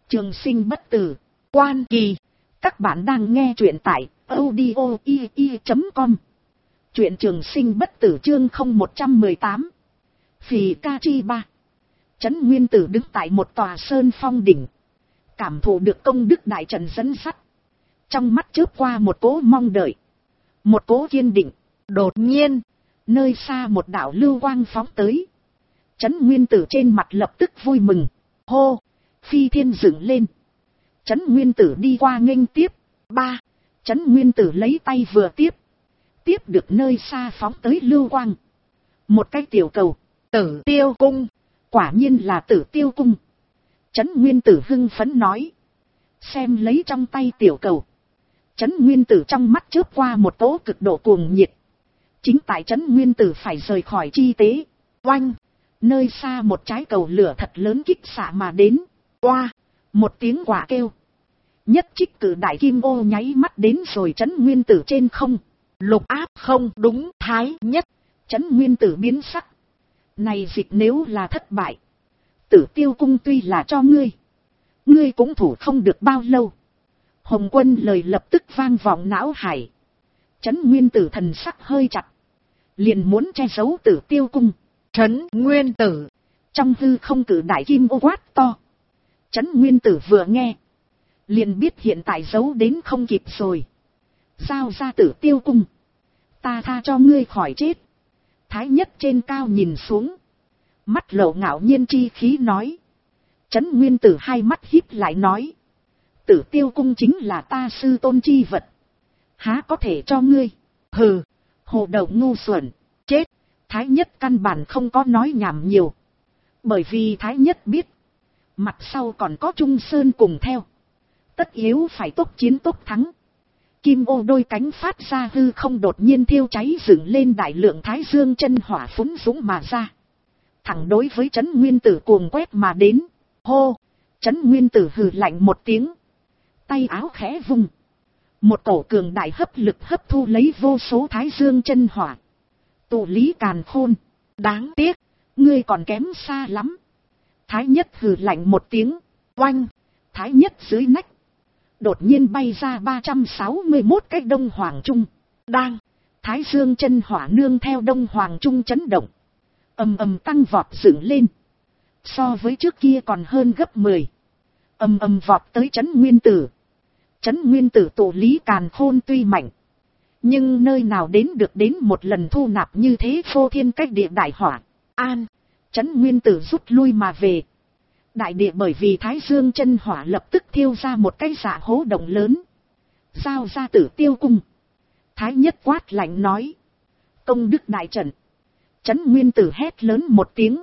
Trường sinh bất tử, Quan Kỳ. Các bạn đang nghe truyện tại audio.com. Truyện Trường sinh bất tử chương 0118. Phì ca chi ba. Trấn Nguyên Tử đứng tại một tòa sơn phong đỉnh, cảm thụ được công đức đại trận dẫn sắt. Trong mắt chớp qua một cố mong đợi, một cố kiên định. Đột nhiên, nơi xa một đạo lưu quang phóng tới. Trấn Nguyên Tử trên mặt lập tức vui mừng. Hô, phi thiên dựng lên. Trấn Nguyên Tử đi qua nghênh tiếp. Ba, Trấn Nguyên Tử lấy tay vừa tiếp được nơi xa phóng tới lưu quang. Một cái tiểu cầu, Tử Tiêu Cung. Quả nhiên là Tử Tiêu Cung. Trấn Nguyên Tử hưng phấn nói. Xem lấy trong tay tiểu cầu, Trấn Nguyên Tử trong mắt chớp qua một tố cực độ cuồng nhiệt. Chính tại Trấn Nguyên Tử phải rời khỏi chi tế. Oanh, nơi xa một trái cầu lửa thật lớn kích xạ mà đến. Oa, một tiếng quả kêu. Nhất trích cử đại kim ô nháy mắt đến rồi Trấn Nguyên Tử trên không. Lục áp không đúng thái nhất. Trấn Nguyên Tử biến sắc. Này dịch nếu là thất bại, Tử Tiêu Cung tuy là cho ngươi cũng thủ không được bao lâu. Hồng Quân lời lập tức vang vọng não hải. Trấn Nguyên Tử thần sắc hơi chặt, liền muốn che giấu Tử Tiêu Cung. Trấn Nguyên Tử, trong hư không cử đại kim ô quát to. Trấn Nguyên Tử vừa nghe, liền biết hiện tại giấu đến không kịp rồi. Giao ra Tử Tiêu Cung, ta tha cho ngươi khỏi chết. Thái nhất trên cao nhìn xuống, mắt lộ ngạo nhiên chi khí nói. Trấn Nguyên Tử hai mắt híp lại nói. Tử Tiêu Cung chính là ta sư tôn chi vật, há có thể cho ngươi. Hừ, hồ đầu ngu xuẩn, chết. Thái nhất căn bản không có nói nhảm nhiều, bởi vì Thái nhất biết, mặt sau còn có Trung Sơn cùng theo, tất yếu phải tốc chiến tốc thắng. Kim ô đôi cánh phát ra hư không đột nhiên thiêu cháy dựng lên đại lượng thái dương chân hỏa phúng dũng mà ra, thẳng đối với Trấn Nguyên Tử cuồng quét mà đến. Hô, Trấn Nguyên Tử hừ lạnh một tiếng, tay áo khẽ vung, một cổ cường đại hấp lực hấp thu lấy vô số thái dương chân hỏa. Tụ lý càn khôn, đáng tiếc, ngươi còn kém xa lắm. Thái nhất hừ lạnh một tiếng, oanh, Thái nhất dưới nách đột nhiên bay ra 361 cái Đông Hoàng Trung. Đang, thái dương chân hỏa nương theo Đông Hoàng Trung chấn động, ầm ầm tăng vọt dựng lên. So với trước kia còn hơn gấp 10. Ầm ầm vọt tới Trấn Nguyên Tử. Trấn Nguyên Tử tụ lý càn khôn tuy mạnh, nhưng nơi nào đến được đến một lần thu nạp như thế phô thiên cách địa đại hỏa. An, Trấn Nguyên Tử rút lui mà về. Đại địa bởi vì thái dương chân hỏa lập tức thiêu ra một cái dạ hố động lớn. Giao ra Tử Tiêu Cung. Thái nhất quát lạnh nói. Công đức đại trận. Trấn Nguyên Tử hét lớn một tiếng.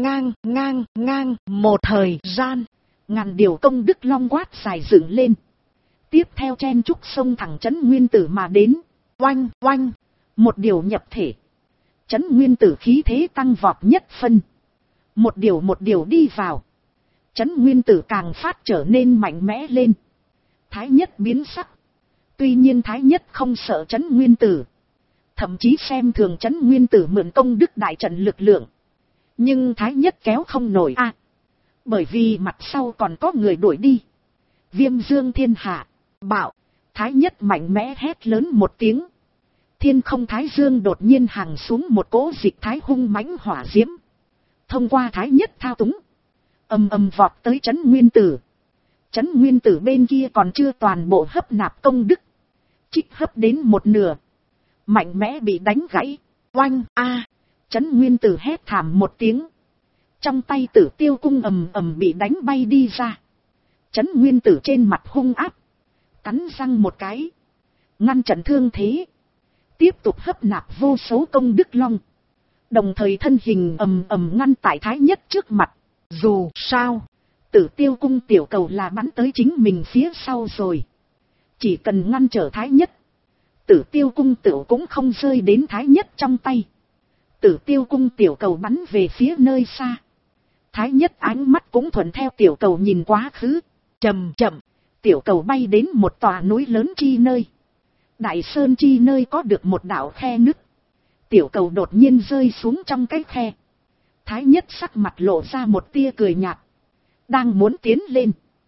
Ngang, một thời gian, ngàn điều công đức long quát dài dựng lên. Tiếp theo chen trúc sông thẳng Trấn Nguyên Tử mà đến. Oanh, một điều nhập thể. Trấn Nguyên Tử khí thế tăng vọt nhất phân. Một điều đi vào. Trấn Nguyên Tử càng phát trở nên mạnh mẽ lên. Thái nhất biến sắc. Tuy nhiên Thái nhất không sợ Trấn Nguyên Tử, thậm chí xem thường Trấn Nguyên Tử mượn công đức đại trận lực lượng. Nhưng Thái nhất kéo không nổi a, bởi vì mặt sau còn có người đuổi đi. Viêm dương thiên hạ, bạo. Thái nhất mạnh mẽ hét lớn một tiếng. Thiên không thái dương đột nhiên hàng xuống một cỗ dịch thái hung mãnh hỏa diễm. Thông qua Thái nhất thao túng, ầm ầm vọt tới Trấn Nguyên Tử. Trấn Nguyên Tử bên kia còn chưa toàn bộ hấp nạp công đức, trích hấp đến một nửa, mạnh mẽ bị đánh gãy. Oanh a, Trấn Nguyên Tử hét thảm một tiếng. Trong tay Tử Tiêu Cung ầm bị đánh bay đi ra. Trấn Nguyên Tử trên mặt hung áp, cắn răng một cái, ngăn chặn thương thế, tiếp tục hấp nạp vô số công đức long, đồng thời thân hình ầm ngăn tại Thái nhất trước mặt. Dù sao, Tử Tiêu Cung tiểu cầu là bắn tới chính mình phía sau rồi, chỉ cần ngăn trở Thái nhất, Tử Tiêu Cung tiểu cũng không rơi đến Thái nhất trong tay. Tử Tiêu Cung tiểu cầu bắn về phía nơi xa, Thái nhất ánh mắt cũng thuận theo tiểu cầu nhìn quá khứ. Chậm, tiểu cầu bay đến một tòa núi lớn chi nơi. Đại sơn chi nơi có được một đạo khe nứt. Tiểu cầu đột nhiên rơi xuống trong cái khe. Thái nhất sắc mặt lộ ra một tia cười nhạt, đang muốn tiến lên.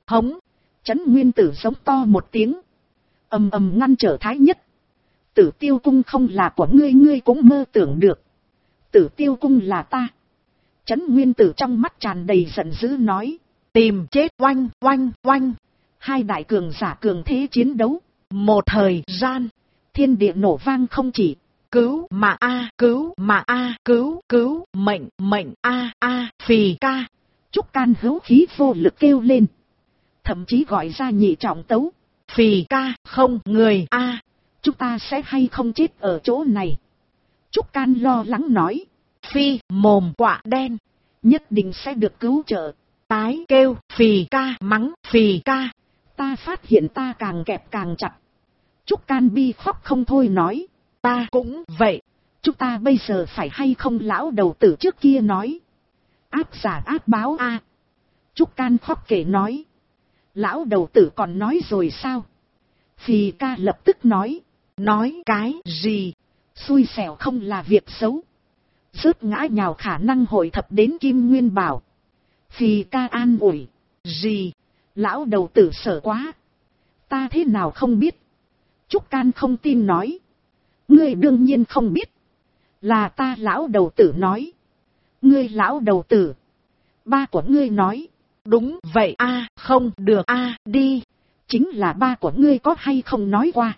hống. Trấn Nguyên Tử giống to một tiếng, ầm ầm ngăn trở Thái Nhất. Tử Tiêu Cung không là của ngươi, ngươi cũng mơ tưởng được. Tử Tiêu Cung là ta. Trấn Nguyên Tử trong mắt tràn đầy giận dữ nói. Tìm chết. Oanh oanh oanh. Hai đại cường giả cường thế chiến đấu. Một thời gian, thiên địa nổ vang không chỉ. Cứu mà a, cứu mà a, cứu mệnh mệnh a a. Phì ca. Trúc Can hữu khí vô lực kêu lên, thậm chí gọi ra nhị trọng tấu. Phì ca, không người a. Chúng ta sẽ hay không chết ở chỗ này? Trúc Can lo lắng nói. Phi mồm quạ đen, nhất định sẽ được cứu trợ. Tái kêu. Phì ca mắng. Phì ca, ta phát hiện ta càng kẹp càng chặt. Trúc Can bi khóc không thôi nói. Ta cũng vậy. Chúng ta bây giờ phải hay không? Lão đầu tử trước kia nói. Ác giả ác báo a. Trúc Can khóc kể nói. Lão đầu tử còn nói rồi sao? Phì ca lập tức nói. Nói cái gì? Xui xẻo không là việc xấu. Rớt ngã nhào khả năng hội thập đến Kim Nguyên Bảo. Phì ca an ủi. Gì? Lão đầu tử sợ quá. Ta thế nào không biết? Trúc Can không tin nói. Ngươi đương nhiên không biết. Là ta. Lão đầu tử nói. Ngươi lão đầu tử. Ba của ngươi nói. Đúng vậy a. Không được a. Đi. Chính là ba của ngươi có hay không nói qua.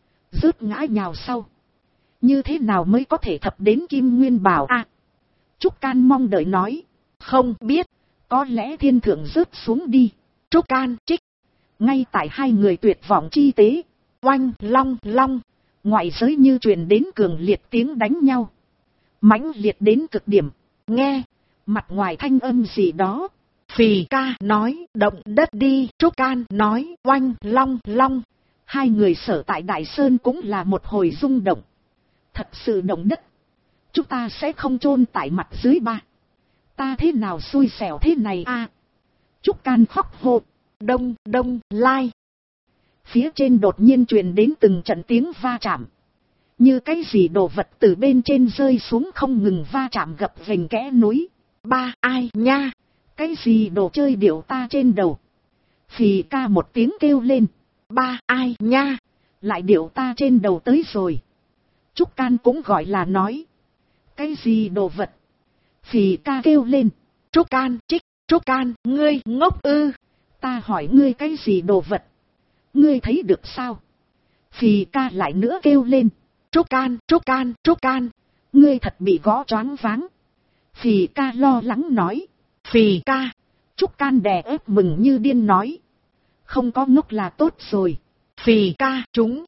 Rớt ngã nhào sau. Như thế nào mới có thể thập đến Kim Nguyên Bảo a? Trúc Can mong đợi nói. Không biết. Có lẽ thiên thượng rớt xuống đi. Trúc Can trích. Ngay tại hai người tuyệt vọng chi tế. Oanh long long. Ngoại giới như truyền đến cường liệt tiếng đánh nhau. Mãnh liệt đến cực điểm. Nghe. Mặt ngoài thanh âm gì đó. Phì ca nói động đất đi. Trúc Can nói oanh long long. Hai người sở tại Đại Sơn cũng là một hồi rung động. Thật sự động đất. Chúng ta sẽ không chôn tại mặt dưới ba. Ta thế nào xui xẻo thế này a? Trúc Can khóc hô. Đông đông lai. Phía trên đột nhiên truyền đến từng trận tiếng va chạm. Như cái gì đồ vật từ bên trên rơi xuống không ngừng va chạm gập ghềnh kẽ núi. Ba ai nha? Cái gì đồ chơi điệu ta trên đầu? Phì ca một tiếng kêu lên. Ba ai nha? Lại điệu ta trên đầu tới rồi. Trúc Can cũng gọi là nói. Cái gì đồ vật? Phì ca kêu lên. Trúc Can trích. Trúc Can, ngươi ngốc ư? Ta hỏi ngươi cái gì đồ vật? Ngươi thấy được sao? Phì ca lại nữa kêu lên. Trúc Can, Trúc Can, Trúc Can. Ngươi thật bị gõ choáng váng. Phì ca lo lắng nói. Phì ca. Trúc Can đè ép mừng như điên nói. Không có ngốc là tốt rồi. Phì ca, chúng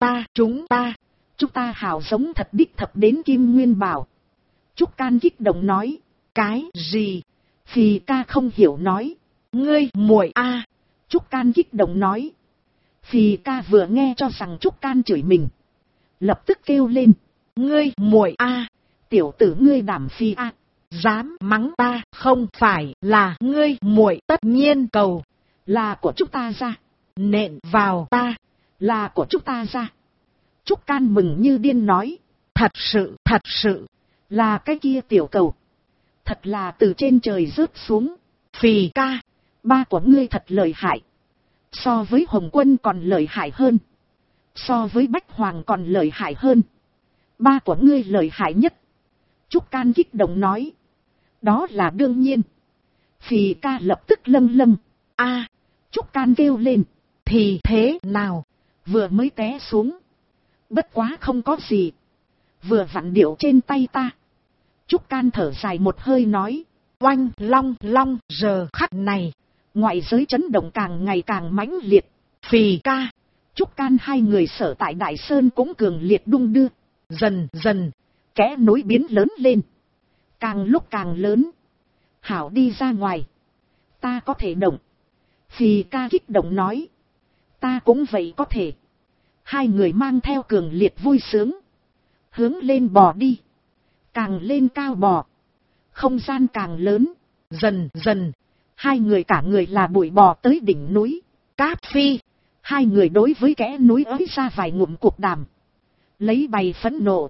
ta hảo giống thật đích thập đến Kim Nguyên Bảo. Trúc Can kích động nói. Cái gì? Phì ca không hiểu nói. Ngươi muội a. Trúc Can kích động nói. Phì ca vừa nghe cho rằng Trúc Can chửi mình. Lập tức kêu lên. Ngươi muội a. Tiểu tử ngươi đảm phi a. Dám mắng ta, không phải là ngươi muội, tất nhiên cầu. Là của chúng ta ra. Nện vào ta. Là của chúng ta ra. Trúc Can mừng như điên nói. Thật sự. Là cái kia tiểu cầu. Thật là từ trên trời rớt xuống. Phì ca. Ba của ngươi thật lợi hại. So với Hồng Quân còn lợi hại hơn. So với Bách Hoàng còn lợi hại hơn. Ba của ngươi lợi hại nhất. Trúc Can kích động nói. Đó là đương nhiên. Phì ca lập tức lâng. A. Trúc Can kêu lên. Thì thế nào? Vừa mới té xuống. Bất quá không có gì. Vừa vặn điệu trên tay ta. Trúc Can thở dài một hơi nói. Oanh long long. Giờ khắc này. Ngoại giới chấn động càng ngày càng mãnh liệt. Phì ca. Trúc Can hai người sở tại Đại Sơn cũng cường liệt đung đưa. Dần dần. Kẽ núi biến lớn lên. Càng lúc càng lớn. Hảo đi ra ngoài. Ta có thể động. Phì ca kích động nói. Ta cũng vậy có thể. Hai người mang theo cường liệt vui sướng. Hướng lên bò đi. Càng lên cao bò. Không gian càng lớn. Dần dần. Hai người cả người là bụi bò tới đỉnh núi. Cáp phi. Hai người đối với kẽ núi ới ra vài ngụm cuộc đàm. Lấy bày phẫn nộ.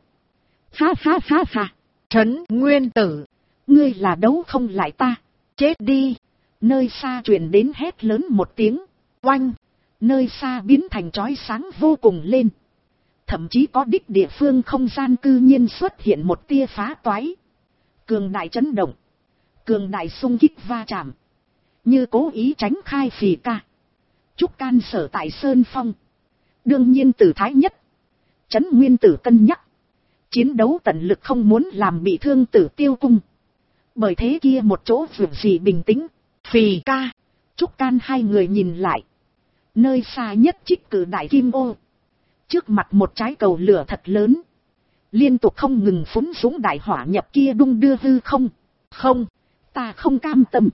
Ha. Trấn Nguyên Tử. Ngươi là đấu không lại ta. Chết đi. Nơi xa truyền đến hét lớn một tiếng. oanh, nơi xa biến thành chói sáng vô cùng lên. Thậm chí có đích địa phương không gian cư nhiên xuất hiện một tia phá toái. Cường đại chấn động, cường đại xung kích va chạm, như cố ý tránh khai Phì Ca. Trúc Can sở tại Sơn Phong. Đương nhiên Tử Thái Nhất, Trấn Nguyên Tử cân nhắc. Chiến đấu tận lực không muốn làm bị thương Tử Tiêu Cung. Bởi thế kia một chỗ vượt gì bình tĩnh. Phì Ca, Trúc Can hai người nhìn lại. Nơi xa nhất trích cử đại kim ô. Trước mặt một trái cầu lửa thật lớn. Liên tục không ngừng phúng súng đại hỏa nhập kia đung đưa hư không. không, Ta không cam tâm.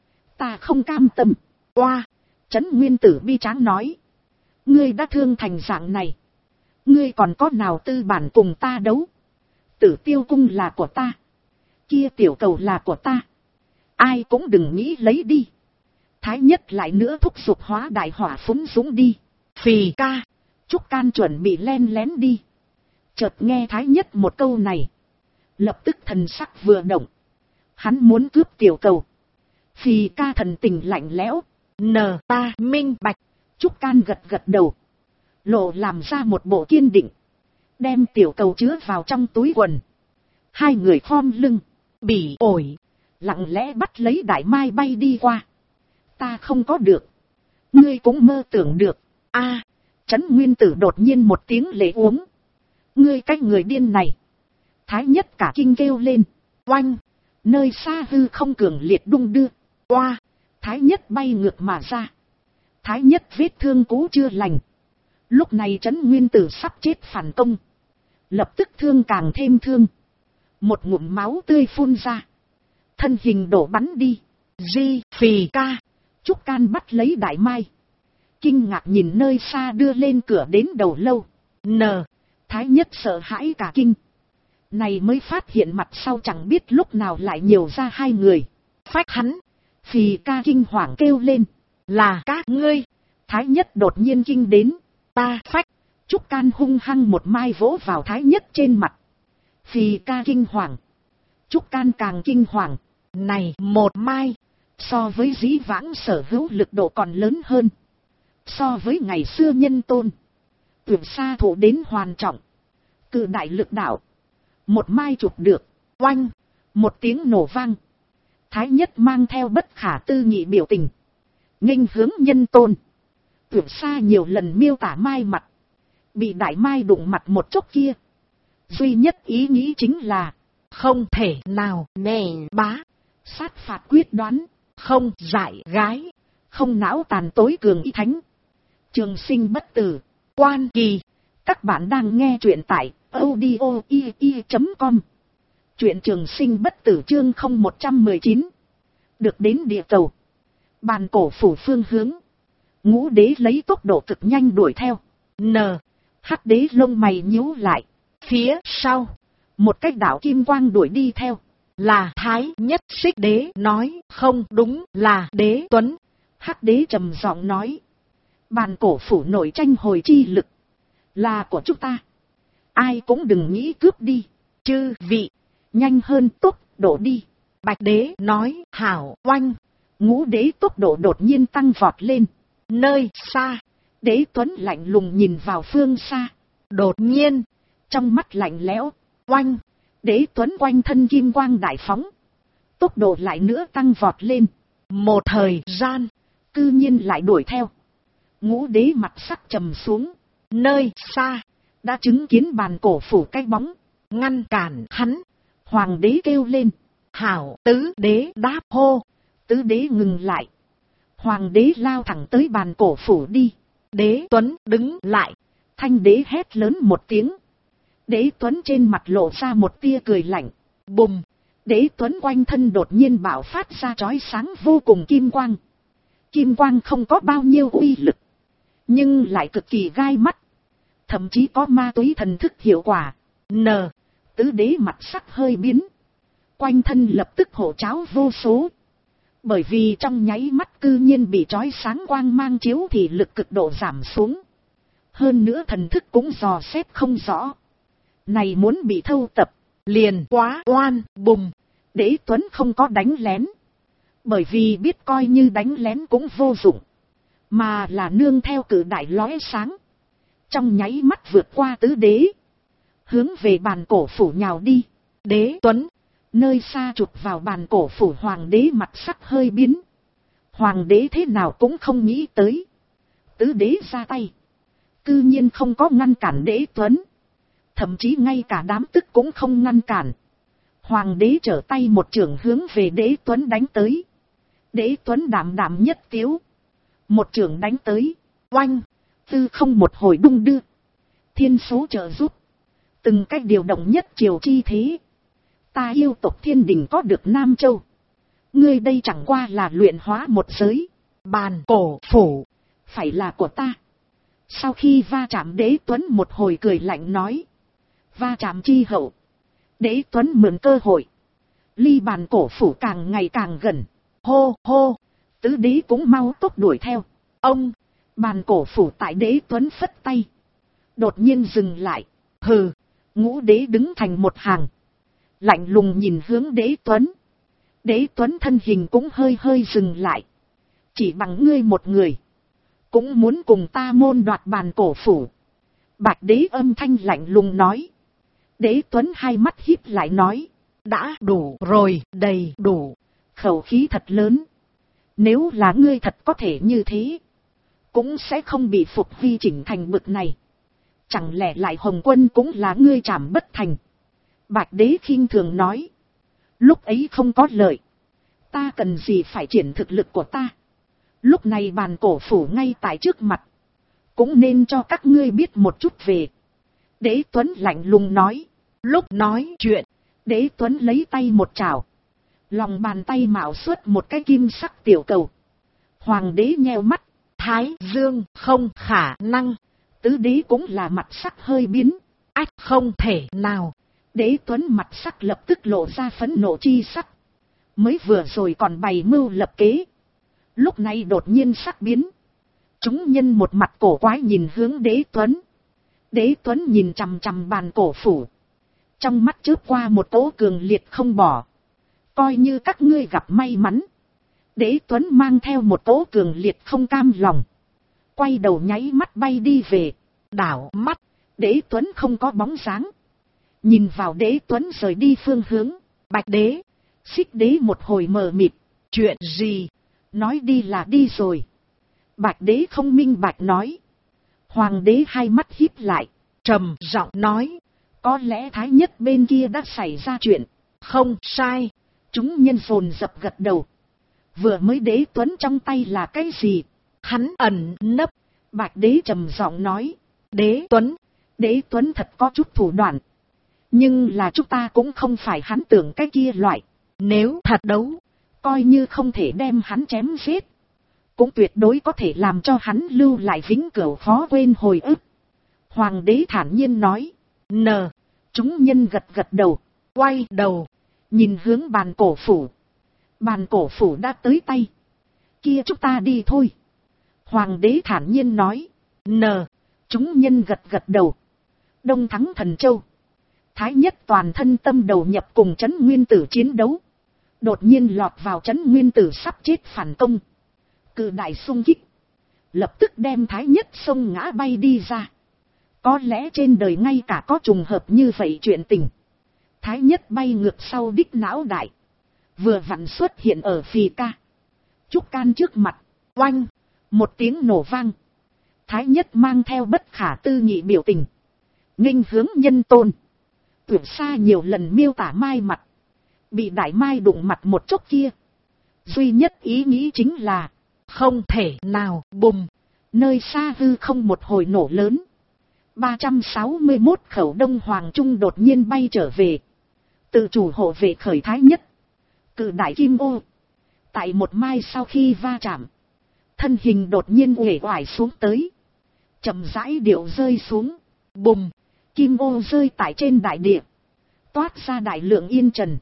Ta không cam tâm. oa, Trấn Nguyên Tử bi tráng nói. Ngươi đã thương thành dạng này. Ngươi còn có nào tư bản cùng ta đấu. Tử Tiêu Cung là của ta. Kia tiểu cầu là của ta. Ai cũng đừng nghĩ lấy đi. Thái Nhất lại nữa thúc giục hóa đại hỏa phúng dũng đi. Phì Ca, Trúc Can chuẩn bị len lén đi. Chợt nghe Thái Nhất một câu này. Lập tức thần sắc vừa động. Hắn muốn cướp tiểu cầu. Phì Ca thần tình lạnh lẽo. ta minh bạch. Trúc Can gật gật đầu. Lộ làm ra một bộ kiên định. Đem tiểu cầu chứa vào trong túi quần. Hai người khom lưng. Bỉ ổi, Lặng lẽ bắt lấy đại mai bay đi qua. Ta không có được. Ngươi cũng mơ tưởng được. a, Trấn Nguyên Tử đột nhiên một tiếng lệ uống. Ngươi cách người điên này. Thái Nhất cả kinh kêu lên. oanh, Nơi xa hư không cường liệt đung đưa. oa, Thái Nhất bay ngược mà ra. Thái Nhất vết thương cũ chưa lành. Lúc này Trấn Nguyên Tử sắp chết phản công. Lập tức thương càng thêm thương. Một ngụm máu tươi phun ra. Thân hình đổ bắn đi. di, Phì Ca, Trúc Can bắt lấy đại mai. Kinh ngạc nhìn nơi xa đưa lên cửa đến đầu lâu. n, Thái Nhất sợ hãi cả kinh. Này mới phát hiện mặt sau chẳng biết lúc nào lại nhiều ra hai người. phách hắn, Phì Ca kinh hoàng kêu lên. là các ngươi. Thái Nhất đột nhiên kinh đến. Ta phách, Trúc Can hung hăng một mai vỗ vào Thái Nhất trên mặt. Phì Ca kinh hoàng. Trúc Can càng kinh hoàng. này một mai, So với dĩ vãng sở hữu lực độ còn lớn hơn. So với ngày xưa nhân tôn. Tuyệt xa thủ đến hoàn trọng. Cự đại lực đạo. Một mai chụp được. oanh, Một tiếng nổ vang. Thái Nhất mang theo bất khả tư nghị biểu tình. Nghênh hướng nhân tôn. Tuyệt xa nhiều lần miêu tả mai mặt. Bị đại mai đụng mặt một chốc kia. Duy nhất ý nghĩ chính là. không thể nào nè bá, Sát phạt quyết đoán. không dại gái, Không não tàn tối cường y thánh. Trường sinh bất tử. quan kỳ. Các bạn đang nghe truyện tại audio.com. Truyện Trường Sinh bất tử chương 0119. Được đến địa cầu. Bàn cổ phủ phương hướng. Ngũ đế lấy tốc độ cực nhanh đuổi theo. n, Hắc đế lông mày nhíu lại. phía sau, Một cách đảo kim quang đuổi đi theo. là Thái Nhất. Xích đế nói không đúng là Đế Tuấn. Hắc đế trầm giọng nói. Bàn cổ phủ nổi tranh hồi chi lực. Là của chúng ta. Ai cũng đừng nghĩ cướp đi. Chư vị, Nhanh hơn tốc độ đi. Bạch đế nói hảo. oanh, Ngũ đế tốc độ đột nhiên tăng vọt lên. nơi xa, Đế Tuấn lạnh lùng nhìn vào phương xa. đột nhiên, Trong mắt lạnh lẽo. oanh, Đế Tuấn quanh thân kim quang đại phóng. Tốc độ lại nữa tăng vọt lên. một thời gian, Cư nhiên lại đuổi theo. Ngũ đế mặt sắc trầm xuống. nơi xa, Đã chứng kiến bàn cổ phủ cái bóng. ngăn cản hắn. Hoàng đế kêu lên. Hảo. Tứ đế đáp hô. Tứ đế ngừng lại. Hoàng đế lao thẳng tới bàn cổ phủ đi. Đế Tuấn đứng lại. Thanh đế hét lớn một tiếng. Đế Tuấn trên mặt lộ ra một tia cười lạnh. Bùm, Đế Tuấn quanh thân đột nhiên bạo phát ra chói sáng vô cùng kim quang. Kim quang không có bao nhiêu uy lực. Nhưng lại cực kỳ gai mắt. Thậm chí có ma túy thần thức hiệu quả. n, Tứ đế mặt sắc hơi biến. Quanh thân lập tức hổ cháo vô số. Bởi vì trong nháy mắt cư nhiên bị chói sáng quang mang chiếu thì lực cực độ giảm xuống. Hơn nữa thần thức cũng dò xét không rõ. Này muốn bị thâu tập. liền quá oan. Bùm, Đế Tuấn không có đánh lén. Bởi vì biết coi như đánh lén cũng vô dụng. mà là nương theo cử đại lóe sáng, trong nháy mắt vượt qua tứ đế, hướng về bàn cổ phủ nhào đi. Đế Tuấn, nơi xa chụp vào bàn cổ phủ hoàng đế mặt sắc hơi biến. Hoàng đế thế nào cũng không nghĩ tới, tứ đế ra tay, cư nhiên không có ngăn cản Đế Tuấn, thậm chí ngay cả đám tức cũng không ngăn cản. Hoàng đế trở tay một chưởng hướng về Đế Tuấn đánh tới. Đế Tuấn đảm đảm nhất tiếu, một chưởng đánh tới, oanh, tư không một hồi đung đưa, thiên số trợ giúp, từng cách điều động nhất triều chi thế. Ta yêu tộc Thiên Đình có được Nam Châu, ngươi đây chẳng qua là luyện hóa một giới. bàn cổ phủ, phải là của ta. Sau khi va chạm, Đế Tuấn một hồi cười lạnh nói, va chạm chi hậu, Đế Tuấn mượn cơ hội, ly bàn cổ phủ càng ngày càng gần. Hô hô, tứ đế cũng mau tốc đuổi theo. Ông, bàn cổ phủ tại Đế Tuấn phất tay, đột nhiên dừng lại. Hừ, ngũ đế đứng thành một hàng, lạnh lùng nhìn hướng Đế Tuấn. Đế Tuấn thân hình cũng hơi hơi dừng lại. Chỉ bằng ngươi một người, cũng muốn cùng ta môn đoạt bàn cổ phủ? Bạch đế âm thanh lạnh lùng nói. Đế Tuấn hai mắt híp lại nói, đã đủ rồi, đầy đủ. Khẩu khí thật lớn. Nếu là ngươi thật có thể như thế, cũng sẽ không bị Phục Huy chỉnh thành bực này. Chẳng lẽ lại Hồng Quân cũng là ngươi trảm bất thành? Bạch đế khinh thường nói, lúc ấy không có lợi, ta cần gì phải triển thực lực của ta? Lúc này bàn cổ phủ ngay tại trước mặt, cũng nên cho các ngươi biết một chút về. Đế Tuấn lạnh lùng nói. Lúc nói chuyện, Đế Tuấn lấy tay một chảo, lòng bàn tay mạo xuất một cái kim sắc tiểu cầu. Hoàng đế nheo mắt, Thái Dương không khả năng. Tứ đế cũng là mặt sắc hơi biến. Ách, không thể nào. Đế Tuấn mặt sắc lập tức lộ ra phẫn nộ chi sắc. Mới vừa rồi còn bày mưu lập kế, lúc này đột nhiên sắc biến. Chúng nhân một mặt cổ quái nhìn hướng Đế Tuấn. Đế Tuấn nhìn chằm chằm bàn cổ phủ, trong mắt chớp qua một cỗ cường liệt không bỏ. Coi như các ngươi gặp may mắn. Đế Tuấn mang theo một cỗ cường liệt không cam lòng, quay đầu nháy mắt bay đi về. Đảo mắt, Đế Tuấn không có bóng dáng. Nhìn vào Đế Tuấn rời đi phương hướng, Bạch đế, Xích đế một hồi mờ mịt. Chuyện gì? Nói đi là đi rồi. Bạch đế không minh bạch nói. Hoàng đế hai mắt híp lại, trầm giọng nói, có lẽ Thái Nhất bên kia đã xảy ra chuyện. Không sai. Chúng nhân dồn dập gật đầu. Vừa mới Đế Tuấn trong tay là cái gì? Hắn ẩn nấp. Bạch đế trầm giọng nói, Đế Tuấn thật có chút thủ đoạn, nhưng là chúng ta cũng không phải hắn tưởng cái kia loại. Nếu thật đấu, coi như không thể đem hắn chém giết, cũng tuyệt đối có thể làm cho hắn lưu lại vĩnh cửu khó quên hồi ức. Hoàng đế thản nhiên nói. Chúng nhân gật gật đầu, quay đầu, nhìn hướng bàn cổ phủ. Bàn cổ phủ đã tới tay. Kia chúng ta đi thôi. Hoàng đế thản nhiên nói. Chúng nhân gật gật đầu. Đông thắng Thần Châu. Thái Nhất toàn thân tâm đầu nhập cùng Trấn Nguyên Tử chiến đấu. Đột nhiên lọt vào Trấn Nguyên Tử sắp chết phản công. Cự đại xung kích, lập tức đem Thái Nhất xông ngã bay đi ra. Có lẽ trên đời ngay cả có trùng hợp như vậy chuyện tình. Thái Nhất bay ngược sau đích não đại, vừa vặn xuất hiện ở Phì Ca, Trúc Can trước mặt. Oanh, một tiếng nổ vang. Thái Nhất mang theo bất khả tư nghị biểu tình, nghênh hướng nhân tôn. Tuyệt xa nhiều lần miêu tả mai mặt, bị đại mai đụng mặt một chốc kia, duy nhất ý nghĩ chính là không thể nào. Bùm, nơi xa hư không một hồi nổ lớn. 361 khẩu Đông Hoàng Trung đột nhiên bay trở về, tự chủ hộ vệ khởi Thái Nhất. Cự đại kim ô tại một mai sau khi va chạm, thân hình đột nhiên uể oải xuống tới, chậm rãi điệu rơi xuống. Bùm, kim ô rơi tại trên đại địa, toát ra đại lượng yên trần.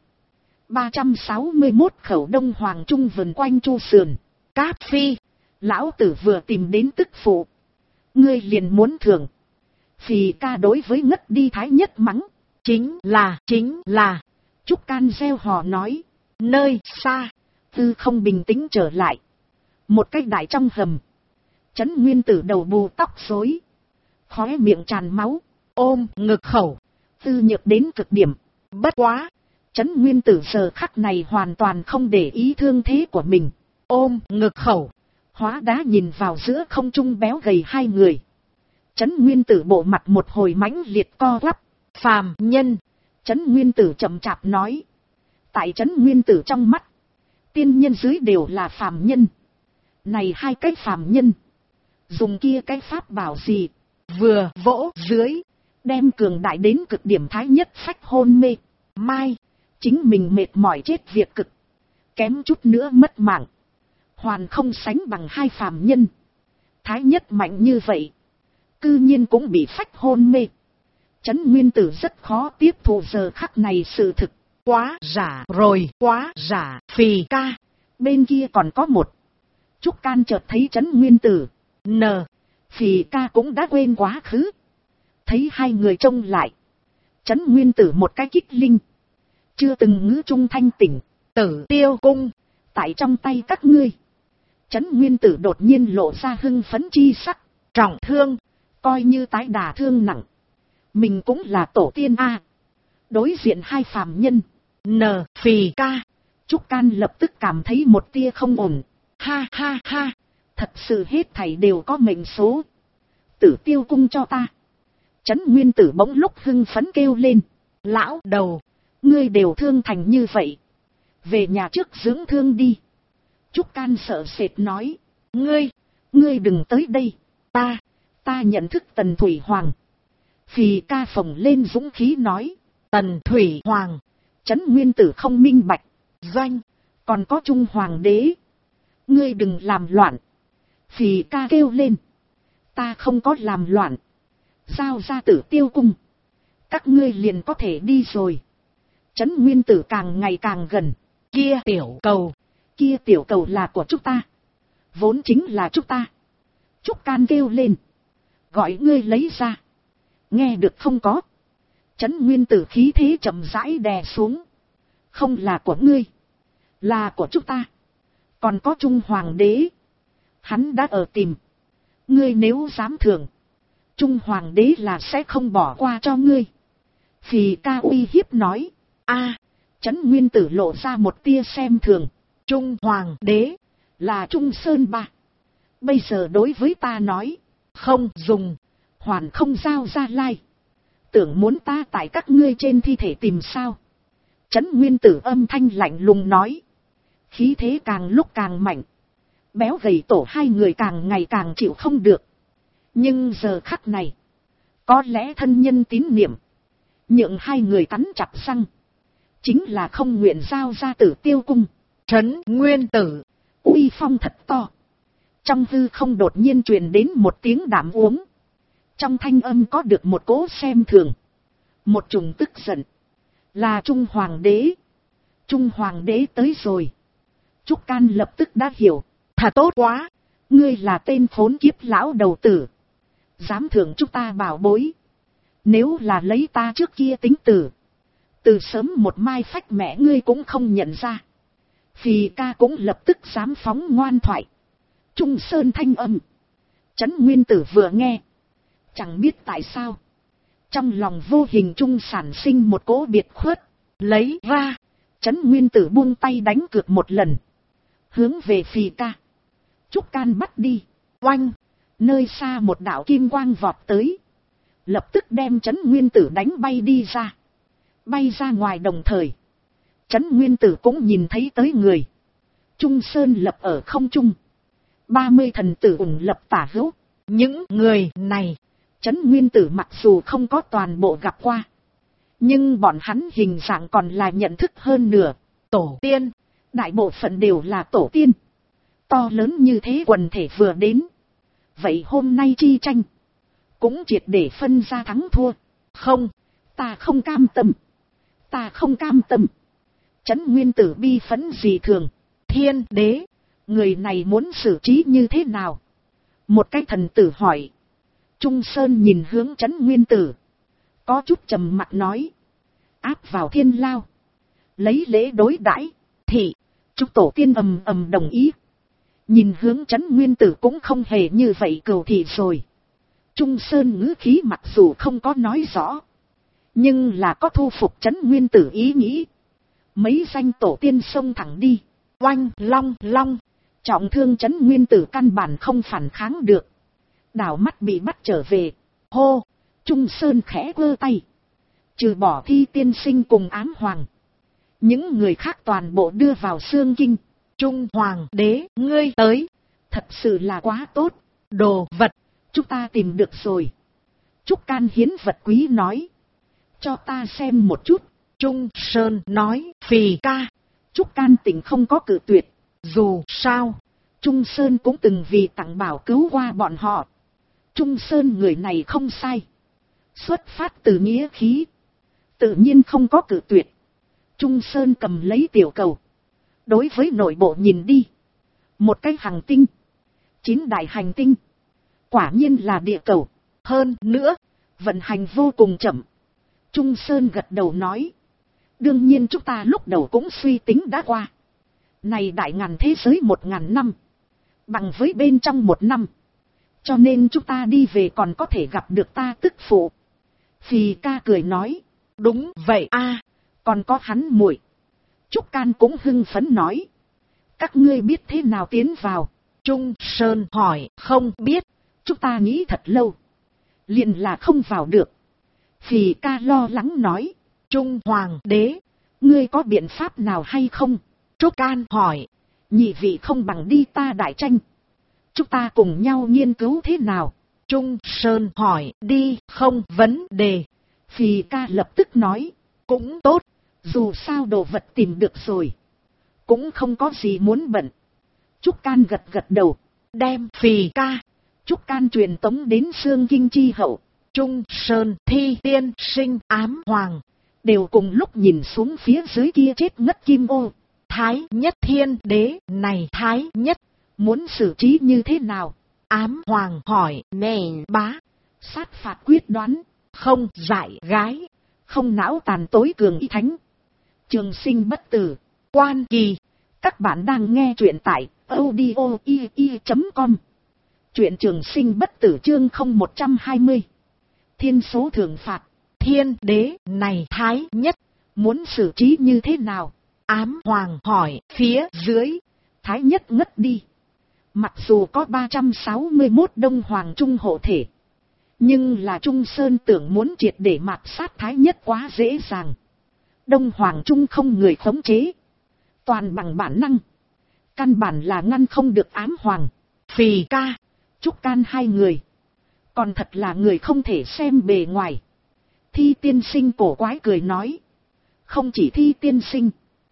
361 khẩu Đông Hoàng Trung vần quanh chu sườn. Cáp Phi, lão tử vừa tìm đến tức phụ, ngươi liền muốn thưởng. Phì Ca đối với ngất đi Thái Nhất mắng. Chính là. Trúc Can reo hò nói. Nơi xa, tư không bình tĩnh trở lại. Một cái đại trong hầm, Trấn Nguyên Tử đầu bù tóc rối, khóe miệng tràn máu, ôm ngực khẩu, tư nhược đến cực điểm. Bất quá, Trấn Nguyên Tử giờ khắc này hoàn toàn không để ý thương thế của mình, ôm ngực khẩu, hóa đá nhìn vào giữa không trung béo gầy hai người. Trấn Nguyên Tử bộ mặt một hồi mãnh liệt co quắp. phàm nhân. Trấn Nguyên Tử chậm chạp nói. Tại Trấn Nguyên Tử trong mắt, tiên nhân dưới đều là phàm nhân. Này hai cái phàm nhân, dùng kia cái pháp bảo gì, Vừa vỗ dưới, đem cường đại đến cực điểm thái nhất phách hôn mê. mai, Chính mình mệt mỏi chết việc cực, kém chút nữa mất mạng, hoàn không sánh bằng hai phàm nhân. Thái nhất mạnh như vậy, cư nhiên cũng bị phách hôn mê. Trấn Nguyên Tử rất khó tiếp thu giờ khắc này sự thực. quá giả rồi, quá giả. Phì ca, Bên kia còn có một. Trúc Can chợt thấy Trấn Nguyên Tử, n, Phì ca cũng đã quên quá khứ. Thấy hai người trông lại, Trấn Nguyên Tử một cái kích linh, chưa từng ngữ trung thanh tỉnh. Tử Tiêu Cung, Tại trong tay các ngươi. Trấn Nguyên Tử đột nhiên lộ ra hưng phấn chi sắc. trọng thương, Coi như tái đả thương nặng, mình cũng là tổ tiên a. Đối diện hai phàm nhân, n, phì ca, Trúc Can lập tức cảm thấy một tia không ổn. ha ha ha, Thật sự hết thảy đều có mệnh số. Tử Tiêu Cung cho ta. Trấn Nguyên Tử bỗng lúc hưng phấn kêu lên. lão đầu, Ngươi đều thương thành như vậy, về nhà trước dưỡng thương đi. Trúc Can sợ sệt nói. Ngươi đừng tới đây. Ta nhận thức Tần Thủy Hoàng. Phì ca phồng lên dũng khí nói. Tần Thủy Hoàng, Trấn Nguyên Tử không minh bạch. doanh, Còn có Trung Hoàng đế. Ngươi đừng làm loạn. Phì ca kêu lên. Ta không có làm loạn. Giao ra Tử Tiêu Cung, các ngươi liền có thể đi rồi. Trấn Nguyên Tử càng ngày càng gần. kia tiểu cầu, Kia tiểu cầu là của chúng ta, vốn chính là chúng ta. Trúc Can kêu lên. Gọi ngươi lấy ra. Nghe được không có? Trấn Nguyên Tử khí thế chậm rãi đè xuống. Không là của ngươi, là của chúng ta. Còn có Trung Hoàng đế, hắn đã ở tìm. Ngươi nếu dám thường, Trung Hoàng đế là sẽ không bỏ qua cho ngươi. Phì ca uy hiếp nói. a, Trấn Nguyên Tử lộ ra một tia xem thường. Trung Hoàng đế, Là Trung Sơn Ba. Bây giờ đối với ta nói, không dùng, hoàn không giao ra lai. Tưởng muốn ta tại các ngươi trên thi thể tìm sao? Trấn Nguyên Tử âm thanh lạnh lùng nói. Khí thế càng lúc càng mạnh. Béo gầy tổ hai người càng ngày càng chịu không được. Nhưng giờ khắc này, có lẽ thân nhân tín niệm, nhượng hai người cắn chặt răng, chính là không nguyện giao ra Tử Tiêu Cung. Trấn Nguyên Tử, Uy phong thật to. Trong hư không đột nhiên truyền đến một tiếng đảm uống. Trong thanh âm có được một cỗ xem thường, một chủng tức giận. Là Trung Hoàng đế. Trung Hoàng đế tới rồi. Trúc Can lập tức đã hiểu. thà tốt quá, Ngươi là tên khốn kiếp lão đầu tử, dám thưởng chúng ta bảo bối. Nếu là lấy ta trước kia tính từ sớm một mai phách mẹ ngươi cũng không nhận ra. Phì ca cũng lập tức dám phóng ngoan thoại. Trung Sơn thanh âm. Trấn Nguyên Tử vừa nghe, chẳng biết tại sao, trong lòng vô hình trung sản sinh một cỗ biệt khuất. lấy ra, Trấn Nguyên Tử buông tay đánh cược một lần, hướng về Phì ca. Trúc Can bắt đi. oanh, Nơi xa một đạo kim quang vọt tới, lập tức đem Trấn Nguyên Tử đánh bay đi ra. Bay ra ngoài đồng thời, Trấn Nguyên Tử cũng nhìn thấy tới người. Trung Sơn lập ở không trung, 30 thần tử ủng lập tả hữu. những người này, Trấn Nguyên Tử mặc dù không có toàn bộ gặp qua, nhưng bọn hắn hình dạng còn là nhận thức hơn nửa. tổ tiên, Đại bộ phận đều là tổ tiên. To lớn như thế quần thể vừa đến, vậy hôm nay chi tranh cũng triệt để phân ra thắng thua. không, Ta không cam tâm. Ta không cam tâm. Trấn Nguyên Tử bi phẫn gì thường. thiên đế, Người này muốn xử trí như thế nào? Một cái thần tử hỏi. Trung Sơn nhìn hướng Trấn Nguyên Tử, có chút trầm mặc nói. Áp vào thiên lao, lấy lễ đối đãi. thị, Chúc tổ tiên ầm ầm đồng ý. Nhìn hướng Trấn Nguyên Tử cũng không hề như vậy cầu thị rồi. Trung Sơn ngữ khí mặc dù không có nói rõ, nhưng là có thu phục Trấn Nguyên Tử ý nghĩ. Mấy danh tổ tiên xông thẳng đi, oanh long long, trọng thương Trấn Nguyên Tử căn bản không phản kháng được. Đảo mắt bị bắt trở về, hô, Trung Sơn khẽ vơ tay. Trừ bỏ Thi tiên sinh cùng Ám Hoàng, những người khác toàn bộ đưa vào xương kinh. Trung Hoàng đế, ngươi tới, thật sự là quá tốt, đồ vật, chúng ta tìm được rồi. Trúc Can hiến vật quý nói, cho ta xem một chút. Trung Sơn nói, phì ca. Trúc Can tỉnh không có cự tuyệt, dù sao, Trung Sơn cũng từng vì tặng bảo cứu qua bọn họ. Trung Sơn người này không sai, xuất phát từ nghĩa khí, tự nhiên không có cự tuyệt. Trung Sơn cầm lấy tiểu cầu, đối với nội bộ nhìn đi. Một cái hành tinh, 9 đại hành tinh, quả nhiên là địa cầu. Hơn nữa, vận hành vô cùng chậm. Trung Sơn gật đầu nói, đương nhiên chúng ta lúc đầu cũng suy tính đã qua. Này đại ngàn thế giới 1000 năm, bằng với bên trong 1 năm. Cho nên chúng ta đi về còn có thể gặp được ta tức phụ. Phì ca cười nói, đúng vậy a, còn có hắn muội. Trúc Can cũng hưng phấn nói, các ngươi biết thế nào tiến vào? Trung Sơn hỏi, không biết, chúng ta nghĩ thật lâu, liền là không vào được. Phì ca lo lắng nói, Trung Hoàng đế, ngươi có biện pháp nào hay không? Trúc Can hỏi, nhị vị không bằng đi ta đại tranh, chúng ta cùng nhau nghiên cứu thế nào? Trung Sơn hỏi, đi, không vấn đề. Phì ca lập tức nói, cũng tốt, dù sao đồ vật tìm được rồi, cũng không có gì muốn bận. Trúc Can gật gật đầu, đem phì ca, Trúc Can truyền tống đến xương kinh chi hậu. Trung Sơn, Thi tiên sinh, Ám Hoàng, đều cùng lúc nhìn xuống phía dưới kia chết ngất kim ô. Thái Nhất Thiên đế, này Thái Nhất, muốn xử trí như thế nào? Ám Hoàng hỏi, nè bá, sát phạt quyết đoán, không dại gái, không não tàn tối cường y thánh, trường sinh bất tử, quan kỳ. Các bạn đang nghe truyện tại audio.com. Truyện trường sinh bất tử chương 0120. Thiên số thưởng phạt. Thiên đế, này Thái Nhất, muốn xử trí như thế nào? Ám Hoàng hỏi, phía dưới. Thái Nhất ngất đi. Mặc dù có 361 Đông Hoàng Trung hộ thể, nhưng là Trung Sơn tưởng muốn triệt để mạt sát Thái Nhất quá dễ dàng. Đông Hoàng Trung không người khống chế, toàn bằng bản năng, căn bản là ngăn không được Ám Hoàng, Phì ca, Trúc Can hai người. Còn thật là người không thể xem bề ngoài. Thi tiên sinh cổ quái cười nói, không chỉ Thi tiên sinh,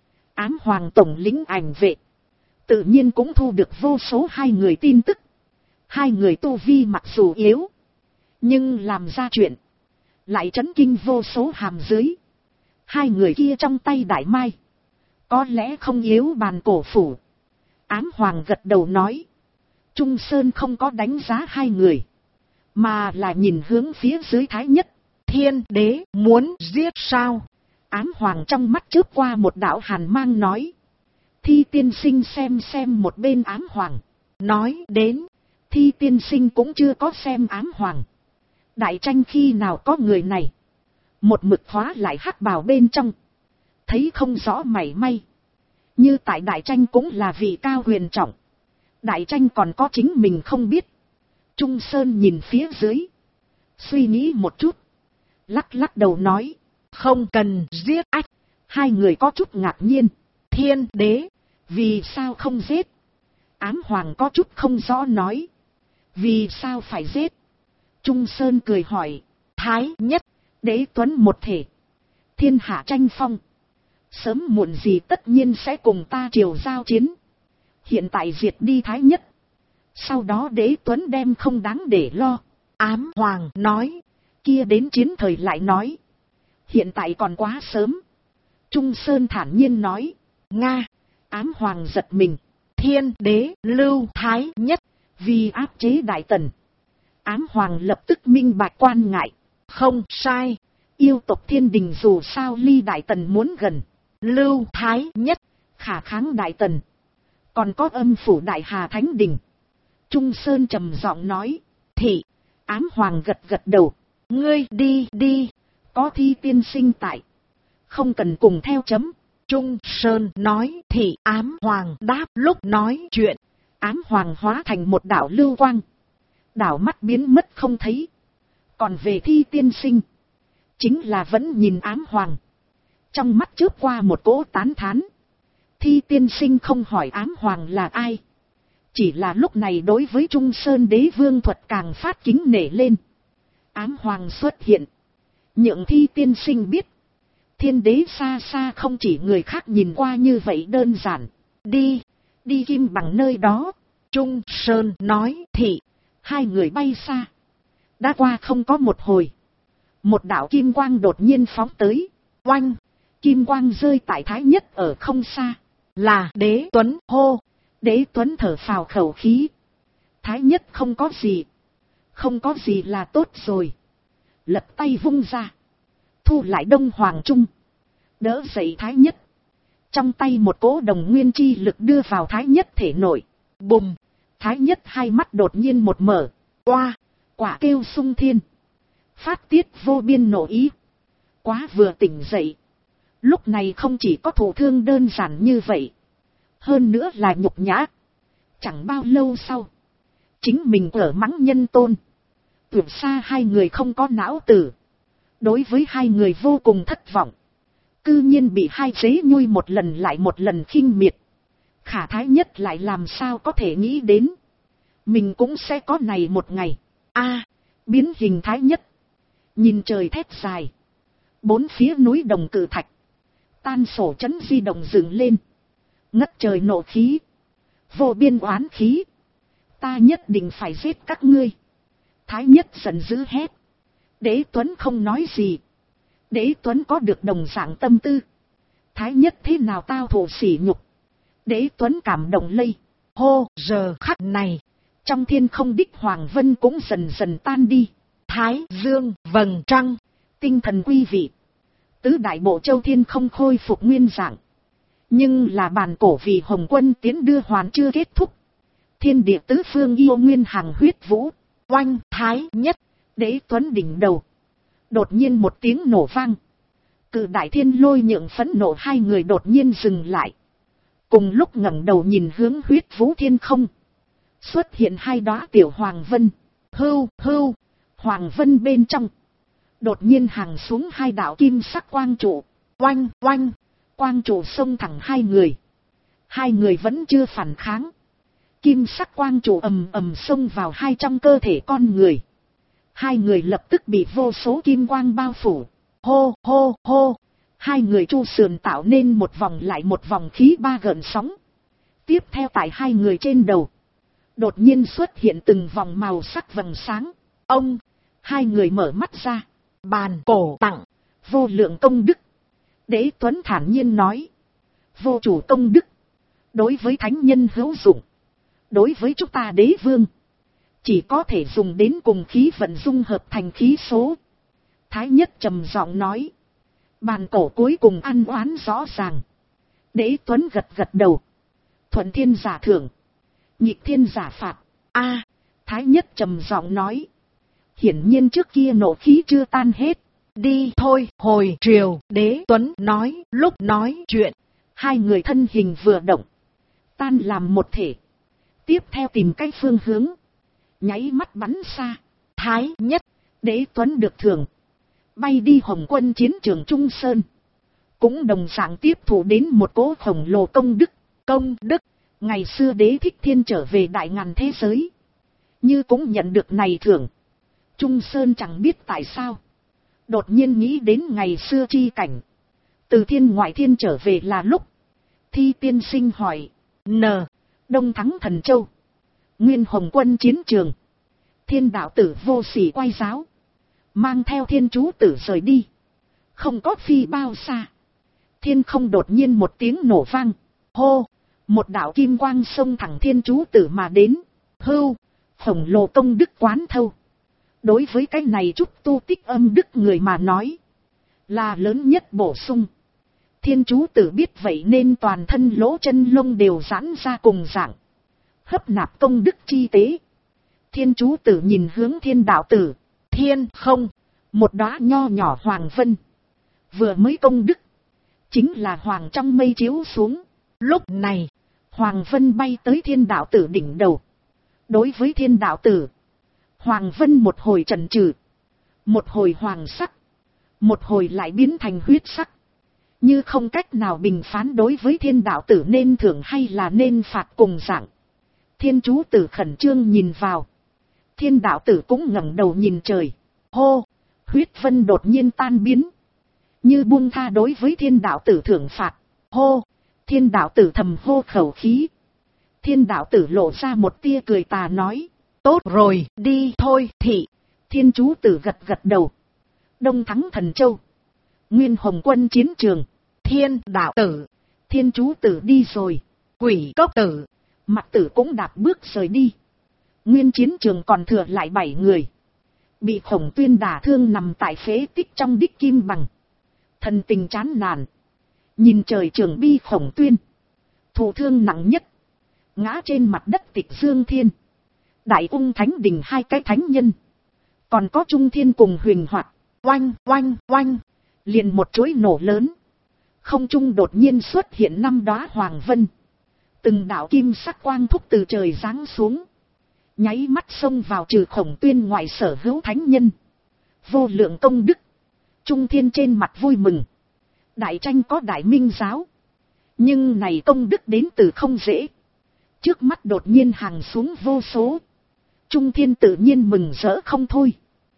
Ám Hoàng tổng lĩnh ảnh vệ, tự nhiên cũng thu được vô số hai người tin tức. Hai người tu vi mặc dù yếu, nhưng làm ra chuyện lại chấn kinh vô số hàm dưới. Hai người kia trong tay đại mai, có lẽ không yếu bàn cổ phủ. Ám Hoàng gật đầu nói, Trung Sơn không có đánh giá hai người, mà là nhìn hướng phía dưới Thái Nhất. Thiên đế muốn giết sao? Ám Hoàng trong mắt chớp qua một đạo hàn mang nói. Thi tiên sinh xem một bên Ám Hoàng, nói đến, Thi tiên sinh cũng chưa có xem Ám Hoàng. Đại tranh khi nào có người này, một mực khóa lại hắc bào bên trong, thấy không rõ mảy may. Như tại đại tranh cũng là vị cao huyền trọng, đại tranh còn có chính mình không biết. Trung Sơn nhìn phía dưới, suy nghĩ một chút, lắc đầu nói, không cần giết. Ách, hai người có chút ngạc nhiên. Thiên đế, vì sao không giết? Ám Hoàng có chút không rõ nói, vì sao phải giết? Trung Sơn cười hỏi, Thái Nhất, đế tuấn một thể, thiên hạ tranh phong, sớm muộn gì tất nhiên sẽ cùng ta triều giao chiến. Hiện tại diệt đi Thái Nhất, sau đó đế tuấn đem không đáng để lo. Ám Hoàng nói, kia đến chiến thời lại nói, hiện tại còn quá sớm. Trung Sơn thản nhiên nói, Nga. Ám Hoàng giật mình, thiên đế lưu Thái Nhất vì áp chế Đại Tần. Ám Hoàng lập tức minh bạch quan ngại, không sai, yêu tộc Thiên Đình dù sao ly Đại Tần muốn gần, lưu Thái Nhất khả kháng Đại Tần, Còn có âm phủ Đại Hà Thánh Đình. Trung Sơn trầm giọng nói. Thị. Ám Hoàng gật gật đầu. Ngươi đi đi. Có Thi tiên sinh tại. Không cần cùng theo chấm. Trung Sơn nói. Thị Ám Hoàng đáp lúc nói chuyện. Ám Hoàng hóa thành một đạo lưu quang. Đảo mắt biến mất không thấy. Còn về Thi tiên sinh. Chính là vẫn nhìn Ám Hoàng. Trong mắt chớp qua một cỗ tán thán. Thi tiên sinh không hỏi Ám Hoàng là ai. Chỉ là lúc này đối với Trung Sơn Đế Vương thuật càng phát kính nể lên. Ám Hoàng xuất hiện. Nhượng Thi tiên sinh biết. Thiên đế xa xa không chỉ người khác nhìn qua như vậy đơn giản. Đi. Đi Kim Bằng nơi đó. Trung Sơn nói. Thị. Hai người bay xa. Đã qua không có một hồi. Một đạo kim quang đột nhiên phóng tới. Oanh. Kim quang rơi tại Thái Nhất ở không xa. Là Đế Tuấn. Hô. Đế Tuấn thở phào khẩu khí. Thái Nhất không có gì. Không có gì là tốt rồi. Lật tay vung ra. Thu lại Đông Hoàng Trung. Đỡ dậy Thái Nhất. Trong tay một cỗ đồng nguyên chi lực đưa vào Thái Nhất thể nội. Bùm. Thái Nhất hai mắt đột nhiên một mở. Oa. Quả kêu sung thiên. Phát tiết vô biên nộ ý. Quá vừa tỉnh dậy. Lúc này không chỉ có thụ thương đơn giản như vậy. Hơn nữa là nhục nhã. Chẳng bao lâu sau. Chính mình ở mắng nhân tôn. Tuyệt xa hai người không có não tử. Đối với hai người vô cùng thất vọng. Cư nhiên bị hai chế nhui một lần lại một lần khinh miệt. Khả Thái Nhất lại làm sao có thể nghĩ đến. Mình cũng sẽ có này một ngày. Biến hình Thái Nhất. Nhìn trời thét dài. Bốn phía núi đồng cự thạch. Tan sổ chấn di động dựng lên. Ngất trời nộ khí. Vô biên oán khí. Ta nhất định phải giết các ngươi. Thái Nhất giận dữ hét. Đế Tuấn không nói gì. Đế Tuấn có được đồng dạng tâm tư. Thái Nhất thế nào tao thổ sỉ nhục. Đế Tuấn cảm động lây. Hô giờ khắc này. Trong thiên không đích Hoàng Vân cũng dần dần tan đi. Thái Dương vầng trăng. Tinh thần quý vị. Tứ đại bộ châu thiên không khôi phục nguyên dạng. Nhưng là bàn cổ vì Hồng Quân tiến đưa hoàn chưa kết thúc. Thiên địa tứ phương yêu nguyên hàng huyết vũ. Oanh Thái Nhất. Đế Tuấn đỉnh đầu. Đột nhiên một tiếng nổ vang. Cự đại thiên lôi nhượng phẫn nộ hai người đột nhiên dừng lại. Cùng lúc ngẩng đầu nhìn hướng huyết vũ thiên không. Xuất hiện hai đóa tiểu Hoàng Vân. Hưu hưu. Hoàng Vân bên trong. Đột nhiên hàng xuống hai đạo kim sắc quang trụ. Oanh oanh. Quang trụ xông thẳng hai người. Hai người vẫn chưa phản kháng. Kim sắc quang trụ ầm ầm xông vào hai trong cơ thể con người. Hai người lập tức bị vô số kim quang bao phủ. Hô hô hô. Hai người chu sườn tạo nên một vòng lại một vòng khí ba gợn sóng. Tiếp theo tại hai người trên đầu. Đột nhiên xuất hiện từng vòng màu sắc vầng sáng. Ông. Hai người mở mắt ra. Bàn cổ tặng. Vô lượng công đức. Đế Tuấn thản nhiên nói. Vô chủ công đức. Đối với thánh nhân hữu dụng. Đối với chúng ta đế vương. Chỉ có thể dùng đến cùng khí vận dung hợp thành khí số. Thái Nhất trầm giọng nói. Bàn cổ cuối cùng ăn oán rõ ràng. Đế Tuấn gật gật đầu. Thuận thiên giả thưởng. Nhịp thiên giả phạt. Thái Nhất trầm giọng nói. Hiển nhiên trước kia nộ khí chưa tan hết. Đi thôi hồi triều. Đế Tuấn nói lúc nói chuyện. Hai người thân hình vừa động. Tan làm một thể. Tiếp theo tìm cái phương hướng. Nháy mắt bắn xa. Thái Nhất. Đế Tuấn được thưởng. Bay đi Hồng Quân chiến trường Trung Sơn. Cũng đồng dạng tiếp thụ đến một cỗ khổng lồ công đức. Công đức. Ngày xưa Đế Thích Thiên trở về đại ngàn thế giới. Như cũng nhận được này thưởng. Trung Sơn chẳng biết tại sao. Đột nhiên nghĩ đến ngày xưa chi cảnh. Từ thiên ngoại thiên trở về là lúc. Thi tiên sinh hỏi. Đông thắng thần châu. Nguyên Hồng Quân chiến trường. Thiên đạo tử vô sỉ quay giáo. Mang theo thiên chú tử rời đi. Không có phi bao xa. Thiên không đột nhiên một tiếng nổ vang. Hô. Một đạo kim quang xông thẳng thiên chú tử mà đến. Hưu. Khổng lồ công đức quán thâu. Đối với cái này chút tu tích âm đức người mà nói. Là lớn nhất bổ sung. Thiên chú tử biết vậy nên toàn thân lỗ chân lông đều giãn ra cùng dạng. Hấp nạp công đức chi tế. Thiên chú tử nhìn hướng thiên đạo tử. Thiên không, một đóa nho nhỏ hoàng vân. Vừa mới công đức, chính là hoàng trong mây chiếu xuống. Lúc này, hoàng vân bay tới thiên đạo tử đỉnh đầu. Đối với thiên đạo tử, hoàng vân một hồi trần trừ, một hồi hoàng sắc, một hồi lại biến thành huyết sắc. Như không cách nào bình phán đối với thiên đạo tử nên thưởng hay là nên phạt cùng dạng. Thiên chú tử khẩn trương nhìn vào. Thiên đạo tử cũng ngẩng đầu nhìn trời. Hô, huyết vân đột nhiên tan biến. Như buông tha đối với thiên đạo tử thưởng phạt. Hô, thiên đạo tử thầm hô khẩu khí. Thiên đạo tử lộ ra một tia cười tà nói. Tốt rồi, đi thôi thị. Thiên chú tử gật gật đầu. Đông thắng Thần Châu. Nguyên Hồng Quân chiến trường. Thiên đạo tử. Thiên chú tử đi rồi. Quỷ cốc tử. Mặc tử cũng đạp bước rời đi. Nguyên chiến trường còn thừa lại 7 người. Bị Khổng Tuyên đả thương nằm tại phế tích trong đích kim bằng. Thần tình chán nản. Nhìn trời trường bi Khổng Tuyên. Thụ thương nặng nhất. Ngã trên mặt đất Tịch Dương Thiên. Đại Ung Thánh Đình 2 cái thánh nhân. Còn có Trung Thiên cùng Huyền Hoạt. Oanh oanh oanh. Liền một chuỗi nổ lớn. Không trung đột nhiên xuất hiện 5 đóa hoàng vân. Từng đạo kim sắc quang thúc từ trời giáng xuống. Nháy mắt xông vào trừ Khổng Tuyên ngoài sở hữu thánh nhân. Vô lượng công đức. Trung Thiên trên mặt vui mừng. Đại tranh có đại minh giáo. Nhưng này công đức đến từ không dễ. Trước mắt đột nhiên hàng xuống vô số. Trung Thiên tự nhiên mừng rỡ không thôi.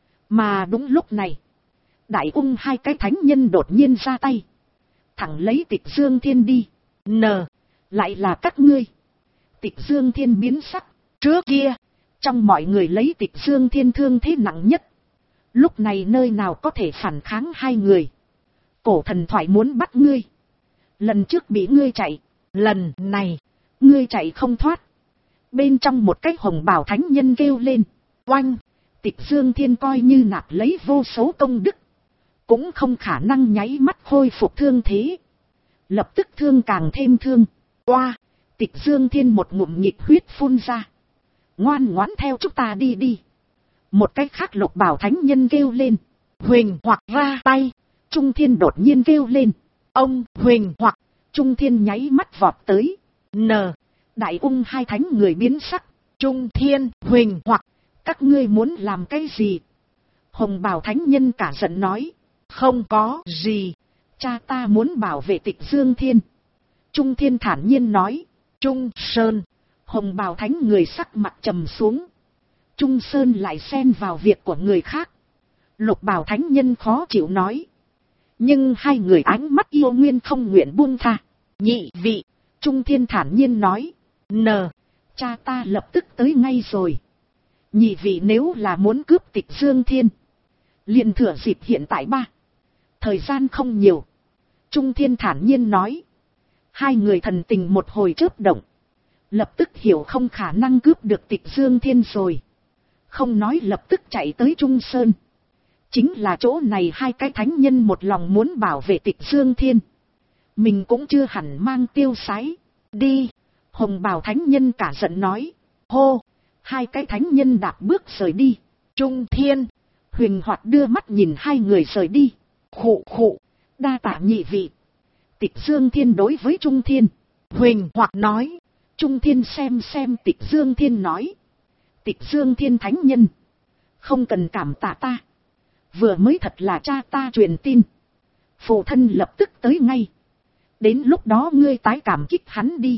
Mà đúng lúc này. Đại Ung 2 cái thánh nhân đột nhiên ra tay. Thẳng lấy Tịch Dương Thiên đi. Lại là các ngươi. Tịch Dương Thiên biến sắc. Trước kia, trong mọi người lấy Tịch Dương Thiên thương thế nặng nhất. Lúc này nơi nào có thể phản kháng 2 người. Cổ thần thoại muốn bắt ngươi. Lần trước bị ngươi chạy. Lần này, ngươi chạy không thoát. Bên trong một cái hồng bào thánh nhân kêu lên. Oanh, Tịch Dương Thiên coi như nạp lấy vô số công đức. Cũng không khả năng nháy mắt khôi phục thương thế. Lập tức thương càng thêm thương. Oa, Tịch Dương Thiên một ngụm nhịp huyết phun ra. Ngoan ngoãn theo chúng ta đi đi. Một cái khác lục bảo thánh nhân kêu lên. Huỳnh hoặc ra tay. Trung Thiên đột nhiên kêu lên. Ông Huỳnh hoặc. Trung Thiên nháy mắt vọt tới. Đại Ung 2 thánh người biến sắc. Trung Thiên, Huỳnh hoặc. Các ngươi muốn làm cái gì? Hồng bào thánh nhân cả giận nói. Không có gì. Cha ta muốn bảo vệ Tịch Dương Thiên. Trung Thiên thản nhiên nói. Trung Sơn. Hồng bào thánh người sắc mặt trầm xuống. Trung Sơn lại xen vào việc của người khác. Lục bào thánh nhân khó chịu nói. Nhưng 2 người ánh mắt yêu nguyên không nguyện buông tha. Nhị vị. Trung Thiên thản nhiên nói. Cha ta lập tức tới ngay rồi. Nhị vị nếu là muốn cướp Tịch Dương Thiên. Liền thừa dịp hiện tại 3. Thời gian không nhiều. Trung Thiên thản nhiên nói. 2 người thần tình một hồi chớp động. Lập tức hiểu không khả năng cướp được Tịch Dương Thiên rồi. Không nói lập tức chạy tới Trung Sơn. Chính là chỗ này 2 cái thánh nhân một lòng muốn bảo vệ Tịch Dương Thiên. Mình cũng chưa hẳn mang tiêu sái. Đi. Hồng bào thánh nhân cả giận nói. Hô. 2 cái thánh nhân đạp bước rời đi. Trung Thiên. Huỳnh Hoạt đưa mắt nhìn 2 người rời đi. Khụ khụ. Đa tạ nhị vị. Tịch Dương Thiên đối với Trung Thiên. Huỳnh Hoạt nói. Trung Thiên xem Tịch Dương Thiên nói. Tịch Dương Thiên thánh nhân. Không cần cảm tạ ta. Vừa mới thật là cha ta truyền tin. Phụ thân lập tức tới ngay. Đến lúc đó ngươi tái cảm kích hắn đi.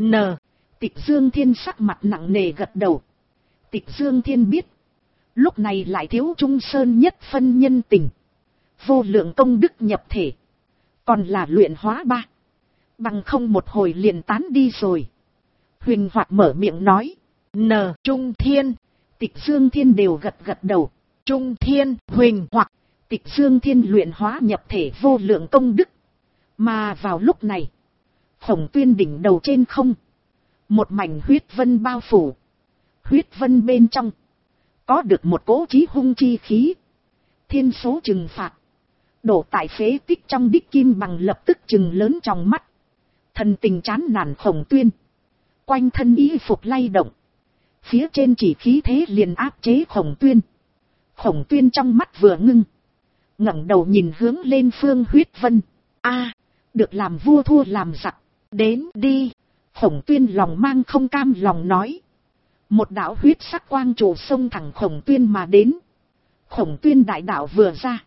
Tịch Dương Thiên sắc mặt nặng nề gật đầu. Tịch Dương Thiên biết. Lúc này lại thiếu Trung Sơn nhất phân nhân tình. Vô lượng công đức nhập thể. Còn là luyện hóa 3. Bằng không một hồi liền tán đi rồi. Huỳnh Hoạt mở miệng nói. Trung Thiên. Tịch Dương Thiên đều gật gật đầu. Trung Thiên, Huỳnh Hoạt. Tịch Dương Thiên luyện hóa nhập thể vô lượng công đức. Mà vào lúc này. Khổng Tuyên đỉnh đầu trên không. Một mảnh huyết vân bao phủ. Huyết vân bên trong. Có được một cỗ chí hung chi khí. Thiên số trừng phạt. Đổ tại phế tích trong đích Kim Bằng lập tức chừng lớn trong mắt. Thần tình chán nản Khổng Tuyên. Quanh thân y phục lay động. Phía trên chỉ khí thế liền áp chế Khổng Tuyên. Khổng Tuyên trong mắt vừa ngưng. ngẩng đầu nhìn hướng lên Phương Huyết Vân. A, được làm vua thua làm giặc. Đến đi. Khổng Tuyên lòng mang không cam lòng nói. Một đạo huyết sắc quang trụ xông thẳng Khổng Tuyên mà đến. Khổng Tuyên đại đạo vừa ra.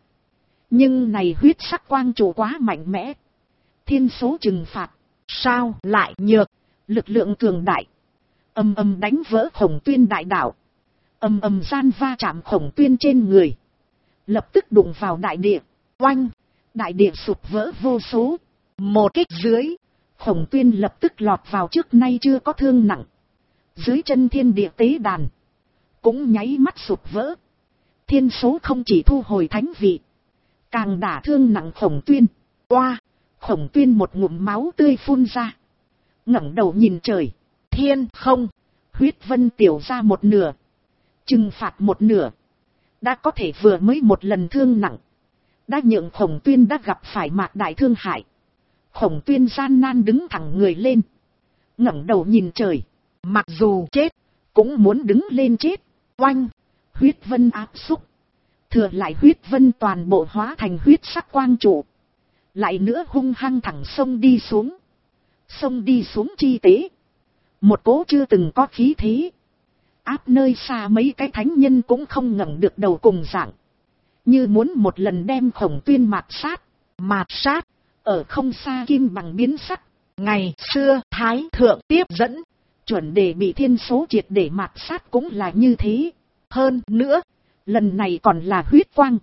Nhưng này huyết sắc quang trụ quá mạnh mẽ. Thiên số trừng phạt. Sao lại nhược. Lực lượng cường đại. Ầm ầm đánh vỡ Khổng Tuyên đại đạo. Ầm ầm gian va chạm Khổng Tuyên trên người. Lập tức đụng vào đại địa. Oanh. Đại địa sụp vỡ vô số. Một kích dưới. Khổng Tuyên lập tức lọt vào trước nay chưa có thương nặng. Dưới chân thiên địa tế đàn. Cũng nháy mắt sụp vỡ. Thiên số không chỉ thu hồi thánh vị. Càng đả thương nặng Khổng Tuyên. Oa. Khổng Tuyên một ngụm máu tươi phun ra. ngẩng đầu nhìn trời. Thiên không. Huyết vân tiểu ra một nửa. Trừng phạt một nửa. Đã có thể vừa mới một lần thương nặng. Đã nhượng Khổng Tuyên đã gặp phải mạc đại thương hại. Khổng Tuyên gian nan đứng thẳng người lên. ngẩng đầu nhìn trời. Mặc dù chết. Cũng muốn đứng lên chết. Oanh. Huyết vân áp xúc. Thừa lại huyết vân toàn bộ hóa thành huyết sắc quang trụ. Lại nữa hung hăng thẳng sông đi xuống. Sông đi xuống chi tế. Một cỗ chưa từng có khí thế. Áp nơi xa mấy cái thánh nhân cũng không ngẩng được đầu cùng dạng. Như muốn một lần đem Khổng Tuyên mạt sát. Mạt sát. Ở không xa Kim Bằng biến sắc. Ngày xưa Thái Thượng tiếp dẫn. Chuẩn để bị thiên số triệt để mạt sát cũng là như thế. Hơn nữa. Lần này còn là huyết quang.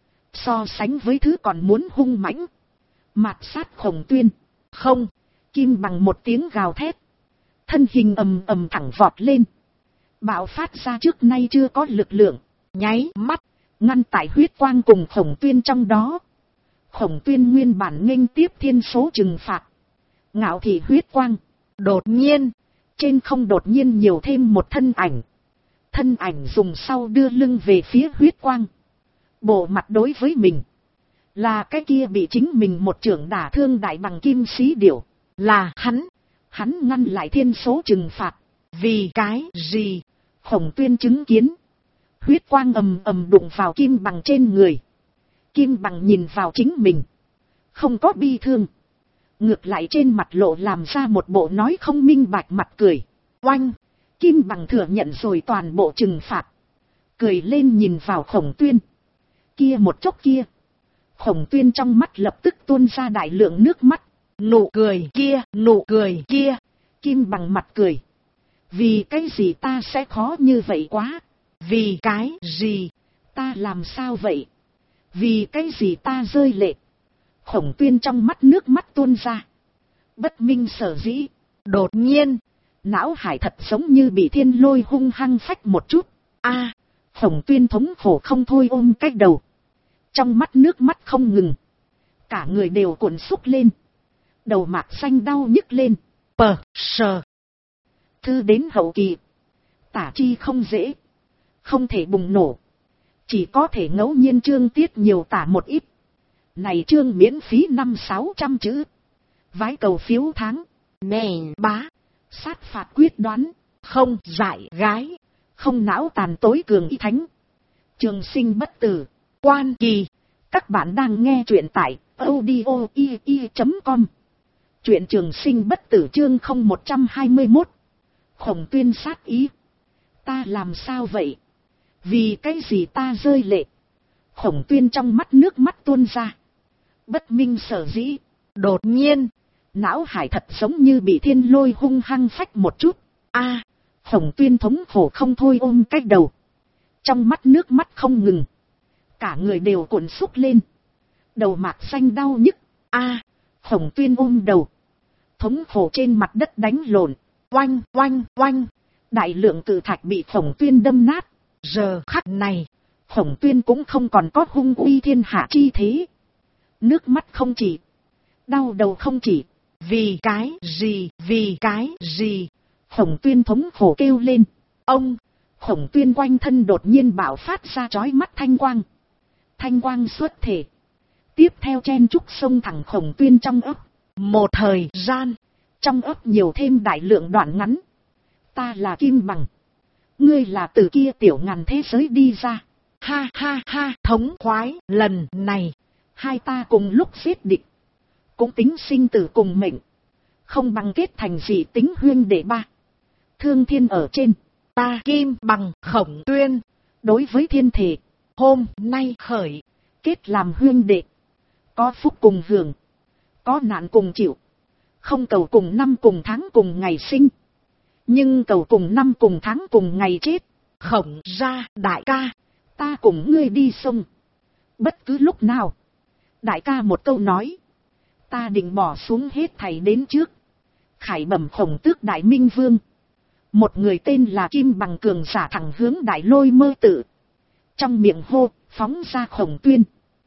So sánh với thứ còn muốn hung mãnh. Mạt sát Khổng Tuyên. Không. Kim Bằng một tiếng gào thét. Thân hình ầm ầm thẳng vọt lên. Bạo phát ra trước nay chưa có lực lượng. Nháy mắt. Ngăn tại huyết quang cùng Khổng Tuyên trong đó. Khổng Tuyên nguyên bản nghênh tiếp thiên số trừng phạt. Ngạo thị huyết quang. Đột nhiên. Trên không đột nhiên nhiều thêm một thân ảnh. Thân ảnh dùng sau đưa lưng về phía huyết quang. Bộ mặt đối với mình. Là cái kia bị chính mình một trưởng đả thương đại bằng kim sĩ điểu. Là hắn. Hắn ngăn lại thiên số trừng phạt. Vì cái gì? Khổng Tuyên chứng kiến. Huyết quang ầm ầm đụng vào Kim Bằng trên người. Kim Bằng nhìn vào chính mình. Không có bi thương. Ngược lại trên mặt lộ làm ra một bộ nói không minh bạch mặt cười. Oanh. Kim Bằng thừa nhận rồi toàn bộ trừng phạt. Cười lên nhìn vào Khổng Tuyên. Kia một chốc kia. Khổng Tuyên trong mắt lập tức tuôn ra đại lượng nước mắt. Nụ cười kia, nụ cười kia. Kim Bằng mặt cười. Vì cái gì ta sẽ khó như vậy quá? Vì cái gì? Ta làm sao vậy? Vì cái gì ta rơi lệ? Khổng Tuyên trong mắt nước mắt tuôn ra. Bất minh sở dĩ. Đột nhiên. Não hải thật giống như bị thiên lôi hung hăng phách một chút. A. Khổng Tuyên thống khổ không thôi ôm cái đầu. Trong mắt nước mắt không ngừng. Cả người đều cuộn xúc lên. Đầu mạc xanh đau nhức lên. Sờ. Thư đến hậu kỳ. Tả chi không dễ. Không thể bùng nổ. Chỉ có thể ngẫu nhiên chương tiết nhiều tả một ít. Này chương miễn phí 500-600 chữ. Vái cầu phiếu tháng. Nè bá. Sát phạt quyết đoán. Không dại gái. Không não tàn tối cường y thánh. Trường sinh bất tử. Quan kỳ. Các bạn đang nghe truyện tại audio.com. Truyện trường sinh bất tử chương 0121. Khổng Tuyên sát ý. Ta làm sao vậy? Vì cái gì ta rơi lệ? Khổng Tuyên trong mắt nước mắt tuôn ra. Bất minh sở dĩ. Đột nhiên. Não hải thật giống như bị thiên lôi hung hăng phách một chút. A. Khổng Tuyên thống khổ không thôi ôm cái đầu. Trong mắt nước mắt không ngừng. Cả người đều cuộn xúc lên. Đầu mạc xanh đau nhức. A. Khổng Tuyên ôm đầu. Thống khổ trên mặt đất đánh lộn. Oanh oanh oanh. Đại lượng cự thạch bị Khổng Tuyên đâm nát. Giờ khắc này. Khổng Tuyên cũng không còn có hung uy thiên hạ chi thế. Nước mắt không chỉ. Đau đầu không chỉ. Vì cái gì? Vì cái gì? Khổng Tuyên thống khổ kêu lên. Ông. Khổng Tuyên quanh thân đột nhiên bạo phát ra chói mắt thanh quang. Thanh quang xuất thể. Tiếp theo chen chúc xông thẳng Khổng Tuyên trong ấp. Một thời gian, trong ấp nhiều thêm đại lượng đoạn ngắn. Ta là Kim Bằng. Ngươi là từ kia tiểu ngàn thế giới đi ra. Ha ha ha, thống khoái, lần này, hai ta cùng lúc giết địch. Cũng tính sinh tử cùng mệnh. Không bằng kết thành dị tính huyên đệ ba. Thương thiên ở trên. Ta Kim Bằng Khổng Tuyên. Đối với thiên thể. Hôm nay khởi. Kết làm huyên đệ. Có phúc cùng hưởng. Có nạn cùng chịu. Không cầu cùng năm cùng tháng cùng ngày sinh. Nhưng cầu cùng năm cùng tháng cùng ngày chết. Khổng gia đại ca. Ta cùng ngươi đi sông. Bất cứ lúc nào. Đại ca một câu nói. Ta định bỏ xuống hết thảy đến trước. Khải bẩm Khổng Tước Đại Minh Vương. Một người tên là Kim Bằng cường giả thẳng hướng Đại Lôi Mơ Tự. Trong miệng hô, phóng ra Khổng Tuyên.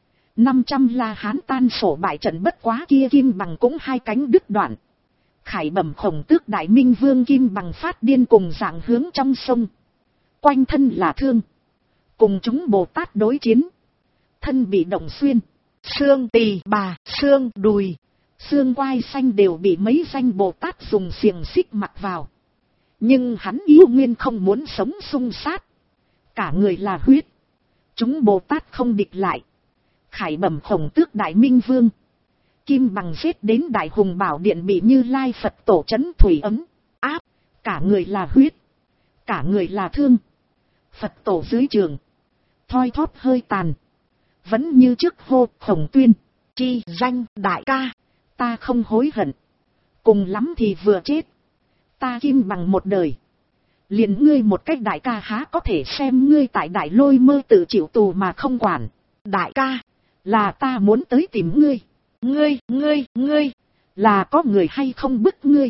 500 La Hán tan sổ bại trận bất quá kia Kim Bằng cũng hai cánh đứt đoạn. Khải bẩm Khổng Tước Đại Minh Vương Kim Bằng phát điên cùng dạng hướng trong sông. Quanh thân là thương. Cùng chúng Bồ Tát đối chiến. Thân bị động xuyên. Xương tỳ bà, xương đùi, xương quai xanh đều bị mấy danh Bồ Tát dùng xiềng xích mặc vào. Nhưng hắn yêu nguyên không muốn sống xung sát. Cả người là huyết. Chúng Bồ Tát không địch lại. Khải bẩm Khổng Tước Đại Minh Vương. Kim Bằng giết đến Đại Hùng Bảo Điện bị Như Lai Phật tổ trấn thủy ấm, áp. Cả người là huyết. Cả người là thương. Phật tổ dưới trường. Thoi thóp hơi tàn. Vẫn như trước hô Khổng Tuyên. Chi danh đại ca. Ta không hối hận. Cùng lắm thì vừa chết. Ta Kim Bằng một đời. Liền ngươi một cách đại ca há có thể xem ngươi tại Đại Lôi Mơ Tự chịu tù mà không quản. Đại ca. Là ta muốn tới tìm ngươi. Ngươi. Là có người hay không bức ngươi.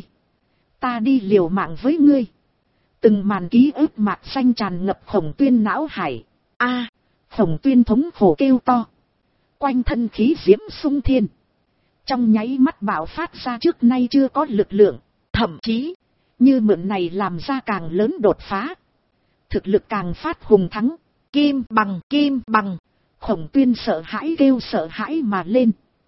Ta đi liều mạng với ngươi. Từng màn ký ức mạc xanh tràn ngập Khổng Tuyên não hải. A. Khổng Tuyên thống khổ kêu to. Quanh thân khí diễm sung thiên. Trong nháy mắt bạo phát ra trước nay chưa có lực lượng. Thậm chí, như mượn này làm ra càng lớn đột phá. Thực lực càng phát hùng thắng. Kim Bằng. Khổng Tuyên sợ hãi kêu sợ hãi mà lên.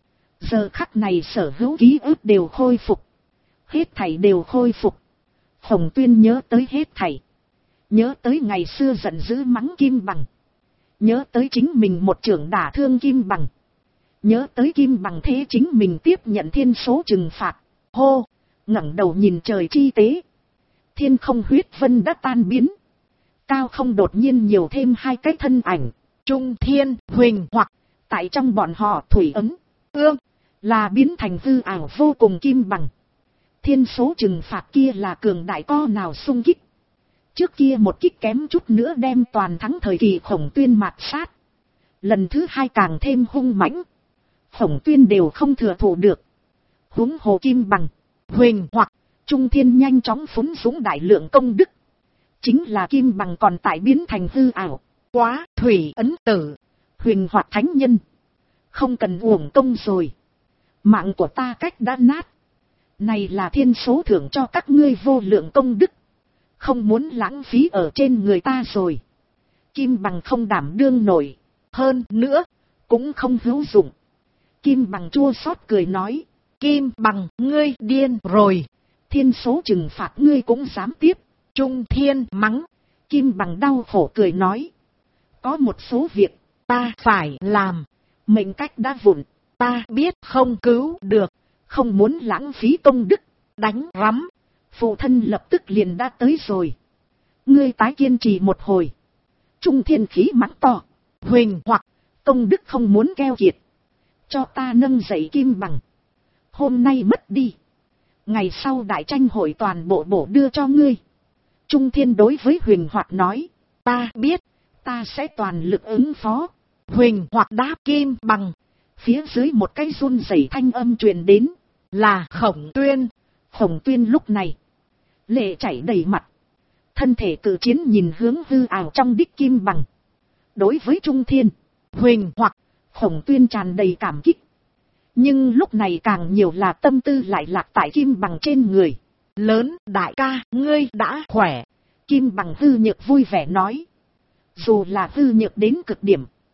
Giờ khắc này sở hữu ký ức đều khôi phục. Hết thảy đều khôi phục. Khổng Tuyên nhớ tới hết thảy. Nhớ tới ngày xưa giận dữ mắng Kim Bằng. Nhớ tới chính mình một trưởng đả thương Kim Bằng. Nhớ tới Kim Bằng thế chính mình tiếp nhận thiên số trừng phạt. Hô, ngẩng đầu nhìn trời chi tế. Thiên không huyết vân đã tan biến. Cao không đột nhiên nhiều thêm hai cái thân ảnh. Trung Thiên, Huỳnh hoặc tại trong bọn họ Thủy Ấm, Ương là biến thành hư ảo vô cùng Kim Bằng. Thiên số trừng phạt kia là cường đại co nào xung kích. Trước kia một kích kém chút nữa đem toàn thắng thời kỳ Khổng Tuyên mạt sát. Lần thứ hai càng thêm hung mãnh. Khổng Tuyên đều không thừa thủ được. Huống hồ Kim Bằng, Huỳnh hoặc Trung Thiên nhanh chóng phúng dũng đại lượng công đức. Chính là Kim Bằng còn tại biến thành hư ảo. Quá Thủy Ấn Tử, Huỳnh hoặc thánh nhân. Không cần uổng công rồi. Mạng của ta cách đã nát. Này là thiên số thưởng cho các ngươi vô lượng công đức. Không muốn lãng phí ở trên người ta rồi. Kim Bằng không đảm đương nổi. Hơn nữa, cũng không hữu dụng. Kim Bằng chua xót cười nói. Kim Bằng, ngươi điên rồi. Thiên số trừng phạt ngươi cũng dám tiếp. Trung Thiên mắng. Kim Bằng đau khổ cười nói. Có một số việc ta phải làm. Mệnh cách đã vụn. Ta biết không cứu được. Không muốn lãng phí công đức. Đánh rắm. Phụ thân lập tức liền đã tới rồi. Ngươi tái kiên trì một hồi. Trung Thiên khí mắng to. Huỳnh hoặc công đức không muốn keo kiệt. Cho ta nâng dậy Kim Bằng. Hôm nay mất đi. Ngày sau đại tranh hội toàn bộ bổ đưa cho ngươi. Trung Thiên đối với Huỳnh hoặc nói. Ta biết. Ta sẽ toàn lực ứng phó. Huỳnh hoặc đáp. Kim Bằng. Phía dưới một cái run rẩy thanh âm truyền đến. Là Khổng Tuyên. Khổng Tuyên lúc này lệ chảy đầy mặt. Thân thể cự chiến nhìn hướng hư ảo trong đích Kim Bằng. Đối với Trung Thiên, Huỳnh hoặc Khổng Tuyên tràn đầy cảm kích. Nhưng lúc này càng nhiều là tâm tư lại lạc tại Kim Bằng trên người. Lớn đại ca, ngươi đã khỏe. Kim Bằng hư nhược vui vẻ nói. Dù là hư nhược đến cực điểm.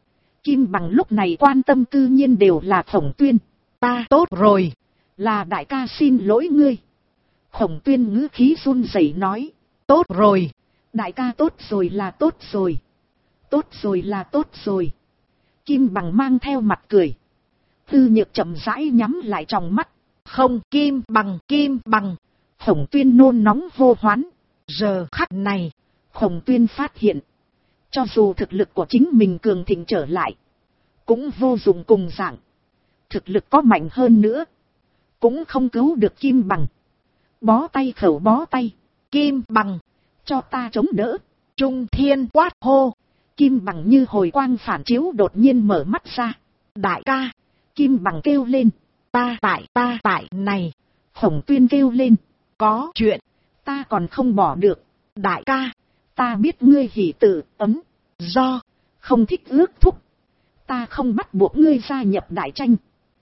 Kim Bằng lúc này quan tâm tự nhiên đều là Khổng Tuyên. Ta tốt rồi. Là đại ca xin lỗi ngươi. Khổng Tuyên ngữ khí run rẩy nói. Tốt rồi. Đại ca tốt rồi là tốt rồi. Tốt rồi là tốt rồi. Kim Bằng mang theo mặt cười. Tư Nhược chậm rãi nhắm lại tròng mắt. Không, Kim Bằng. Khổng Tuyên nôn nóng hô hoán. Giờ khắc này, Khổng Tuyên phát hiện. Cho dù thực lực của chính mình cường thịnh trở lại, cũng vô dụng cùng dạng. Thực lực có mạnh hơn nữa, cũng không cứu được Kim Bằng. Bó tay khẩu bó tay. Kim Bằng, cho ta chống đỡ. Trung Thiên quát hô. Kim Bằng như hồi quang phản chiếu đột nhiên mở mắt ra. Đại ca. Kim Bằng kêu lên. Ta tại này. Khổng Tuyên kêu lên. Có chuyện. Ta còn không bỏ được. Đại ca. Ta biết ngươi hỉ tử ấm. Do. Không thích ước thúc. Ta không bắt buộc ngươi gia nhập đại tranh.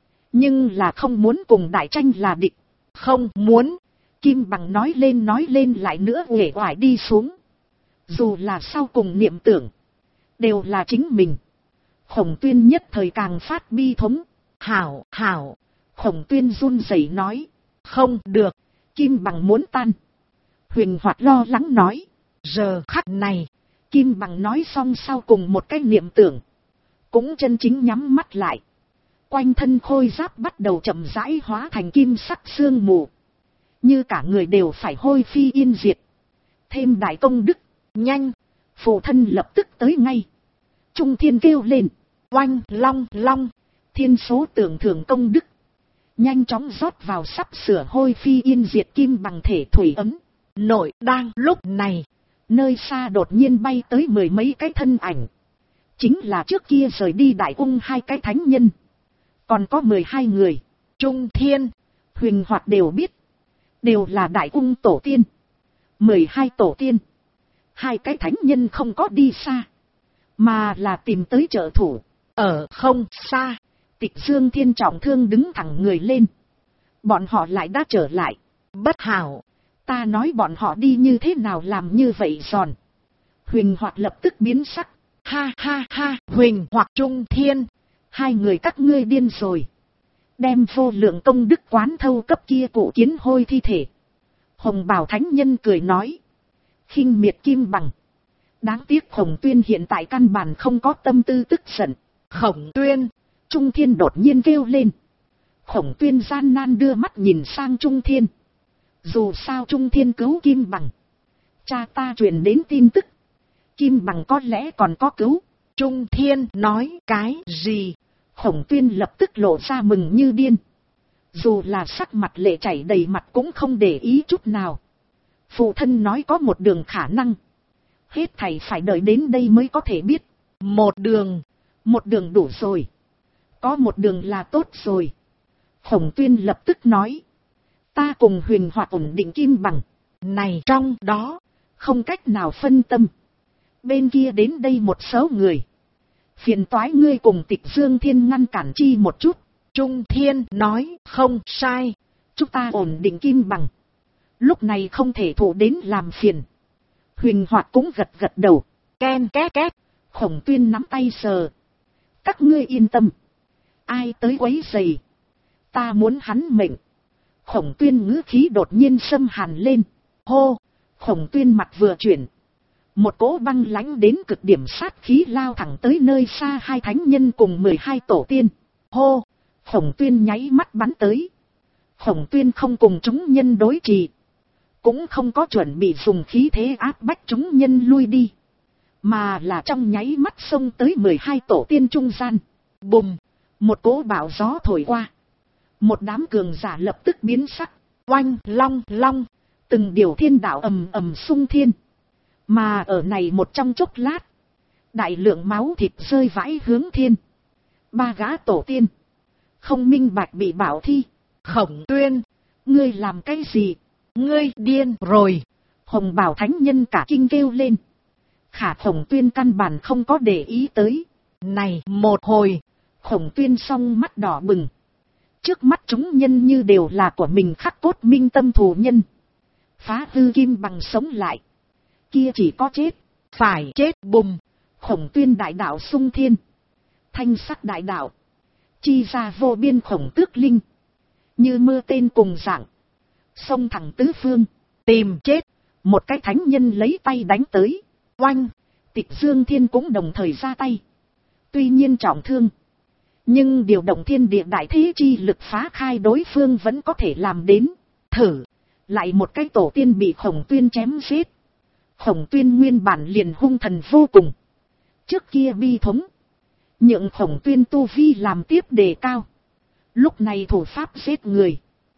Nhưng là không muốn cùng đại tranh là địch. Không muốn. Kim Bằng nói lên lại nữa uể oải đi xuống. Dù là sau cùng niệm tưởng. Đều là chính mình. Khổng Tuyên nhất thời càng phát bi thống. Hảo. Khổng Tuyên run rẩy nói. Không được. Kim Bằng muốn tan. Huỳnh Hoạt lo lắng nói. Giờ khắc này. Kim Bằng nói xong sau cùng một cái niệm tưởng. Cũng chân chính nhắm mắt lại. Quanh thân khôi giáp bắt đầu chậm rãi hóa thành kim sắc sương mù. Như cả người đều phải hôi phi yên diệt. Thêm đại công đức. Nhanh. Phụ thân lập tức tới ngay. Trung Thiên kêu lên. Oanh long. Thiên số tưởng thưởng công đức. Nhanh chóng rót vào sắp sửa hôi phi yên diệt Kim Bằng thể thủy ấm. Nội đang lúc này. Nơi xa đột nhiên bay tới mười mấy cái thân ảnh. Chính là trước kia rời đi đại ung 2 cái thánh nhân. Còn có 12 người. Trung Thiên, Huỳnh Hoạt đều biết. Đều là đại ung tổ tiên. 12 tổ tiên. 2 cái thánh nhân không có đi xa. Mà là tìm tới trợ thủ. Ở không xa. Tịch Dương Thiên trọng thương đứng thẳng người lên. Bọn họ lại đã trở lại. Bất hảo. Ta nói bọn họ đi như thế nào làm như vậy giòn. Huỳnh Hoạt lập tức biến sắc. Ha. Huỳnh Hoạt Trung Thiên. 2 người các ngươi điên rồi. Đem vô lượng công đức quán thâu cấp kia cụ kiến hôi thi thể. Hồng Bào Thánh Nhân cười nói. Khinh miệt Kim Bằng. Đáng tiếc Khổng Tuyên hiện tại căn bản không có tâm tư tức giận. Khổng Tuyên. Trung Thiên đột nhiên kêu lên. Khổng Tuyên gian nan đưa mắt nhìn sang Trung Thiên. Dù sao Trung Thiên cứu Kim Bằng. Cha ta truyền đến tin tức. Kim Bằng có lẽ còn có cứu. Trung Thiên nói cái gì? Khổng Tuyên lập tức lộ ra mừng như điên. Dù là sắc mặt lệ chảy đầy mặt cũng không để ý chút nào. Phụ thân nói có một đường khả năng. Hết thảy phải đợi đến đây mới có thể biết. Một đường đủ rồi. Có một đường là tốt rồi. Khổng Tuyên lập tức nói. Ta cùng Huỳnh Hoạt ổn định Kim Bằng. Này trong đó. Không cách nào phân tâm. Bên kia đến đây một số người. Phiền toái ngươi cùng Tịch Dương Thiên ngăn cản chi một chút. Trung Thiên nói không sai. Chúng ta ổn định Kim Bằng. Lúc này không thể thủ đến làm phiền. Huỳnh Hoạt cũng gật gật đầu. Ken két két. Khổng Tuyên nắm tay sờ. Các ngươi yên tâm. Ai tới quấy rầy. Ta muốn hắn mệnh. Khổng Tuyên ngữ khí đột nhiên xâm hàn lên. Hô. Khổng Tuyên mặt vừa chuyển. Một cỗ băng lãnh đến cực điểm sát khí lao thẳng tới nơi xa 2 thánh nhân cùng 12 tổ tiên. Hô. Khổng Tuyên nháy mắt bắn tới. Khổng Tuyên không cùng chúng nhân đối trì. Cũng không có chuẩn bị dùng khí thế áp bách chúng nhân lui đi. Mà là trong nháy mắt xông tới 12 tổ tiên trung gian. Bùm. Một cỗ bão gió thổi qua. Một đám cường giả lập tức biến sắc. Oanh long. Từng điều thiên đạo ầm sung thiên. Mà ở này một trong chốc lát. Đại lượng máu thịt rơi vãi hướng thiên. 3 gã tổ tiên. Không minh bạch bị bảo thi. Khổng Tuyên. Ngươi làm cái gì? Ngươi điên rồi. Hồng Bào Thánh Nhân cả kinh kêu lên. Khả Khổng Tuyên căn bản không có để ý tới. Này một hồi. Khổng Tuyên song mắt đỏ bừng. Trước mắt chúng nhân như đều là của mình khắc cốt minh tâm thù nhân. Phá hư Kim Bằng sống lại. Kia chỉ có chết. Phải chết. Bùm. Khổng Tuyên đại đạo sung thiên. Thanh sắc đại đạo. Chi ra vô biên khổng tước linh. Như mưa tên cùng dạng. Xông thẳng tứ phương. Tìm chết. Một cái thánh nhân lấy tay đánh tới. Oanh. Tịch Dương Thiên cũng đồng thời ra tay. Tuy nhiên trọng thương. Nhưng điều động thiên địa đại thế chi lực phá khai đối phương vẫn có thể làm đến. Thử. Lại một cái tổ tiên bị Khổng Tuyên chém giết. Khổng Tuyên nguyên bản liền hung thần vô cùng. Trước kia bi thống. Nhượng Khổng Tuyên tu vi làm tiếp đề cao. Lúc này thủ pháp giết người.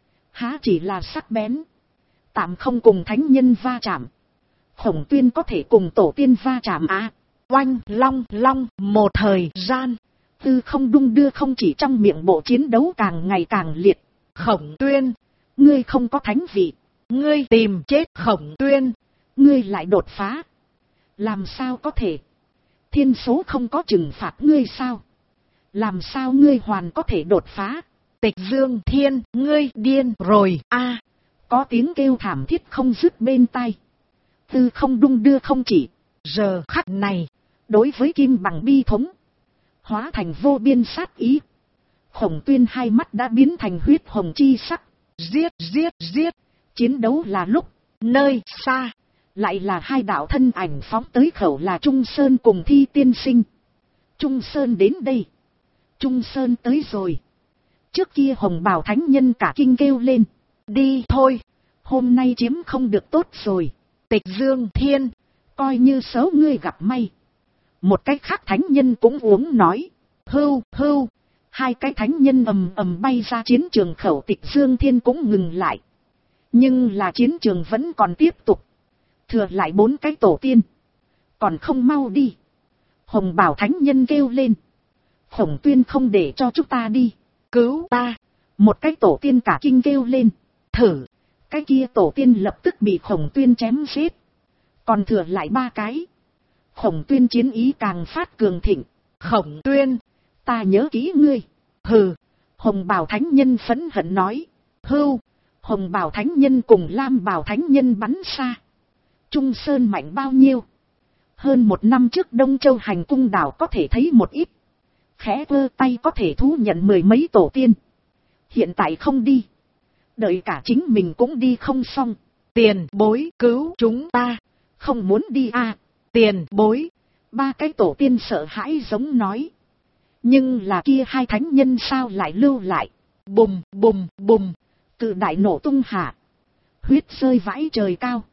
Há chỉ là sắc bén. Tạm không cùng thánh nhân va chạm. Khổng Tuyên có thể cùng tổ tiên va chạm à. Oanh long long một thời gian. Tư không đung đưa không chỉ trong miệng bộ chiến đấu càng ngày càng liệt. Khổng Tuyên. Ngươi không có thánh vị. Ngươi tìm chết Khổng Tuyên. Ngươi lại đột phá. Làm sao có thể? Thiên số không có trừng phạt ngươi sao? Làm sao ngươi hoàn có thể đột phá? Tịch Dương Thiên, ngươi điên rồi a. Có tiếng kêu thảm thiết không dứt bên tai. Tư không đung đưa không chỉ. Giờ khắc này, đối với kim bằng bi thống. Hóa thành vô biên sát ý. Khổng Tuyên hai mắt đã biến thành huyết hồng chi sắc. Giết giết giết. Chiến đấu là lúc. Nơi xa. Lại là hai đạo thân ảnh phóng tới khẩu là Trung Sơn cùng Thi Tiên Sinh. Trung Sơn đến đây. Trung Sơn tới rồi. Trước kia hồng bào thánh nhân cả kinh kêu lên. Đi thôi. Hôm nay chiếm không được tốt rồi. Tịch Dương Thiên. Coi như xấu ngươi gặp may. Một cái khác thánh nhân cũng uống nói. Hưu hưu. Hai cái thánh nhân ầm ầm bay ra chiến trường khẩu. Tịch Dương Thiên cũng ngừng lại. Nhưng là chiến trường vẫn còn tiếp tục. Thừa lại 4 cái tổ tiên. Còn không mau đi. Hồng Bảo thánh nhân kêu lên. Khổng Tuyên không để cho chúng ta đi. Cứu ta. Một cái tổ tiên cả kinh kêu lên. Thử. Cái kia tổ tiên lập tức bị Khổng Tuyên chém giết. Còn thừa lại 3 cái. Khổng Tuyên chiến ý càng phát cường thịnh. Khổng Tuyên. Ta nhớ kỹ ngươi. Hừ. Hồng Bảo thánh nhân phẫn hận nói. Hưu. Hồng Bảo thánh nhân cùng Lam Bảo thánh nhân bắn xa. Trung Sơn mạnh bao nhiêu? Hơn 1 năm trước Đông Châu hành cung đảo có thể thấy một ít. Khẽ vơ tay có thể thú nhận 10 mấy tổ tiên. Hiện tại không đi. Đợi cả chính mình cũng đi không xong. Tiền bối cứu chúng ta. Không muốn đi à. Tiền bối. 3 cái tổ tiên sợ hãi giống nói. Nhưng là kia hai thánh nhân sao lại lưu lại. Bùm bùm bùm. Cự đại nổ tung hạ. Huyết rơi vãi trời cao.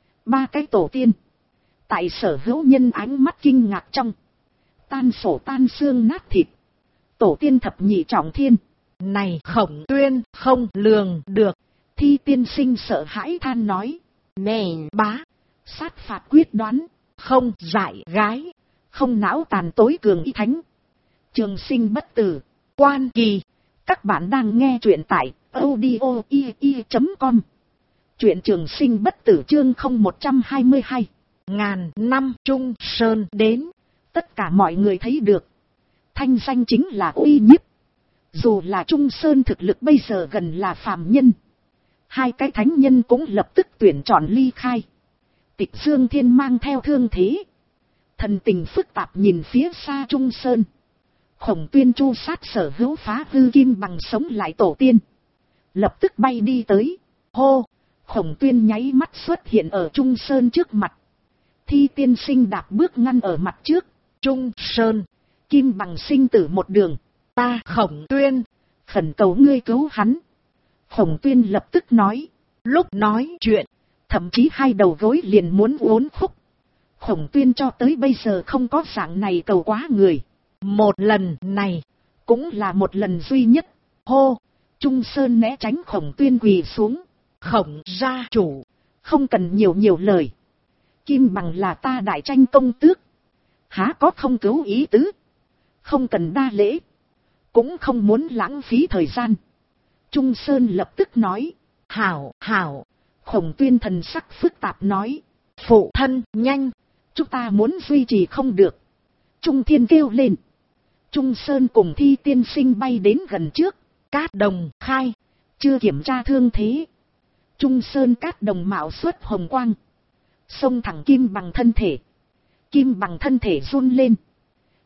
3 cái tổ tiên. Tại sở hữu nhân ánh mắt kinh ngạc trong. Tan sổ tan xương nát thịt. Tổ tiên thập nhị trọng thiên. Này Khổng Tuyên không lường được. Thi Tiên Sinh sợ hãi than nói. Nè bá. Sát phạt quyết đoán. Không dại gái. Không não tàn tối cường y thánh. Trường sinh bất tử. Quan Kỳ. Các bạn đang nghe truyện tại audio.com. Truyện Trường Sinh bất tử chương 0122. Ngàn năm Trung Sơn đến. Tất cả mọi người thấy được. Thanh danh chính là uy nhiếp. Dù là Trung Sơn thực lực bây giờ gần là phàm nhân. 2 cái thánh nhân cũng lập tức tuyển chọn ly khai. Tịch Dương Thiên mang theo thương thế. Thần tình phức tạp nhìn phía xa Trung Sơn. Khổng Tuyên chu sát sở hữu phá hư kim bằng sống lại tổ tiên. Lập tức bay đi tới. Hô! Khổng Tuyên nháy mắt xuất hiện ở Trung Sơn trước mặt. Thi Tiên Sinh đạp bước ngăn ở mặt trước. Trung Sơn. Kim bằng sinh tử một đường. Ta Khổng Tuyên. Khẩn cầu ngươi cứu hắn. Khổng Tuyên lập tức nói. Lúc nói chuyện. Thậm chí 2 đầu gối liền muốn uốn khúc. Khổng Tuyên cho tới bây giờ không có dạng này cầu quá người. Một lần này. Cũng là một lần duy nhất. Hô! Trung Sơn né tránh Khổng Tuyên quỳ xuống. Khổng gia chủ. Không cần nhiều lời. Kim bằng là ta đại tranh công tước. Há có không cứu ý tứ. Không cần đa lễ. Cũng không muốn lãng phí thời gian. Trung Sơn lập tức nói. Hảo hảo. Khổng Tuyên thần sắc phức tạp nói. Phụ thân nhanh. Chúng ta muốn duy trì không được. Trung Thiên kêu lên. Trung Sơn cùng Thi Tiên Sinh bay đến gần trước. Cát đồng khai. Chưa kiểm tra thương thế. Trung Sơn cát đồng mạo xuất hồng quang. Xông thẳng kim bằng thân thể. Kim bằng thân thể run lên.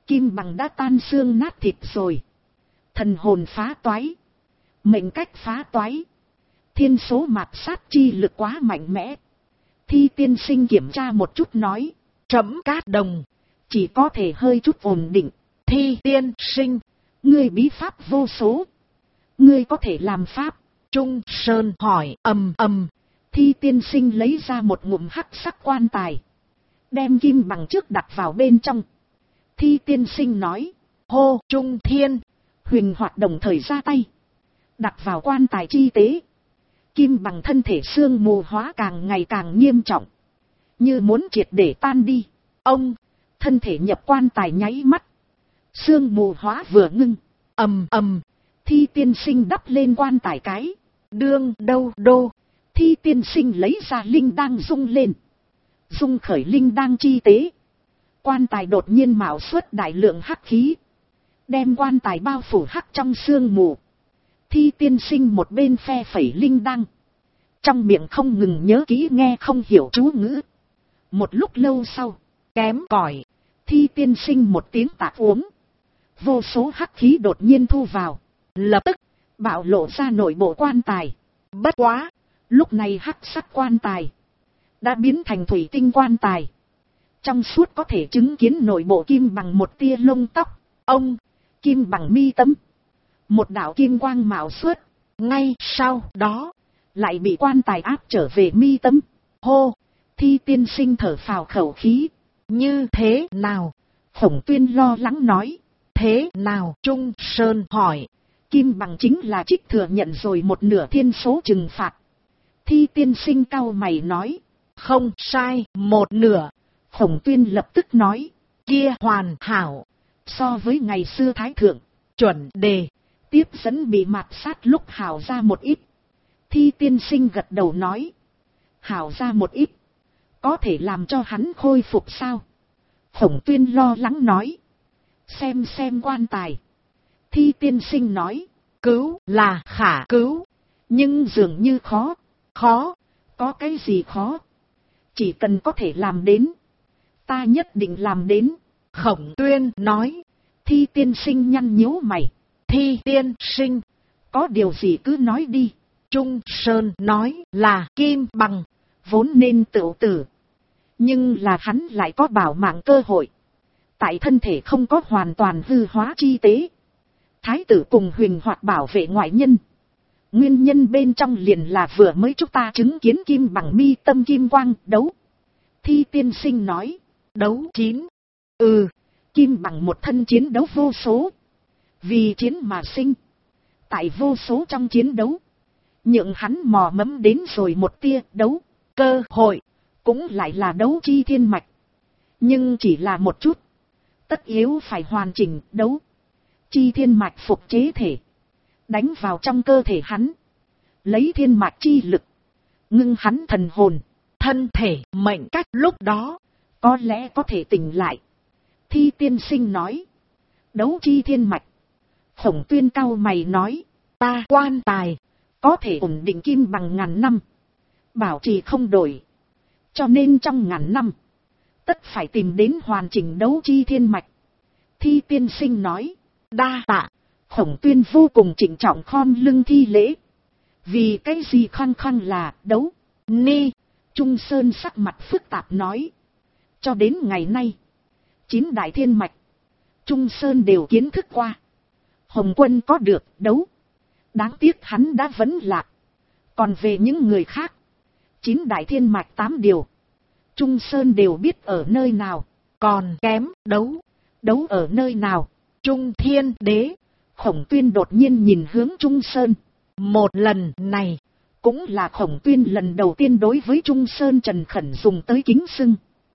Kim bằng đã tan xương nát thịt rồi. Thần hồn phá toái. Mệnh cách phá toái. Thiên số mạt sát chi lực quá mạnh mẽ. Thi tiên sinh kiểm tra một chút nói. Trẫm cát đồng. Chỉ có thể hơi chút ổn định. Thi tiên sinh. Ngươi bí pháp vô số. Ngươi có thể làm pháp. Trung Sơn hỏi ầm ầm. Thi tiên sinh lấy ra một ngụm hắc sắc quan tài. Đem kim bằng trước đặt vào bên trong. Thi tiên sinh nói. Hô Trung Thiên. Huỳnh hoạt đồng thời ra tay. Đặt vào quan tài chi tế. Kim bằng thân thể xương mù hóa càng ngày càng nghiêm trọng. Như muốn triệt để tan đi. Ông. Thân thể nhập quan tài nháy mắt. Xương mù hóa vừa ngưng. Ầm ầm. Thi tiên sinh đắp lên quan tài cái. Đương đâu đô. Thi tiên sinh lấy ra linh đang rung lên. Rung khởi linh đang chi tế. Quan tài đột nhiên mạo xuất đại lượng hắc khí. Đem quan tài bao phủ hắc trong sương mù. Thi tiên sinh một bên phe phẩy linh đăng. Trong miệng không ngừng nhớ kỹ nghe không hiểu chú ngữ. Một lúc lâu sau. Kém cỏi. Thi tiên sinh một tiếng tạc uống. Vô số hắc khí đột nhiên thu vào. Lập tức. Bạo lộ ra nội bộ quan tài. Bất quá. Lúc này hắc sắc quan tài. Đã biến thành thủy tinh quan tài. Trong suốt có thể chứng kiến nội bộ kim bằng một tia lông tóc. Ông. Kim bằng mi tâm. Một đạo kim quang mạo xuất. Ngay sau đó. Lại bị quan tài áp trở về mi tâm. Hô. Thi tiên sinh thở phào khẩu khí. Như thế nào? Khổng Tuyên lo lắng nói. Thế nào? Trung Sơn hỏi. Kim bằng chính là trích thừa nhận rồi một nửa thiên số trừng phạt. Thi tiên sinh cau mày nói. Không sai, một nửa. Khổng Tuyên lập tức nói. Kia hoàn hảo. So với ngày xưa thái thượng. Chuẩn đề. Tiếp dẫn bị mạt sát lúc hảo ra một ít. Thi tiên sinh gật đầu nói. Hảo ra một ít. Có thể làm cho hắn khôi phục sao? Khổng Tuyên lo lắng nói. Xem quan tài. Thi tiên sinh nói. Cứu là khả cứu. Nhưng dường như khó. Khó. Có cái gì khó? Chỉ cần có thể làm đến. Ta nhất định làm đến. Khổng Tuyên nói. Thi tiên sinh nhăn nhíu mày. Thi tiên sinh. Có điều gì cứ nói đi. Trung Sơn nói là kim bằng. Vốn nên tự tử. Nhưng là hắn lại có bảo mạng cơ hội. Tại thân thể không có hoàn toàn hư hóa chi tế. Thái tử cùng Huỳnh Hoạt bảo vệ ngoại nhân. Nguyên nhân bên trong liền là vừa mới chúng ta chứng kiến kim bằng mi tâm kim quang đấu. Thi tiên sinh nói. Đấu chín. Kim bằng một thân chiến đấu vô số. Vì chiến mà sinh. Tại vô số trong chiến đấu. Nhượng hắn mò mẫm đến rồi một tia đấu. Cơ hội. Cũng lại là đấu chi thiên mạch. Nhưng chỉ là một chút. Tất yếu phải hoàn chỉnh đấu. Chi thiên mạch phục chế thể. Đánh vào trong cơ thể hắn. Lấy thiên mạch chi lực. Ngưng hắn thần hồn. Thân thể mệnh cách lúc đó. Có lẽ có thể tỉnh lại. Thi tiên sinh nói. Đấu chi thiên mạch. Khổng Tuyên cau mày nói. Ta quan tài. Có thể ổn định kim bằng ngàn năm. Bảo trì không đổi. Cho nên trong ngàn năm. Tất phải tìm đến hoàn chỉnh đấu chi thiên mạch. Thi tiên sinh nói. Đa tạ. Khổng Tuyên vô cùng trịnh trọng khom lưng thi lễ. Vì cái gì khăng khăng là đấu. Ni. Trung Sơn sắc mặt phức tạp nói. Cho đến ngày nay. 9 đại thiên mạch. Trung Sơn đều kiến thức qua. Hồng Quân có được đấu. Đáng tiếc hắn đã vấn lạc. Còn về những người khác. 9 đại thiên mạch 8 điều. Trung Sơn đều biết ở nơi nào. Còn kém đấu. Đấu ở nơi nào. Trung Thiên Đế. Khổng Tuyên đột nhiên nhìn hướng Trung Sơn. Một lần này. Cũng là Khổng Tuyên lần đầu tiên đối với Trung Sơn trần khẩn dùng tới kính xưng.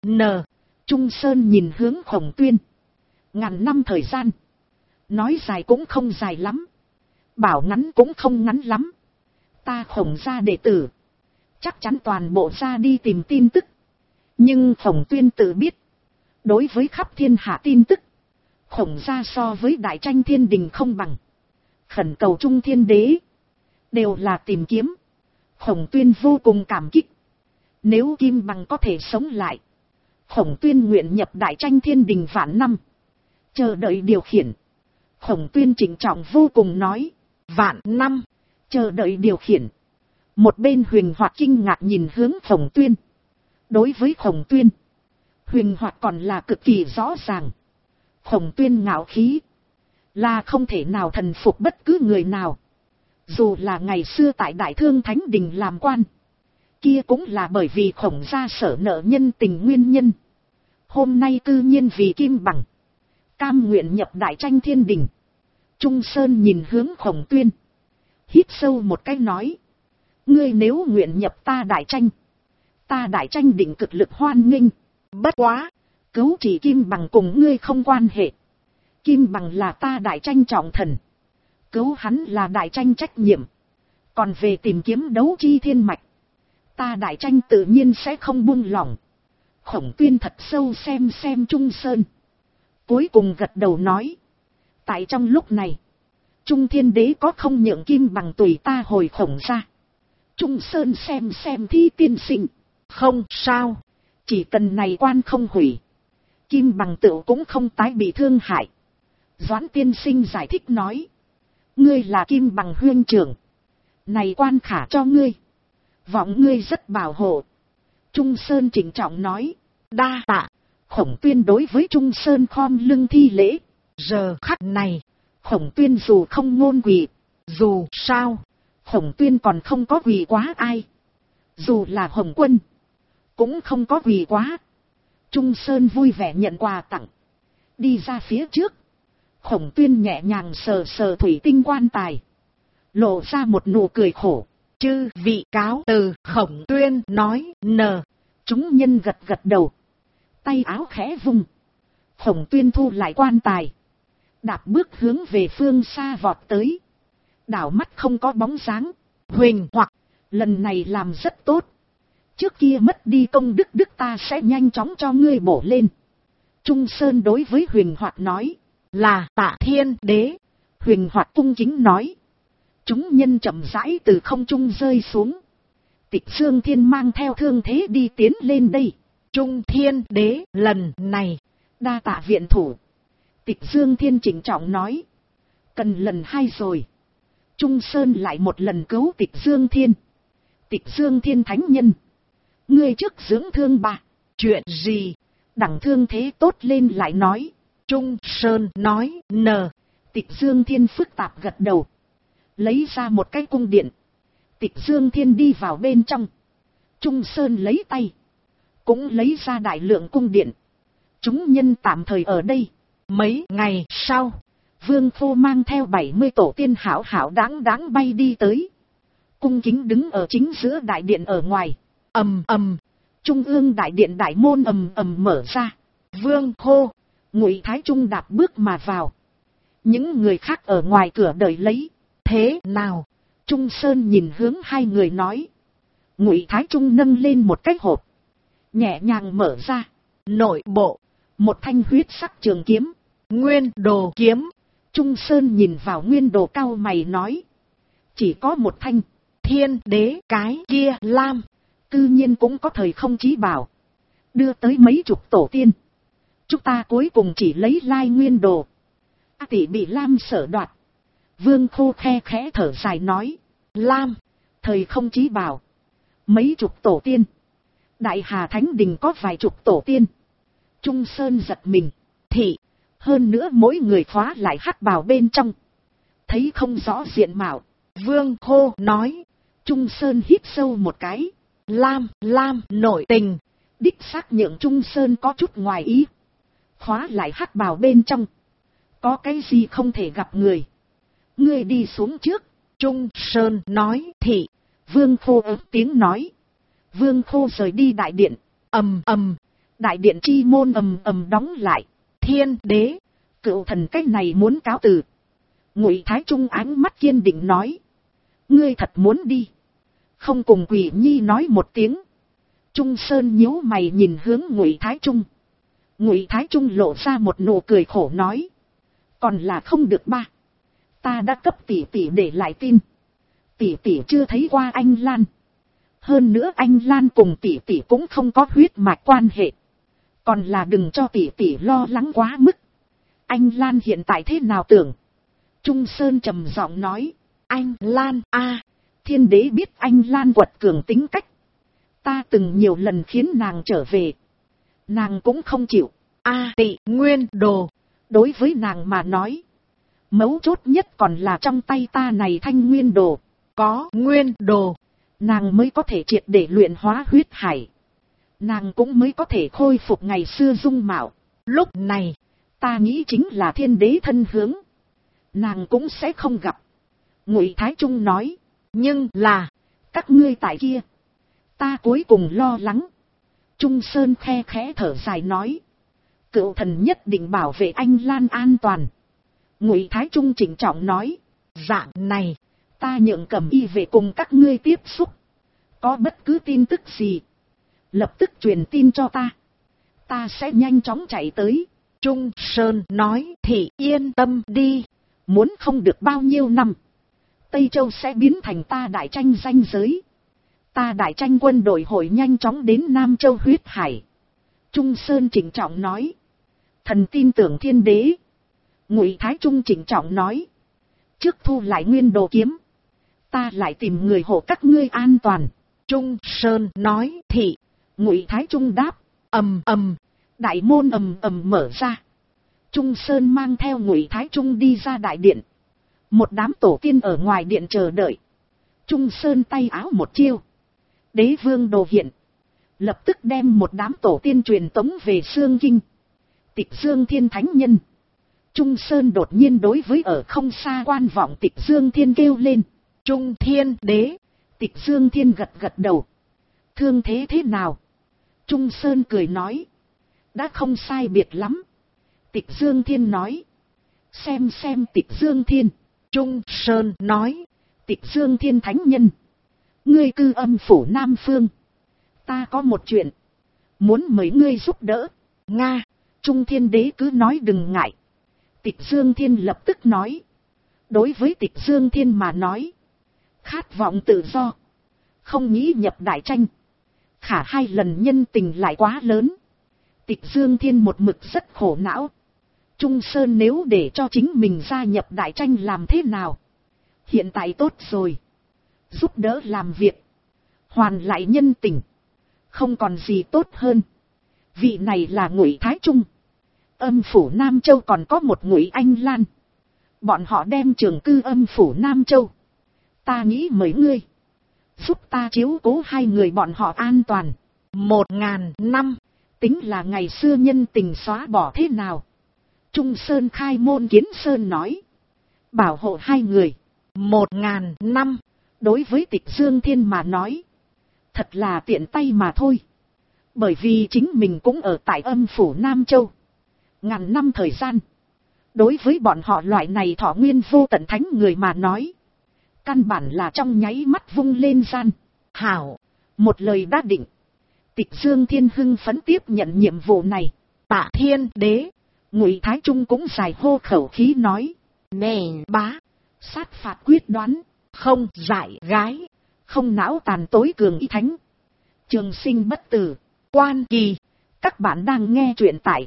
Trung Sơn nhìn hướng Khổng Tuyên. Ngàn năm thời gian. Nói dài cũng không dài lắm. Bảo ngắn cũng không ngắn lắm. Ta Khổng gia đệ tử. Chắc chắn toàn bộ ra đi tìm tin tức. Nhưng Khổng Tuyên tự biết. Đối với khắp thiên hạ tin tức. Khổng gia so với đại tranh thiên đình không bằng. Khẩn cầu Trung Thiên Đế. Đều là tìm kiếm. Khổng Tuyên vô cùng cảm kích. Nếu kim bằng có thể sống lại. Khổng Tuyên nguyện nhập đại tranh thiên đình vạn năm. Chờ đợi điều khiển. Khổng Tuyên trịnh trọng vô cùng nói. Vạn năm. Chờ đợi điều khiển. Một bên Huyền Hoạt kinh ngạc nhìn hướng Khổng Tuyên. Đối với Khổng Tuyên, Huyền Hoạt còn là cực kỳ rõ ràng. Khổng Tuyên ngạo khí, là không thể nào thần phục bất cứ người nào. Dù là ngày xưa tại Đại Thương Thánh Đình làm quan, kia cũng là bởi vì Khổng gia sở nợ nhân tình nguyên nhân. Hôm nay cư nhiên vì Kim Bằng, cam nguyện nhập Đại Tranh Thiên Đình. Trung Sơn nhìn hướng Khổng Tuyên, hít sâu một cái nói. Ngươi nếu nguyện nhập ta Đại Tranh, ta Đại Tranh định cực lực hoan nghênh. Bất quá, cứu chỉ Kim Bằng cùng ngươi không quan hệ. Kim Bằng là ta Đại Tranh trọng thần, cứu hắn là Đại Tranh trách nhiệm. Còn về tìm kiếm đấu chi thiên mạch, ta Đại Tranh tự nhiên sẽ không buông lỏng. Khổng Tuyên thật sâu xem Trung Sơn, cuối cùng gật đầu nói. Tại trong lúc này, Trung Thiên Đế có không nhượng Kim Bằng tùy ta hồi Khổng ra? Trung Sơn xem Thi tiên sinh. Không sao, chỉ cần này quan không hủy, Kim Bằng tựu cũng không tái bị thương hại. Doãn tiên sinh giải thích nói. Ngươi là Kim Bằng huynh trưởng, này quan khả cho ngươi, vọng ngươi rất bảo hộ. Trung Sơn trịnh trọng nói. Đa tạ. Khổng Tuyên đối với Trung Sơn khom lưng thi lễ. Giờ khắc này, Khổng Tuyên dù không ngôn quỳ, dù sao, Khổng Tuyên còn không có quỳ quá ai. Dù là Hồng Quân, cũng không có quỳ quá. Trung Sơn vui vẻ nhận quà tặng, đi ra phía trước. Khổng Tuyên nhẹ nhàng sờ thủy tinh quan tài, lộ ra một nụ cười khổ. Chư vị cáo từ. Khổng Tuyên nói. Chúng nhân gật đầu, tay áo khẽ vung. Khổng Tuyên thu lại quan tài, đạp bước hướng về phương xa vọt tới. Đảo mắt không có bóng dáng. Huỳnh Hoặc, lần này làm rất tốt. Trước kia mất đi công đức ta sẽ nhanh chóng cho ngươi bổ lên. Trung Sơn đối với Huyền Hoạt nói. Là Tạ Thiên Đế. Huyền Hoạt cung kính nói. Chúng nhân chậm rãi từ không trung rơi xuống. Tịch Dương Thiên mang theo thương thế đi tiến lên đây. Trung Thiên Đế lần này đa tạ viện thủ. Tịch Dương Thiên trịnh trọng nói. Cần lần 2 rồi. Trung Sơn lại một lần cứu Tịch Dương Thiên. Tịch Dương Thiên thánh nhân, ngươi trước dưỡng thương bà. Chuyện gì? Đặng thương thế tốt lên lại nói. Trung Sơn nói. Tịch Dương Thiên phức tạp gật đầu, lấy ra một cái cung điện. Tịch Dương Thiên đi vào bên trong. Trung Sơn lấy tay, cũng lấy ra đại lượng cung điện. Chúng nhân tạm thời ở đây. Mấy ngày sau, Vương Phô mang theo 70 tổ tiên hảo hảo đáng bay đi tới. Cung kính đứng ở chính giữa đại điện ở ngoài. ầm. Trung ương đại điện đại môn ầm mở ra. Vương Khô, Ngụy Thái Trung đạp bước mà vào. Những người khác ở ngoài cửa đợi lấy. Thế nào? Trung Sơn nhìn hướng 2 người nói. Ngụy Thái Trung nâng lên một cái hộp, nhẹ nhàng mở ra. Nội bộ, một thanh huyết sắc trường kiếm. Nguyên Đồ kiếm. Trung Sơn nhìn vào Nguyên Đồ cau mày nói. Chỉ có một thanh. Thiên Đế cái kia lam, cư nhiên cũng có thời không chí bảo, đưa tới mấy chục tổ tiên. Chúng ta cuối cùng chỉ lấy lai Nguyên Đồ, tỷ bị lam sở đoạt. Vương Khô khe khẽ thở dài nói. Lam, thời không chí bảo, mấy chục tổ tiên. Đại Hà Thánh Đình có vài chục tổ tiên. Trung Sơn giật mình. Thị, hơn nữa mỗi người khóa lại hắc bào bên trong, thấy không rõ diện mạo. Vương Khô nói. Trung Sơn hít sâu một cái. Lam nội tình, đích xác nhượng Trung Sơn có chút ngoài ý. Khóa lại hắc bào bên trong, có cái gì không thể gặp người. Ngươi đi xuống trước. Trung Sơn nói. Thị. Vương Khô ớt tiếng nói. Vương Khô rời đi đại điện. ầm. Đại điện chi môn ầm đóng lại. Thiên Đế, cựu thần cách này muốn cáo từ. Ngụy Thái Trung ánh mắt kiên định nói. Ngươi thật muốn đi, không cùng Quỷ Nhi nói một tiếng. Trung Sơn nhíu mày nhìn hướng Ngụy Thái Trung. Ngụy Thái Trung lộ ra một nụ cười khổ nói. Còn là không được ba. Ta đã cấp tỷ tỷ để lại tin. Tỷ tỷ chưa thấy qua anh Lan. Hơn nữa anh Lan cùng tỷ tỷ cũng không có huyết mạch quan hệ. Còn là đừng cho tỷ tỷ lo lắng quá mức. Anh Lan hiện tại thế nào tưởng? Trung Sơn trầm giọng nói. Anh Lan a. Thiên đế biết anh Lan quật cường tính cách. Ta từng nhiều lần khiến nàng trở về. Nàng cũng không chịu. Tị Nguyên Đồ. Đối với nàng mà nói, mấu chốt nhất còn là trong tay ta này thanh nguyên đồ. Có nguyên đồ, nàng mới có thể triệt để luyện hóa huyết hải. Nàng cũng mới có thể khôi phục ngày xưa dung mạo. Lúc này, ta nghĩ chính là thiên đế thân hướng. Nàng cũng sẽ không gặp. Ngụy Thái Trung nói. Nhưng là, các ngươi tại kia. Ta cuối cùng lo lắng. Trung Sơn khe khẽ thở dài nói. Cựu thần nhất định bảo vệ anh Lan an toàn. Ngụy Thái Trung trịnh trọng nói. Dạng này, ta nhượng Cẩm Y về cùng các ngươi tiếp xúc. Có bất cứ tin tức gì, lập tức truyền tin cho ta. Ta sẽ nhanh chóng chạy tới. Trung Sơn nói thì yên tâm đi. Muốn không được bao nhiêu năm, Tây Châu sẽ biến thành ta Đại Tranh ranh giới. Ta Đại Tranh quân đội hội nhanh chóng đến Nam Châu huyết hải. Trung Sơn trịnh trọng nói. Thần tin tưởng thiên đế. Ngụy Thái Trung trịnh trọng nói. Trước thu lại nguyên đồ kiếm, ta lại tìm người hộ các ngươi an toàn. Trung Sơn nói thì. Ngụy Thái Trung đáp. Ầm ầm. Đại môn ầm ầm mở ra. Trung Sơn mang theo Ngụy Thái Trung đi ra đại điện. Một đám tổ tiên ở ngoài điện chờ đợi. Trung Sơn tay áo một chiêu, đế vương đồ hiện, lập tức đem một đám tổ tiên truyền tống về Xương Kinh. Tịch Dương Thiên thánh nhân. Trung Sơn đột nhiên đối với ở không xa quan vọng Tịch Dương Thiên kêu lên. Trung Thiên đế. Tịch Dương Thiên gật gật đầu. Thương thế thế nào? Trung Sơn cười nói. Đã không sai biệt lắm. Tịch Dương Thiên nói. Xem Tịch Dương Thiên. Trung Sơn nói. Tịch Dương Thiên thánh nhân, ngươi cư âm phủ Nam Phương. Ta có một chuyện muốn mời ngươi giúp đỡ. Nga. Trung Thiên đế cứ nói đừng ngại. Tịch Dương Thiên lập tức nói. Đối với Tịch Dương Thiên mà nói, khát vọng tự do, không nghĩ nhập Đại Tranh. Khả hai lần nhân tình lại quá lớn. Tịch Dương Thiên một mực rất khổ não. Trung Sơn nếu để cho chính mình gia nhập Đại Tranh làm thế nào? Hiện tại tốt rồi. Giúp đỡ làm việc, hoàn lại nhân tình, không còn gì tốt hơn. Vị này là Ngụy Thái Trung. Âm phủ Nam Châu còn có một Ngụy Anh Lan. Bọn họ đem trường cư âm phủ Nam Châu. Ta nghĩ mấy ngươi giúp ta chiếu cố hai người bọn họ an toàn. 1000 năm. Tính là ngày xưa nhân tình xóa bỏ thế nào? Trung Sơn khai môn kiến sơn nói. Bảo hộ hai người. 1000 năm. Đối với Tịch Dương Thiên mà nói, thật là tiện tay mà thôi. Bởi vì chính mình cũng ở tại âm phủ Nam Châu. Ngàn năm thời gian. Đối với bọn họ loại này thọ nguyên vô tận thánh người mà nói, căn bản là trong nháy mắt vung lên gian. Hảo. Một lời đã định. Tịch Dương Thiên hưng phấn tiếp nhận nhiệm vụ này. Tạ Thiên đế. Ngụy Thái Trung cũng dài hô khẩu khí nói. Nè bá. Sát phạt quyết đoán, không dại gái, không não tàn tối cường y thánh, trường sinh bất tử. Quan Kỳ. Các bạn đang nghe truyện tại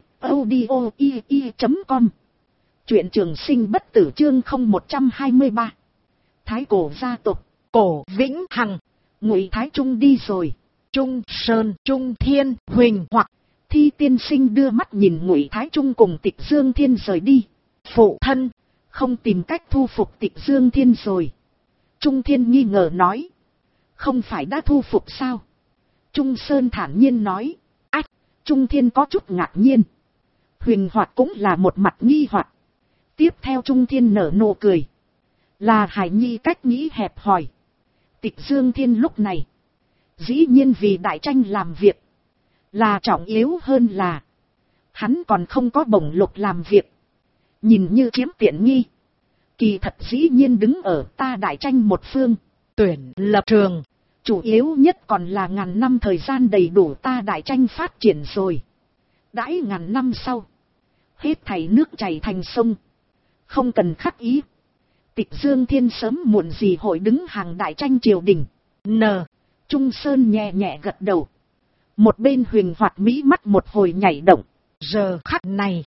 audio.com. Truyện trường sinh bất tử chương 0123. Thái cổ gia tộc. Cổ Vĩnh Hằng. Ngụy Thái Trung đi rồi. Trung Sơn, Trung Thiên, Huỳnh hoặc. Thi tiên sinh đưa mắt nhìn Ngụy Thái Trung cùng Tịch Dương Thiên rời đi. Phụ thân, không tìm cách thu phục Tịch Dương Thiên rồi. Trung Thiên nghi ngờ nói. Không phải đã thu phục sao? Trung Sơn thản nhiên nói. Ách, Trung Thiên có chút ngạc nhiên. Huỳnh hoặc cũng là một mặt nghi hoặc. Tiếp theo Trung Thiên nở nụ cười. Là Hải Nhi cách nghĩ hẹp hòi. Tịch Dương Thiên lúc này, dĩ nhiên vì Đại Tranh làm việc. Là trọng yếu hơn là, hắn còn không có bổng lộc làm việc. Nhìn như chiếm tiện nghi, kỳ thật dĩ nhiên đứng ở ta Đại Tranh một phương. Tuyển lập trường, chủ yếu nhất còn là ngàn năm thời gian đầy đủ ta Đại Tranh phát triển rồi. Đãi ngàn năm sau, hết thảy nước chảy thành sông, không cần khắc ý. Tịch Dương Thiên sớm muộn gì hội đứng hàng Đại Tranh triều đình. Trung Sơn nhẹ nhẹ gật đầu. Một bên Huỳnh hoặc mỹ mắt một hồi nhảy động. Giờ khắc này,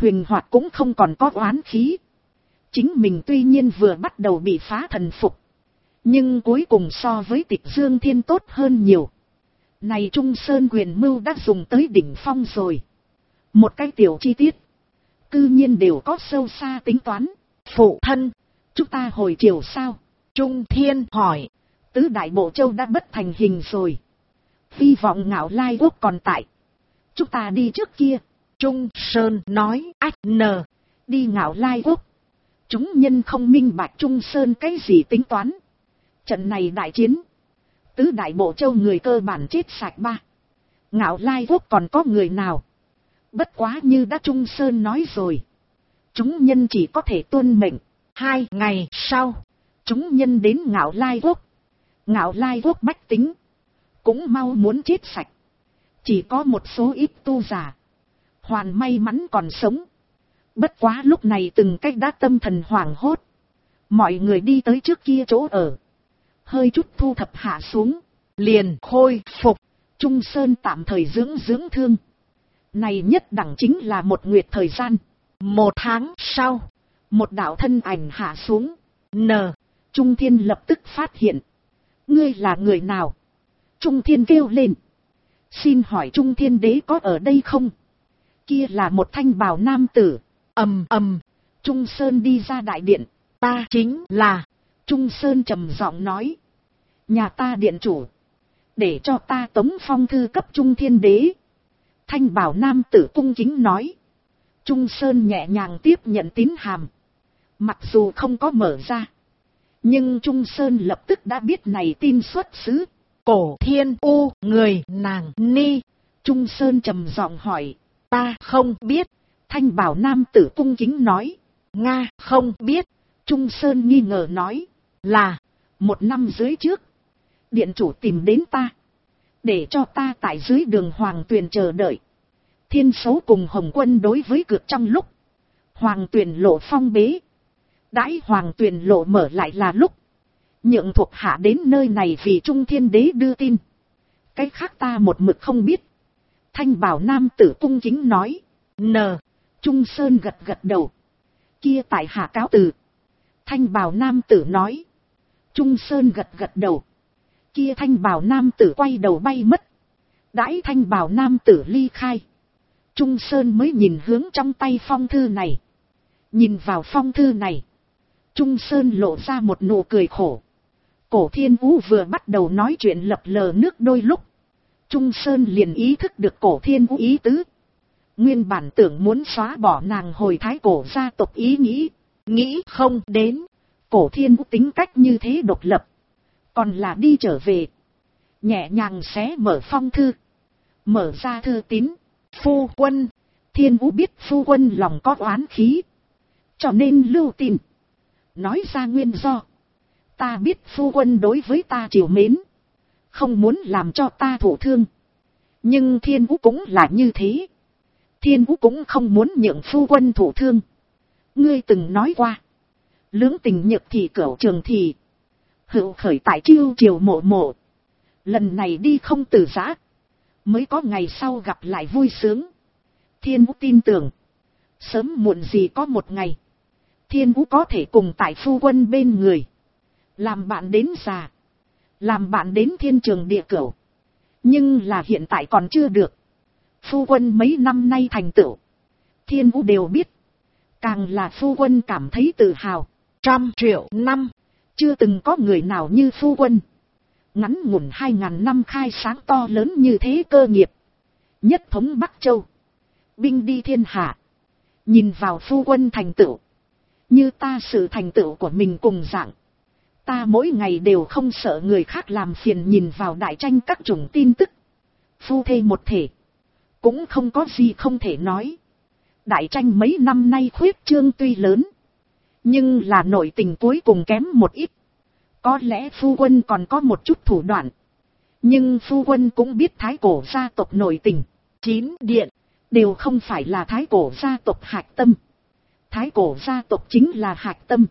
Huyền Hoạt cũng không còn có oán khí. Chính mình tuy nhiên vừa bắt đầu bị phá thần phục, nhưng cuối cùng so với Tịch Dương Thiên tốt hơn nhiều. Này Trung Sơn quyền mưu đã dùng tới đỉnh phong rồi. Một cái tiểu chi tiết, cư nhiên đều có sâu xa tính toán. Phụ thân, chúng ta hồi chiều sao? Trung Thiên hỏi. Tứ Đại Bộ Châu đã bất thành hình rồi. Hy vọng Ngạo Lai Quốc còn tại. Chúng ta đi trước kia. Trung Sơn nói. Ách đi Ngạo Lai Quốc. Chúng nhân không minh bạch Trung Sơn cái gì tính toán. Trận này đại chiến, Tứ Đại Bộ Châu người cơ bản chết sạch ba. Ngạo Lai Quốc còn có người nào? Bất quá như đã Trung Sơn nói rồi, chúng nhân chỉ có thể tuân mệnh. 2 ngày sau, chúng nhân đến Ngạo Lai Quốc. Ngạo Lai Quốc bách tính cũng mau muốn chết sạch. Chỉ có một số ít tu giả hoàn may mắn còn sống. Bất quá lúc này từng cách đã tâm thần hoảng hốt. Mọi người đi tới trước kia chỗ ở, hơi chút thu thập hạ xuống, liền khôi phục. Trung Sơn tạm thời dưỡng thương. Này nhất đẳng chính là một nguyệt thời gian. 1 tháng sau, một đạo thân ảnh hạ xuống. Trung Thiên lập tức phát hiện. Ngươi là người nào? Trung Thiên kêu lên. Xin hỏi Trung Thiên đế có ở đây không? Kia là một thanh bào nam tử. Trung Sơn đi ra đại điện. Ta chính là. Trung Sơn trầm giọng nói. Nhà ta điện chủ, để cho ta tống phong thư cấp Trung Thiên đế. Thanh bào nam tử cung kính nói. Trung Sơn nhẹ nhàng tiếp nhận tín hàm. Mặc dù không có mở ra, nhưng Trung Sơn lập tức đã biết này tin xuất xứ. Cổ Thiên U người nàng ni. Trung Sơn trầm giọng hỏi. Ta không biết. Thanh bào nam tử cung kính nói. Nga không biết. Trung Sơn nghi ngờ nói. Là 1 năm dưới trước, điện chủ tìm đến ta, để cho ta tại dưới đường Hoàng Tuyền chờ đợi. Thiên Sấu cùng Hồng Quân đối với cược trong lúc Hoàng Tuyền lộ phong bế. Đãi Hoàng Tuyền lộ mở lại là lúc nhượng thuộc hạ đến nơi này vì Trung Thiên đế đưa tin. Cái khác ta một mực không biết. Thanh bào nam tử cung kính nói. Trung Sơn gật đầu. Kia tại hạ cáo từ. Thanh bào nam tử nói. Trung Sơn gật đầu. Kia thanh bào nam tử quay đầu bay mất. Đãi thanh bào nam tử ly khai, Trung Sơn mới nhìn hướng trong tay phong thư này. Nhìn vào phong thư này, Trung Sơn lộ ra một nụ cười khổ. Cổ Thiên Vũ vừa bắt đầu nói chuyện lập lờ nước đôi lúc, Trung Sơn liền ý thức được Cổ Thiên Vũ ý tứ. Nguyên bản tưởng muốn xóa bỏ nàng hồi thái cổ gia tộc ý nghĩ không đến Cổ Thiên Vũ tính cách như thế độc lập, còn là đi trở về. Nhẹ nhàng xé mở phong thư, mở ra thư tín. Phu quân. Thiên Vũ biết phu quân lòng có oán khí, cho nên lưu tin. Nói ra nguyên do. Ta biết phu quân đối với ta trìu mến, không muốn làm cho ta thụ thương. Nhưng Thiên Vũ cũng là như thế. Thiên Vũ cũng không muốn nhượng phu quân thụ thương. Ngươi từng nói qua, lưỡng tình nhược thì cửu trường thì hữu khởi tại chiêu triều mộ mộ. Lần này đi không từ giã, mới có ngày sau gặp lại vui sướng. Thiên Vũ tin tưởng, sớm muộn gì có một ngày, Thiên Vũ có thể cùng tại phu quân bên người, làm bạn đến già, làm bạn đến thiên trường địa cửu. Nhưng là hiện tại còn chưa được. Phu quân mấy năm nay thành tựu, Thiên Vũ đều biết. Càng là phu quân cảm thấy tự hào. 100 triệu năm, chưa từng có người nào như phu quân. Ngắn ngủn 2000 năm khai sáng to lớn như thế cơ nghiệp. Nhất thống Bắc Châu, binh đi thiên hạ. Nhìn vào phu quân thành tựu, như ta sự thành tựu của mình cùng dạng. Ta mỗi ngày đều không sợ người khác làm phiền. Nhìn vào đại tranh các chủng tin tức, phu thê một thể, cũng không có gì không thể nói. Đại tranh mấy năm nay khuyết trương tuy lớn, nhưng là nội tình cuối cùng kém một ít. Có lẽ phu quân còn có một chút thủ đoạn, nhưng phu quân cũng biết thái cổ gia tộc nội tình. 9 điện đều không phải là thái cổ gia tộc hạch tâm. Thái cổ gia tộc chính là hạch tâm,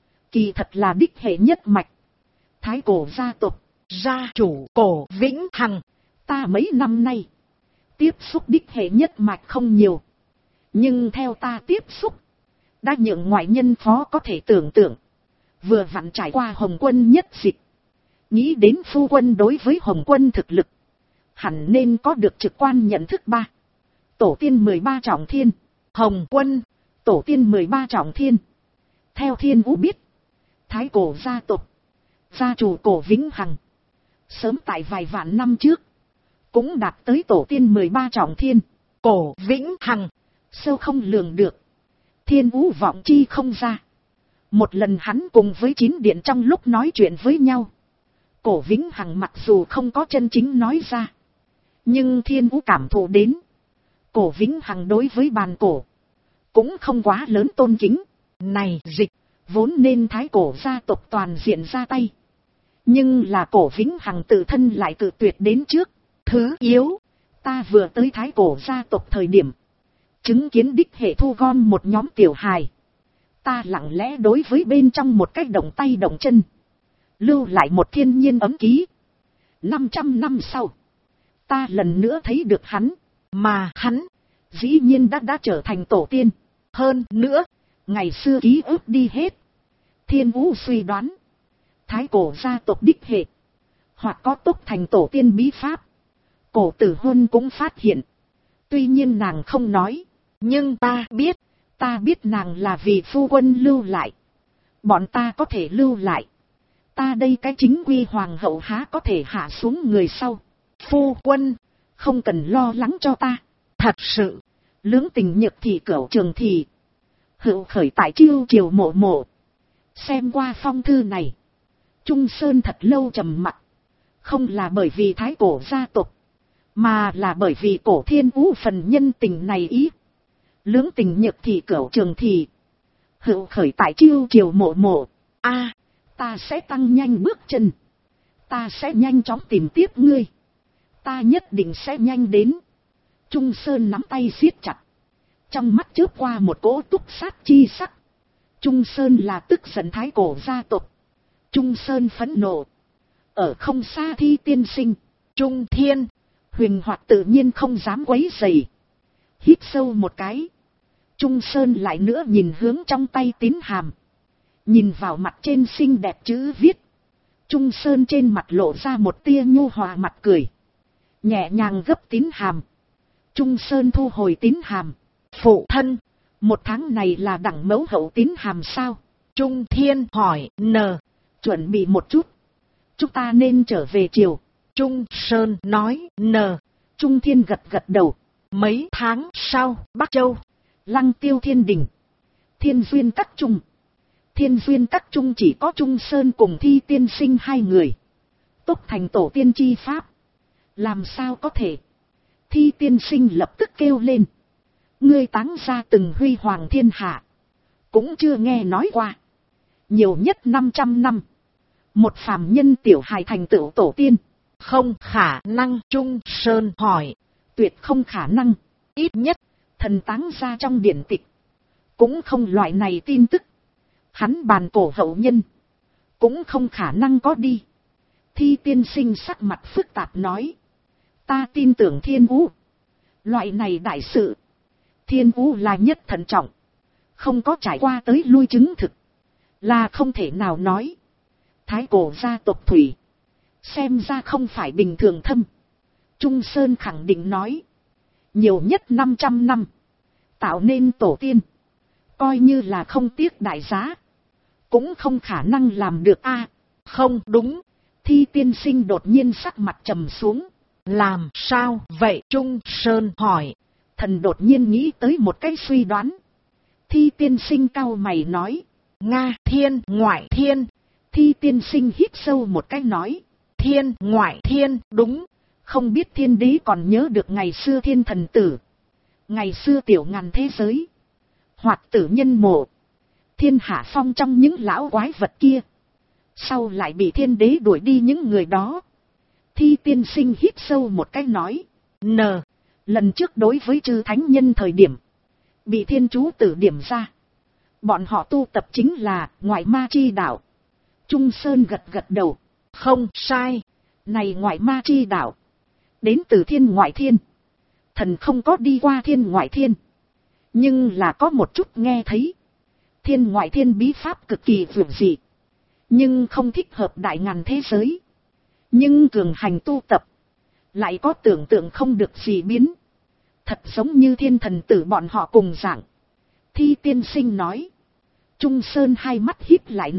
kỳ thật là đích hệ nhất mạch. Thái cổ gia tộc, gia chủ Cổ Vĩnh Hằng. Ta mấy năm nay tiếp xúc đích hệ nhất mạch không nhiều, Nhưng theo ta tiếp xúc, đã nhượng ngoại nhân khó có thể tưởng tượng. Vừa vặn trải qua Hồng Quân nhất dịch. Nghĩ đến phu quân đối với Hồng Quân thực lực, hẳn nên có được trực quan nhận thức ba. Tổ tiên 13 trọng thiên, Hồng Quân, tổ tiên 13 trọng thiên. Theo Thiên Vũ biết, Thái Cổ gia tộc, gia chủ Cổ Vĩnh Hằng, sớm tại vài vạn năm trước, cũng đạt tới tổ tiên 13 trọng thiên. Cổ Vĩnh Hằng, sâu không lường được, Thiên Vũ vọng chi không ra. Một lần hắn cùng với 9 điện trong lúc nói chuyện với nhau, Cổ Vĩnh Hằng mặc dù không có chân chính nói ra, nhưng Thiên Vũ cảm thụ đến, Cổ Vĩnh Hằng đối với bàn cổ cũng không quá lớn tôn kính. Này dịch, vốn nên Thái Cổ gia tộc toàn diện ra tay, nhưng là Cổ Vĩnh Hằng tự thân lại cự tuyệt đến trước. Thứ yếu, ta vừa tới Thái Cổ gia tộc thời điểm, chứng kiến đích hệ thu gom một nhóm tiểu hài. Ta lặng lẽ đối với bên trong một cách động tay động chân, lưu lại một thiên nhiên ấm ký. 500 năm sau, ta lần nữa thấy được hắn, mà hắn dĩ nhiên đã trở thành tổ tiên. Hơn nữa, ngày xưa ký ức đi hết. Thiên Vũ suy đoán, Thái Cổ gia tộc đích hệ, hoặc có túc thành tổ tiên bí pháp. Cổ Tử Huân cũng phát hiện. Tuy nhiên nàng không nói, nhưng ta biết nàng là vì phu quân lưu lại. Bọn ta có thể lưu lại. Ta đây cái chính quy hoàng hậu há có thể hạ xuống người sau. Phu quân, không cần lo lắng cho ta. Thật sự, lưỡng tình nhược thì cửu trường thì. Hữu khởi tại Chiêu Triều Mộ Mộ. Xem qua phong thư này, Trung Sơn thật lâu trầm mặc. Không là bởi vì Thái Cổ gia tộc, mà là bởi vì Cổ Thiên Vũ phần nhân tình này ý. Lưỡng tình nhược thì cửu trường thì. Hữu khởi tại Chiêu Triều Mộ Mộ. Ta sẽ tăng nhanh bước chân. Ta sẽ nhanh chóng tìm tiếp ngươi. Ta nhất định sẽ nhanh đến. Trung Sơn nắm tay siết chặt. Trong mắt chớp qua một cỗ túc sát chi sắc. Trung Sơn là tức giận Thái Cổ gia tộc. Trung Sơn phẫn nộ. Ở không xa Thi tiên sinh, Trung Thiên, Huyền Hoạt tự nhiên không dám quấy rầy. Hít sâu một cái, Trung Sơn lại nữa nhìn hướng trong tay tín hàm. Nhìn vào mặt trên xinh đẹp chữ viết. Trung Sơn trên mặt lộ ra một tia nhu hòa mặt cười. Nhẹ nhàng gấp tín hàm. Trung Sơn thu hồi tín hàm. Phụ thân, một tháng này là đẳng mẫu hậu tín hàm sao? Trung Thiên hỏi. Chuẩn bị một chút. Chúng ta nên trở về chiều. Trung Sơn nói. Trung Thiên gật gật đầu. Mấy tháng sau, Bắc Châu, Lăng Tiêu Thiên Đình, Thiên Duyên Các Trung. Thiên Duyên Các Trung chỉ có Trung Sơn cùng Thi tiên sinh hai người. Túc thành tổ tiên chi pháp. Làm sao có thể? Thi tiên sinh lập tức kêu lên. Ngươi táng ra từng huy hoàng thiên hạ, cũng chưa nghe nói qua. Nhiều nhất 500 năm. Một phàm nhân tiểu hài thành tựu tổ tiên. Không khả năng. Trung Sơn hỏi. Tuyệt không khả năng. Ít nhất, thần táng ra trong điển tịch cũng không loại này tin tức. Hắn bàn cổ hậu nhân cũng không khả năng có đi. Thi tiên sinh sắc mặt phức tạp nói. Ta tin tưởng Thiên Vũ. Loại này đại sự, Thiên Vũ là nhất thận trọng. Không có trải qua tới lui chứng thực, là không thể nào nói. Thái Cổ gia tộc thủy, xem ra không phải bình thường thâm. Trung Sơn khẳng định nói. Nhiều nhất 500 năm. Tạo nên tổ tiên. Coi như là không tiếc đại giá, cũng không khả năng làm được a. Không đúng. Thi tiên sinh đột nhiên sắc mặt trầm xuống. Làm sao vậy? Trung Sơn hỏi. Thần đột nhiên nghĩ tới một cái suy đoán. Thi tiên sinh cau mày nói. Nga thiên ngoại thiên. Thi tiên sinh hít sâu một cái nói. Thiên ngoại thiên, đúng. Không biết thiên đế còn nhớ được ngày xưa thiên thần tử. Ngày xưa tiểu ngàn thế giới. Hoặc tử nhân mộ. Thiên hạ phong trong những lão quái vật kia. Sau lại bị thiên đế đuổi đi những người đó. Thi tiên sinh hít sâu một cái nói. Lần trước đối với chư thánh nhân thời điểm, bị thiên chú tử điểm ra. Bọn họ tu tập chính là ngoại ma chi đạo. Trung Sơn gật gật đầu. Không sai. Này ngoại ma chi đạo, đến từ thiên ngoại thiên. Thần không có đi qua thiên ngoại thiên, nhưng là có một chút nghe thấy. Thiên ngoại thiên bí pháp cực kỳ vượt dị, nhưng không thích hợp đại ngàn thế giới. Nhưng cường hành tu tập, lại có tưởng tượng không được gì biến. Thật giống như thiên thần tử bọn họ cùng dạng. Thi tiên sinh nói. Trung Sơn hai mắt híp lại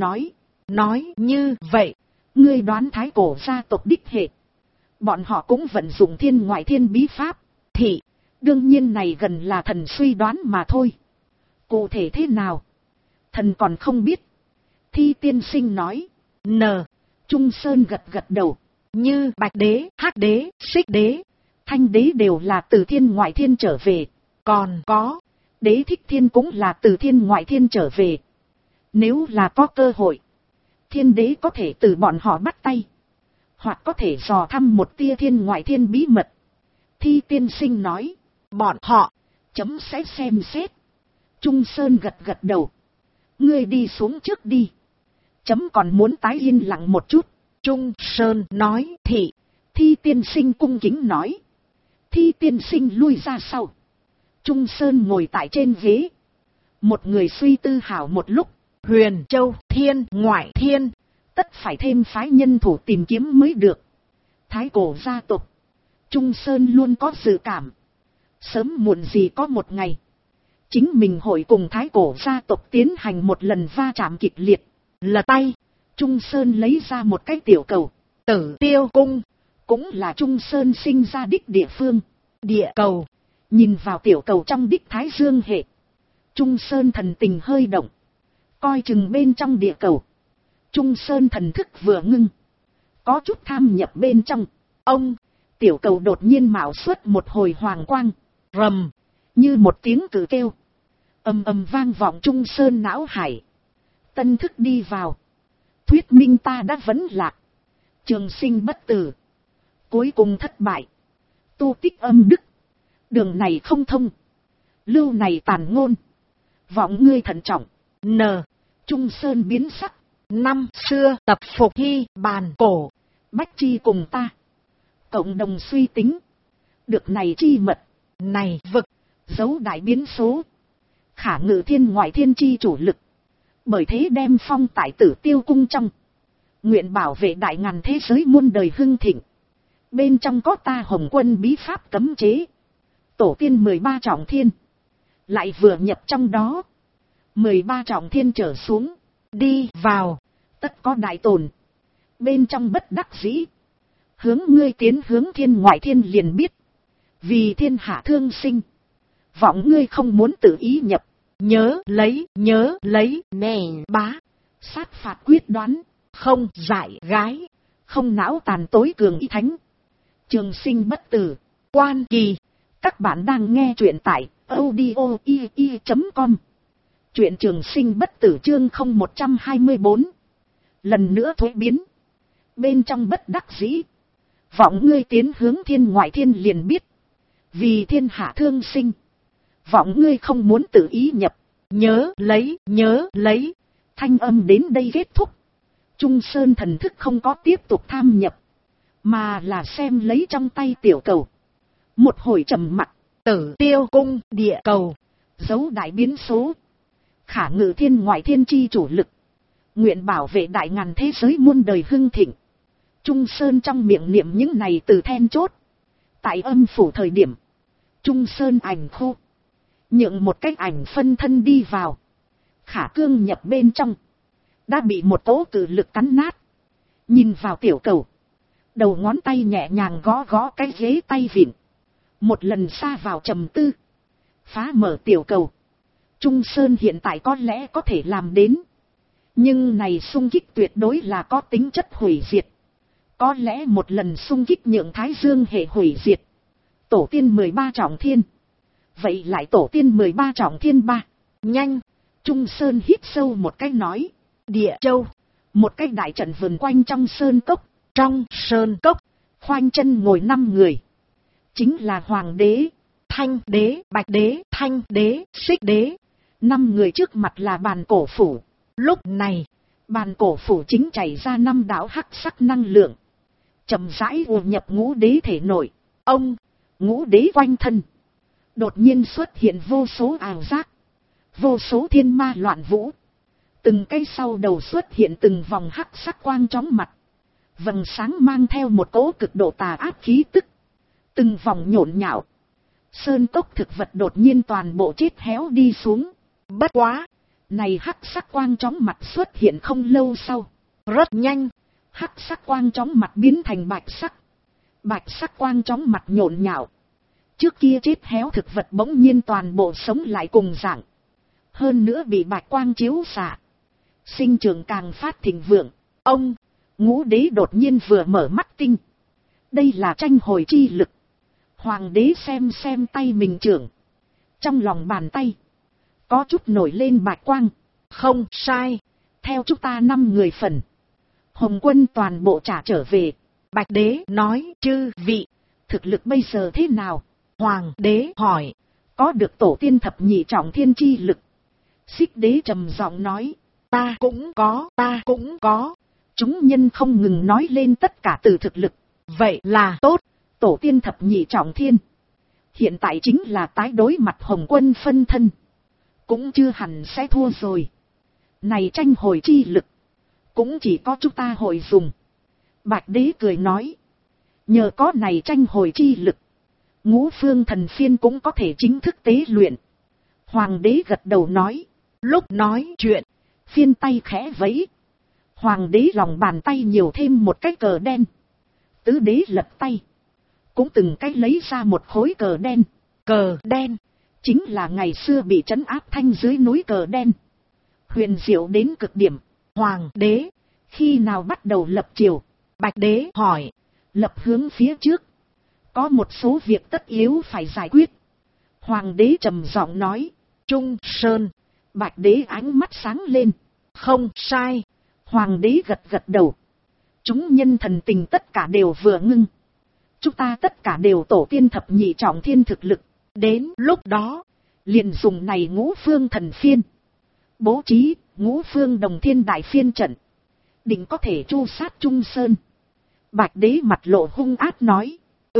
nói như vậy, ngươi đoán thái cổ gia tộc đích hệ. Bọn họ cũng vận dụng thiên ngoại thiên bí pháp. Thì, đương nhiên này gần là thần suy đoán mà thôi. Cụ thể thế nào? Thần còn không biết. Thi tiên sinh nói. Trung Sơn gật gật đầu. Như bạch đế, hắc đế, xích đế, thanh đế đều là từ thiên ngoại thiên trở về. Còn có, đế thích thiên cũng là từ thiên ngoại thiên trở về. Nếu là có cơ hội, thiên đế có thể từ bọn họ bắt tay, hoặc có thể dò thăm một tia thiên ngoại thiên bí mật. Thi tiên sinh nói. Bọn họ, chấm sẽ xem xét. Trung Sơn gật gật đầu. Ngươi đi xuống trước đi. Chấm còn muốn tái yên lặng một chút. Trung Sơn nói. Thi tiên sinh cung kính nói. Thi tiên sinh lui ra sau. Trung Sơn ngồi tại trên ghế. Một người suy tư hảo một lúc. Huyền Châu thiên ngoại thiên, tất phải thêm phái nhân thủ tìm kiếm mới được. Thái cổ gia tộc, Trung Sơn luôn có dự cảm. Sớm muộn gì có một ngày, chính mình hội cùng thái cổ gia tộc tiến hành một lần va chạm kịch liệt. Lật tay, Trung Sơn lấy ra một cái tiểu cầu. Tử Tiêu Cung, cũng là Trung Sơn sinh ra đích địa phương. Địa cầu, nhìn vào tiểu cầu trong đích Thái Dương hệ. Trung Sơn thần tình hơi động. Coi chừng bên trong địa cầu. Trung Sơn thần thức vừa ngưng, có chút tham nhập bên trong. Ông, tiểu cầu đột nhiên mạo xuất một hồi hoàng quang. Rầm, như một tiếng cử kêu. Ầm ầm vang vọng Trung Sơn não hải. Tân thức đi vào. Thuyết minh ta đã vấn lạc. Trường sinh bất tử. Cuối cùng thất bại. Tu tích âm đức. Đường này không thông. Lưu này tàn ngôn. Vọng ngươi thận trọng. Trung Sơn biến sắc. Năm xưa tập phục hy bàn cổ. Bách chi cùng ta. Cộng đồng suy tính. Được này chi mật. Này vực. Dấu đại biến số. Khả ngự thiên ngoại thiên chi chủ lực. Bởi thế đem phong tại Tử Tiêu Cung trong. Nguyện bảo vệ đại ngàn thế giới muôn đời hưng thịnh. Bên trong có ta Hồng Quân bí pháp cấm chế. Tổ tiên 13 trọng thiên. Lại vừa nhập trong đó. 13 trọng thiên trở xuống. Đi vào. Tất có đại tồn. Bên trong bất đắc dĩ. Hướng ngươi tiến hướng thiên ngoại thiên liền biết. Vì thiên hạ thương sinh. Vọng ngươi không muốn tự ý nhập. Nhớ lấy, nè bá. Sát phạt quyết đoán. Không dại gái. Không não tàn tối cường y thánh. Trường sinh bất tử. Quan kỳ. Các bạn đang nghe truyện tại audio.com. Truyện trường sinh bất tử chương 0124. Lần nữa thuế biến. Bên trong bất đắc dĩ. Vọng ngươi tiến hướng thiên ngoại thiên liền biết. Vì thiên hạ thương sinh. Vọng ngươi không muốn tự ý nhập. Nhớ lấy. Thanh âm đến đây kết thúc. Trung Sơn thần thức không có tiếp tục tham nhập. Mà là xem lấy trong tay tiểu cầu. Một hồi trầm mặc. Tử Tiêu Cung địa cầu. Dấu đại biến số. Khả ngự thiên ngoại thiên chi chủ lực. Nguyện bảo vệ đại ngàn thế giới muôn đời hưng thịnh. Trung Sơn trong miệng niệm những này từ then chốt. Tại âm phủ thời điểm. Trung Sơn ảnh khô. Nhượng một cái ảnh phân thân đi vào. Khả cương nhập bên trong. Đã bị một cỗ cử lực cắn nát. Nhìn vào tiểu cầu. Đầu ngón tay nhẹ nhàng gõ gõ cái ghế tay vịn. Một lần xa vào trầm tư. Phá mở tiểu cầu. Trung Sơn hiện tại có lẽ có thể làm đến. Nhưng này xung kích tuyệt đối là có tính chất hủy diệt. Có lẽ một lần xung kích nhượng Thái Dương hệ hủy diệt. Tổ tiên 13 trọng thiên. Vậy lại tổ tiên 13 trọng thiên 3. Nhanh. Trung Sơn hít sâu một cái nói. Địa Châu. Một cái đại trận vườn quanh trong sơn cốc. Trong sơn cốc. Khoanh chân ngồi 5 người. Chính là Hoàng đế, Thanh đế, Bạch đế, Thanh đế, Xích đế. 5 người trước mặt là bàn cổ phủ. Lúc này, bàn cổ phủ chính chảy ra 5 đạo hắc sắc năng lượng. Chậm rãi ùa nhập ngũ đế thể nội. Ông, ngũ đế quanh thân. Đột nhiên xuất hiện vô số ảo giác, vô số thiên ma loạn vũ. Từng cái sau đầu xuất hiện từng vòng hắc sắc quang chóng mặt. Vầng sáng mang theo một cỗ cực độ tà ác khí tức. Từng vòng nhộn nhạo. Sơn cốc thực vật đột nhiên toàn bộ chết héo đi xuống. Bất quá, này hắc sắc quang chóng mặt xuất hiện không lâu sau. rất nhanh, Hắc sắc quang chóng mặt biến thành bạch sắc. Bạch sắc quang chóng mặt nhộn nhạo. Trước kia chết héo thực vật bỗng nhiên toàn bộ sống lại cùng dạng. Hơn nữa bị bạch quang chiếu xạ. Sinh trưởng càng phát thịnh vượng. ông, Ngũ đế đột nhiên vừa mở mắt tinh. Đây là tranh hồi chi lực. Hoàng đế xem tay mình trưởng. Trong lòng bàn tay có chút nổi lên bạch quang. không sai, Theo chúng ta 5 người phần. Hồng quân toàn bộ trả trở về. Bạch đế nói chư vị, Thực lực bây giờ thế nào? hoàng đế hỏi. Có được tổ tiên thập nhị trọng thiên chi lực. Xích đế trầm giọng nói. Ta cũng có. Chúng nhân không ngừng nói lên tất cả từ thực lực. Vậy là tốt. Tổ tiên thập nhị trọng thiên. Hiện tại chính là tái đối mặt Hồng quân phân thân. Cũng chưa hẳn sẽ thua rồi. Này tranh hồi chi lực. Cũng chỉ có chúng ta hội dùng. Bạch đế cười nói. Nhờ có này tranh hồi chi lực. Ngũ phương thần phiên cũng có thể chính thức tế luyện. Hoàng đế gật đầu nói. Lúc nói chuyện, Phiên tay khẽ vẫy. Hoàng đế lòng bàn tay nhiều thêm một cái cờ đen. Tứ đế lật tay. Cũng từng cái lấy ra một khối cờ đen. cờ đen, Chính là ngày xưa bị trấn áp thanh dưới núi cờ đen. Huyền diệu đến cực điểm. hoàng đế, Khi nào bắt đầu lập triều? bạch đế hỏi. Lập hướng phía trước. Có một số việc tất yếu phải giải quyết. Hoàng đế trầm giọng nói. Trung Sơn, Bạch đế ánh mắt sáng lên. không sai, Hoàng đế gật đầu. Chúng nhân thần tình tất cả đều vừa ngưng. Chúng ta tất cả đều tổ tiên thập nhị trọng thiên thực lực. đến lúc đó, Liền dùng này ngũ phương thần phiên. Bố trí ngũ phương đồng thiên đại phiên trận. Định có thể chu sát Trung Sơn. Bạch đế mặt lộ hung ác nói.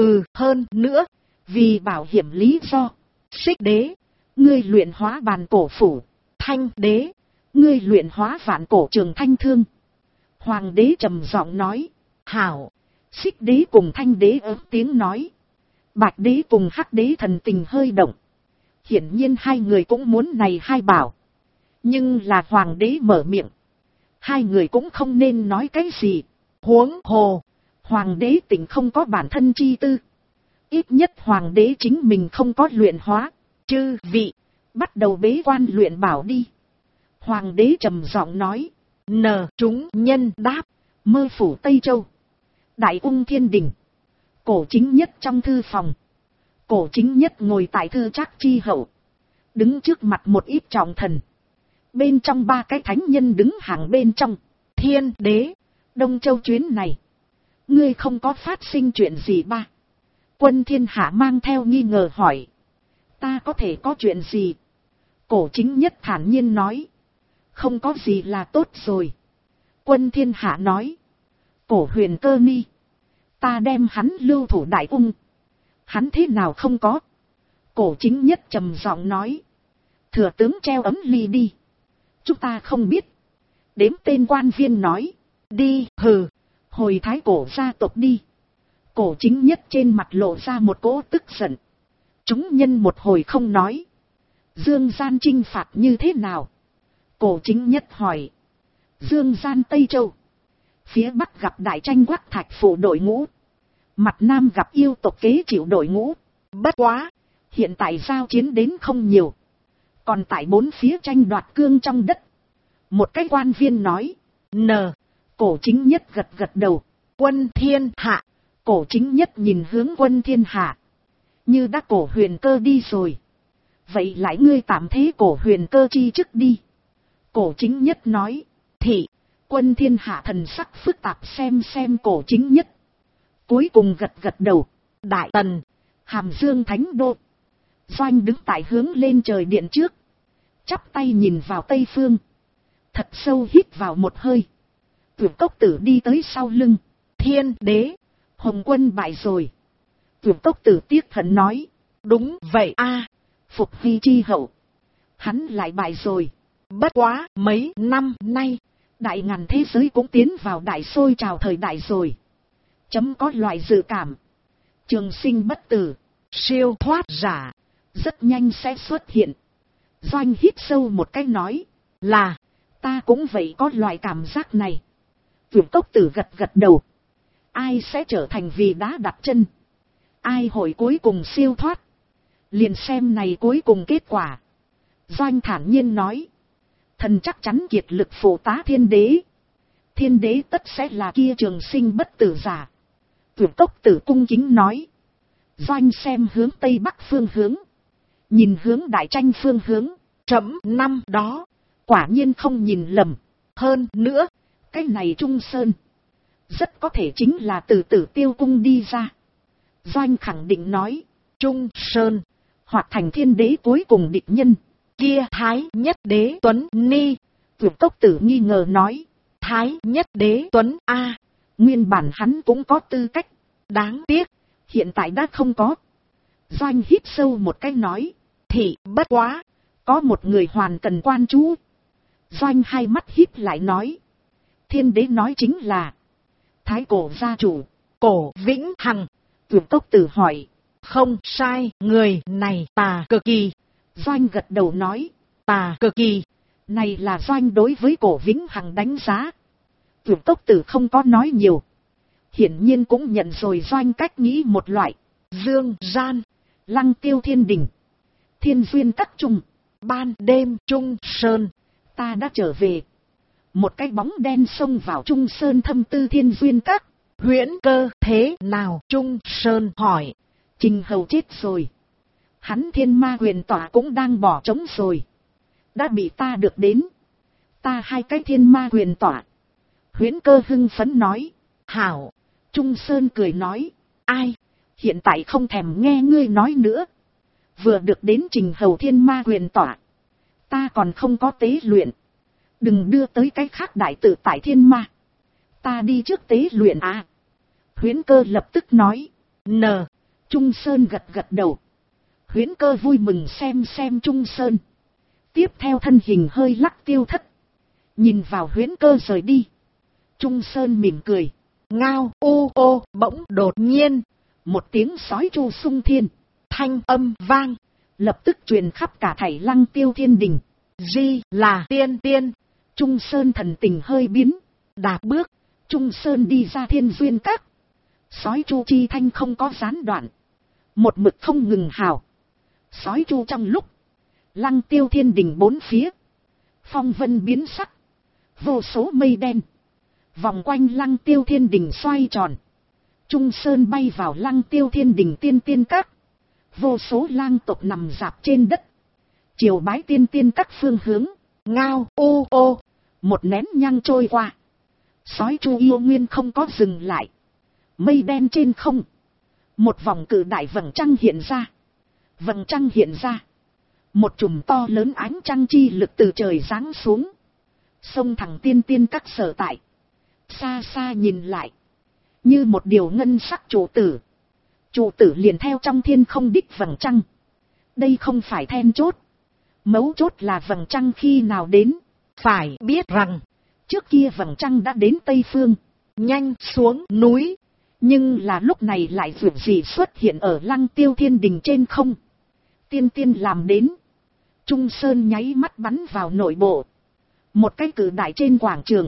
hơn nữa, Vì bảo hiểm lý do. xích đế, Ngươi luyện hóa bàn cổ phủ. thanh đế, Ngươi luyện hóa vạn cổ trường thanh thương. Hoàng đế trầm giọng nói. hảo, Xích đế cùng thanh đế ớt tiếng nói. Bạch đế cùng hắc đế thần tình hơi động. Hiển nhiên hai người cũng muốn này hai bảo. Nhưng là hoàng đế mở miệng. Hai người cũng không nên nói cái gì. huống hồ, Hoàng đế tỉnh không có bản thân chi tư. Ít nhất hoàng đế chính mình không có luyện hóa. chư vị, Bắt đầu bế quan luyện bảo đi. Hoàng đế trầm giọng nói. chúng nhân đáp. Mơ phủ Tây Châu. Đại ung thiên đình. Cổ chính nhất trong thư phòng. Cổ chính nhất ngồi tại thư trác chi hậu. Đứng trước mặt một ít trọng thần. Bên trong 3 cái thánh nhân đứng hàng bên trong. Thiên đế, Đông Châu chuyến này. Ngươi không có phát sinh chuyện gì ba? Quân thiên hạ mang theo nghi ngờ hỏi. Ta có thể có chuyện gì? Cổ chính nhất thản nhiên nói. Không có gì là tốt rồi. Quân thiên hạ nói. Cổ huyền cơ ni. Ta đem hắn lưu thủ đại ung. Hắn thế nào không có? Cổ chính nhất trầm giọng nói. Thừa tướng treo ấm ly đi. Chúng ta không biết. Đếm tên quan viên nói. Đi, hừ. Hồi thái cổ gia tộc đi. Cổ chính nhất trên mặt lộ ra một cỗ tức giận. Chúng nhân một hồi không nói. Dương gian chinh phạt như thế nào? Cổ chính nhất hỏi. Dương gian Tây Châu. Phía Bắc gặp đại tranh quắc thạch phủ đội ngũ. Mặt Nam gặp yêu tộc kế chịu đội ngũ. bất quá, Hiện tại giao chiến đến không nhiều. Còn tại 4 phía tranh đoạt cương trong đất. Một cái quan viên nói. Cổ chính nhất gật đầu. quân thiên hạ, Cổ chính nhất nhìn hướng quân thiên hạ. Như đã cổ huyền cơ đi rồi. Vậy lại ngươi tạm thế cổ huyền cơ chi chức đi. Cổ chính nhất nói. Thị. Quân thiên hạ thần sắc phức tạp xem cổ chính nhất. Cuối cùng gật đầu. Đại Tần. Hàm Dương Thánh Đô. Doanh đứng tại hướng lên trời điện trước. Chắp tay nhìn vào Tây Phương. Thật sâu hít vào một hơi. Tuyệt cốc tử đi tới sau lưng. Thiên đế. Hồng quân bại rồi. Tuyệt cốc tử tiếc hận nói. Đúng vậy a. Phục hy chi hậu. Hắn lại bại rồi. Bất quá, mấy năm nay, đại ngàn thế giới cũng tiến vào đại sôi trào thời đại rồi. Chấm có loại dự cảm. Trường sinh bất tử, siêu thoát giả, rất nhanh sẽ xuất hiện. Doanh hít sâu một cái nói. Là, ta cũng vậy có loại cảm giác này. Vượt cốc tử gật gật đầu. Ai sẽ trở thành vì đá đặt chân? Ai hội cuối cùng siêu thoát? Liền xem này cuối cùng kết quả. Doanh thản nhiên nói. Thần chắc chắn kiệt lực phụ tá thiên đế. Thiên đế tất sẽ là kia trường sinh bất tử giả. Vượt cốc tử cung kính nói. Doanh xem hướng tây bắc phương hướng. Nhìn hướng đại tranh phương hướng. Trẫm năm đó, quả nhiên không nhìn lầm. hơn nữa, cái này Trung Sơn, rất có thể chính là từ Tử Tiêu cung đi ra. Doanh khẳng định nói. Trung Sơn, hoặc thành thiên đế cuối cùng địch nhân. Kia Thái Nhất Đế Tuấn Ni. Vượt cốc tử nghi ngờ nói. Thái Nhất Đế Tuấn A. Nguyên bản hắn cũng có tư cách. Đáng tiếc, hiện tại đã không có. Doanh hít sâu một cái nói. Thì bất quá, có một người hoàn cần quan chú. Doanh hai mắt híp lại nói. Thiên đế nói chính là Thái Cổ gia chủ, Cổ Vĩnh Hằng. Vượt cốc tử hỏi. Không sai, người này tà cực kỳ. Doanh gật đầu nói. Tà cực kỳ. Này là Doanh đối với Cổ Vĩnh Hằng đánh giá. Vượt cốc tử không có nói nhiều. Hiển nhiên cũng nhận rồi Doanh cách nghĩ một loại. Dương gian, Lăng Tiêu Thiên Đình, Thiên Duyên Các Trung. Ban đêm Trung Sơn, ta đã trở về. Một cái bóng đen xông vào Trung Sơn thâm tư Thiên Duyên Các. Huyễn Cơ thế nào? Trung Sơn hỏi. Trình Hầu chết rồi. Hắn Thiên Ma Huyền Tỏa cũng đang bỏ trống rồi. Đã bị ta được đến. Ta hai cái Thiên Ma Huyền Tỏa. Huyễn Cơ hưng phấn nói. Hảo. Trung Sơn cười nói. Ai? Hiện tại không thèm nghe ngươi nói nữa. Vừa được đến Trình Hầu Thiên Ma Huyền Tỏa. Ta còn không có tế luyện. Đừng đưa tới cái khác đại tự tại Thiên Ma. Ta đi trước tế luyện à. Huyễn Cơ lập tức nói. N. Trung Sơn gật gật đầu. Huyễn Cơ vui mừng xem Trung Sơn. Tiếp theo thân hình hơi lắc tiêu thất. Nhìn vào Huyễn Cơ rời đi. Trung Sơn mỉm cười. Ngao ô ô bỗng đột nhiên. Một tiếng sói chu sung thiên. Thanh âm vang. Lập tức truyền khắp cả thảy Lăng Tiêu Thiên Đình. Di là tiên tiên. Trung Sơn thần tình hơi biến. Đạp bước. Trung Sơn đi ra Thiên Duyên Các. Sói chu chi thanh không có gián đoạn. Một mực không ngừng hào. Sói chu trong lúc. Lăng Tiêu Thiên Đình bốn phía. Phong vân biến sắc. Vô số mây đen. Vòng quanh Lăng Tiêu Thiên Đình xoay tròn. Trung Sơn bay vào Lăng Tiêu Thiên Đình tiên tiên các. Vô số lang tộc nằm rạp trên đất. Triều bái tiên tiên các phương hướng. Ngao ô ô. Một nén nhang trôi qua. Sói chu yêu nguyên không có dừng lại. Mây đen trên không. Một vòng cự đại vầng trăng hiện ra. Vầng trăng hiện ra. Một chùm to lớn ánh trăng chi lực từ trời giáng xuống. Xông thẳng tiên tiên các sở tại. Xa xa nhìn lại. Như một điều ngân sắc trụ tử. Trụ tử liền theo trong thiên không đích vầng trăng. Đây không phải then chốt. Mấu chốt là vầng trăng khi nào đến. Phải biết rằng. Trước kia vầng trăng đã đến Tây Phương. Nhanh xuống núi. Nhưng là lúc này lại vượt gì xuất hiện ở Lăng Tiêu Thiên Đình trên không. Tiên tiên làm đến. Trung Sơn nháy mắt bắn vào nội bộ. Một cái cử đại trên quảng trường.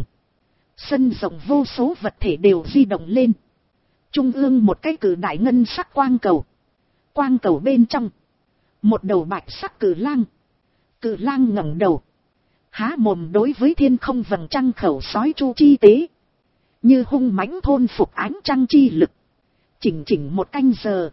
Sân rộng vô số vật thể đều di động lên. Trung ương một cái cử đại ngân sắc quang cầu. Quang cầu bên trong. Một đầu bạch sắc cử lang. Cử lang ngẩng đầu. Há mồm đối với thiên không vầng trăng khẩu sói chu chi tế. Như hung mãnh thôn phục ánh trăng chi lực. Chỉnh một canh giờ.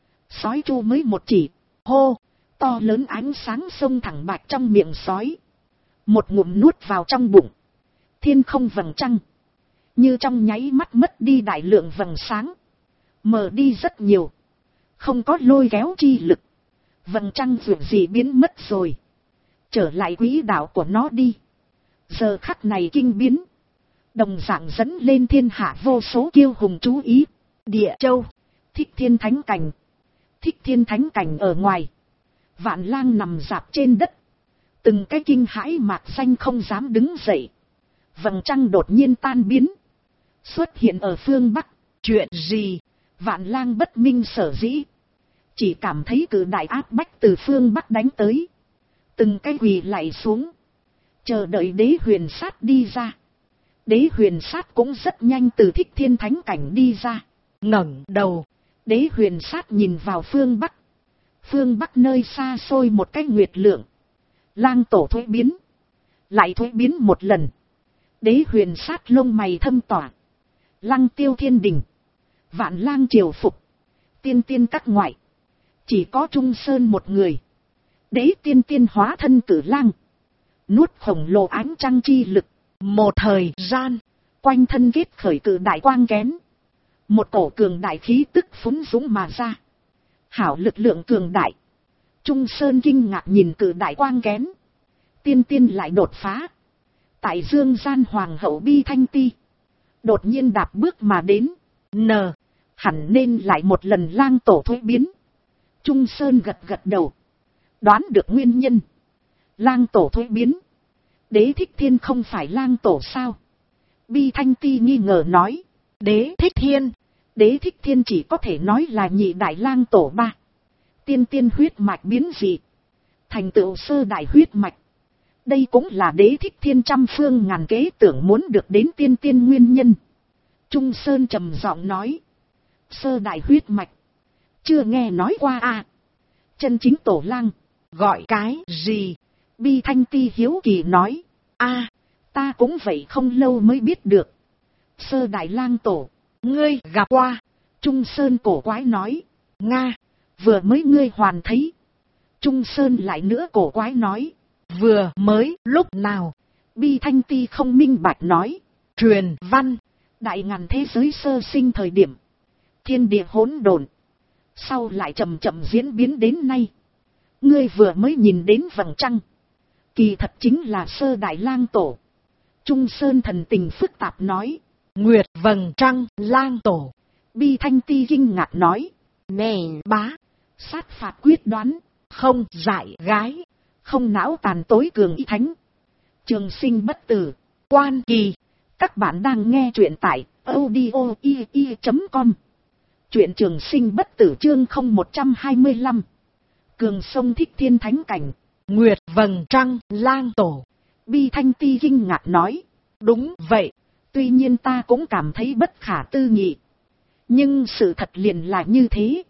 Sói chu mới một chỉ. Hô. To lớn ánh sáng sông thẳng bạch trong miệng sói. Một ngụm nuốt vào trong bụng. Thiên không vầng trăng. Như trong nháy mắt mất đi đại lượng vầng sáng. Mờ đi rất nhiều. Không có lôi kéo chi lực. Vầng trăng vượt gì biến mất rồi. Trở lại quỹ đạo của nó đi. Giờ khắc này kinh biến. Đồng dạng dẫn lên thiên hạ vô số kiêu hùng chú ý. Địa Châu. Thích Thiên Thánh Cảnh. Thích Thiên thánh cảnh ở ngoài, Vạn Lang nằm rạp trên đất, từng cái kinh hãi mạc xanh không dám đứng dậy. Vầng trăng đột nhiên tan biến, xuất hiện ở phương Bắc. Chuyện gì? Vạn Lang bất minh sở dĩ, chỉ cảm thấy cự đại áp bách từ phương Bắc đánh tới, từng cái quỳ lạy xuống, chờ đợi Đế Huyền Sát đi ra. Đế Huyền Sát cũng rất nhanh từ Thích Thiên thánh cảnh đi ra, ngẩng đầu. Đế Huyền Sát nhìn vào phương Bắc. Phương Bắc nơi xa xôi một cái nguyệt lượng. Lang tổ thuế biến, lại thuế biến một lần. Đế Huyền Sát lông mày thâm tỏa. Lăng Tiêu Thiên Đình, Vạn Lang triều phục, tiên tiên các ngoại, chỉ có Trung Sơn một người. Đế tiên tiên hóa thân cử lang, nuốt khổng lồ ánh trăng chi lực. Một thời gian, quanh thân kết khởi cự đại quang kén, một cổ cường đại khí tức phúng dũng mà ra. Hảo lực lượng cường đại. Trung Sơn kinh ngạc nhìn cự đại quang kén. Tiên tiên lại đột phá. Tại dương gian hoàng hậu Bi Thanh Ti đột nhiên đạp bước mà đến. Hẳn nên lại một lần lang tổ thuế biến. Trung Sơn gật gật đầu, đoán được nguyên nhân. Lang tổ thuế biến, Đế Thích Thiên không phải lang tổ sao? Bi Thanh Ti nghi ngờ nói. Đế Thích Thiên, Đế Thích Thiên chỉ có thể nói là nhị đại lang tổ ba. Tiên tiên huyết mạch biến dị, thành tựu sơ đại huyết mạch. Đây cũng là Đế Thích Thiên trăm phương ngàn kế tưởng muốn được đến tiên tiên nguyên nhân. Trung Sơn trầm giọng nói. Sơ đại huyết mạch, chưa nghe nói qua à? Chân chính tổ lang, gọi cái gì? Bi Thanh Ti hiếu kỳ nói. Ta cũng vậy không lâu mới biết được. Sơ đại lang tổ, ngươi gặp qua? Trung Sơn cổ quái nói. Nga, vừa mới ngươi hoàn thấy. Trung Sơn lại nữa cổ quái nói. Vừa mới lúc nào? Bi Thanh Ti không minh bạch nói. Truyền văn, đại ngàn thế giới sơ sinh thời điểm, thiên địa hỗn độn, sau lại chậm chậm diễn biến đến nay. Ngươi vừa mới nhìn đến vầng trăng, kỳ thật chính là sơ đại lang tổ. Trung Sơn thần tình phức tạp nói. Nguyệt vầng trăng lang tổ. Bi Thanh Ti kinh ngạc nói. Nè bá, sát phạt quyết đoán, không dại gái, không não tàn tối cường y thánh, trường sinh bất tử, quan kỳ. Các bạn đang nghe truyện tại audio.com. Truyện trường sinh bất tử chương 0125. Cường sông Thích Thiên thánh cảnh, Nguyệt vầng trăng lang tổ. Bi Thanh Ti kinh ngạc nói. Đúng vậy, tuy nhiên ta cũng cảm thấy bất khả tư nghị, nhưng sự thật liền là như thế.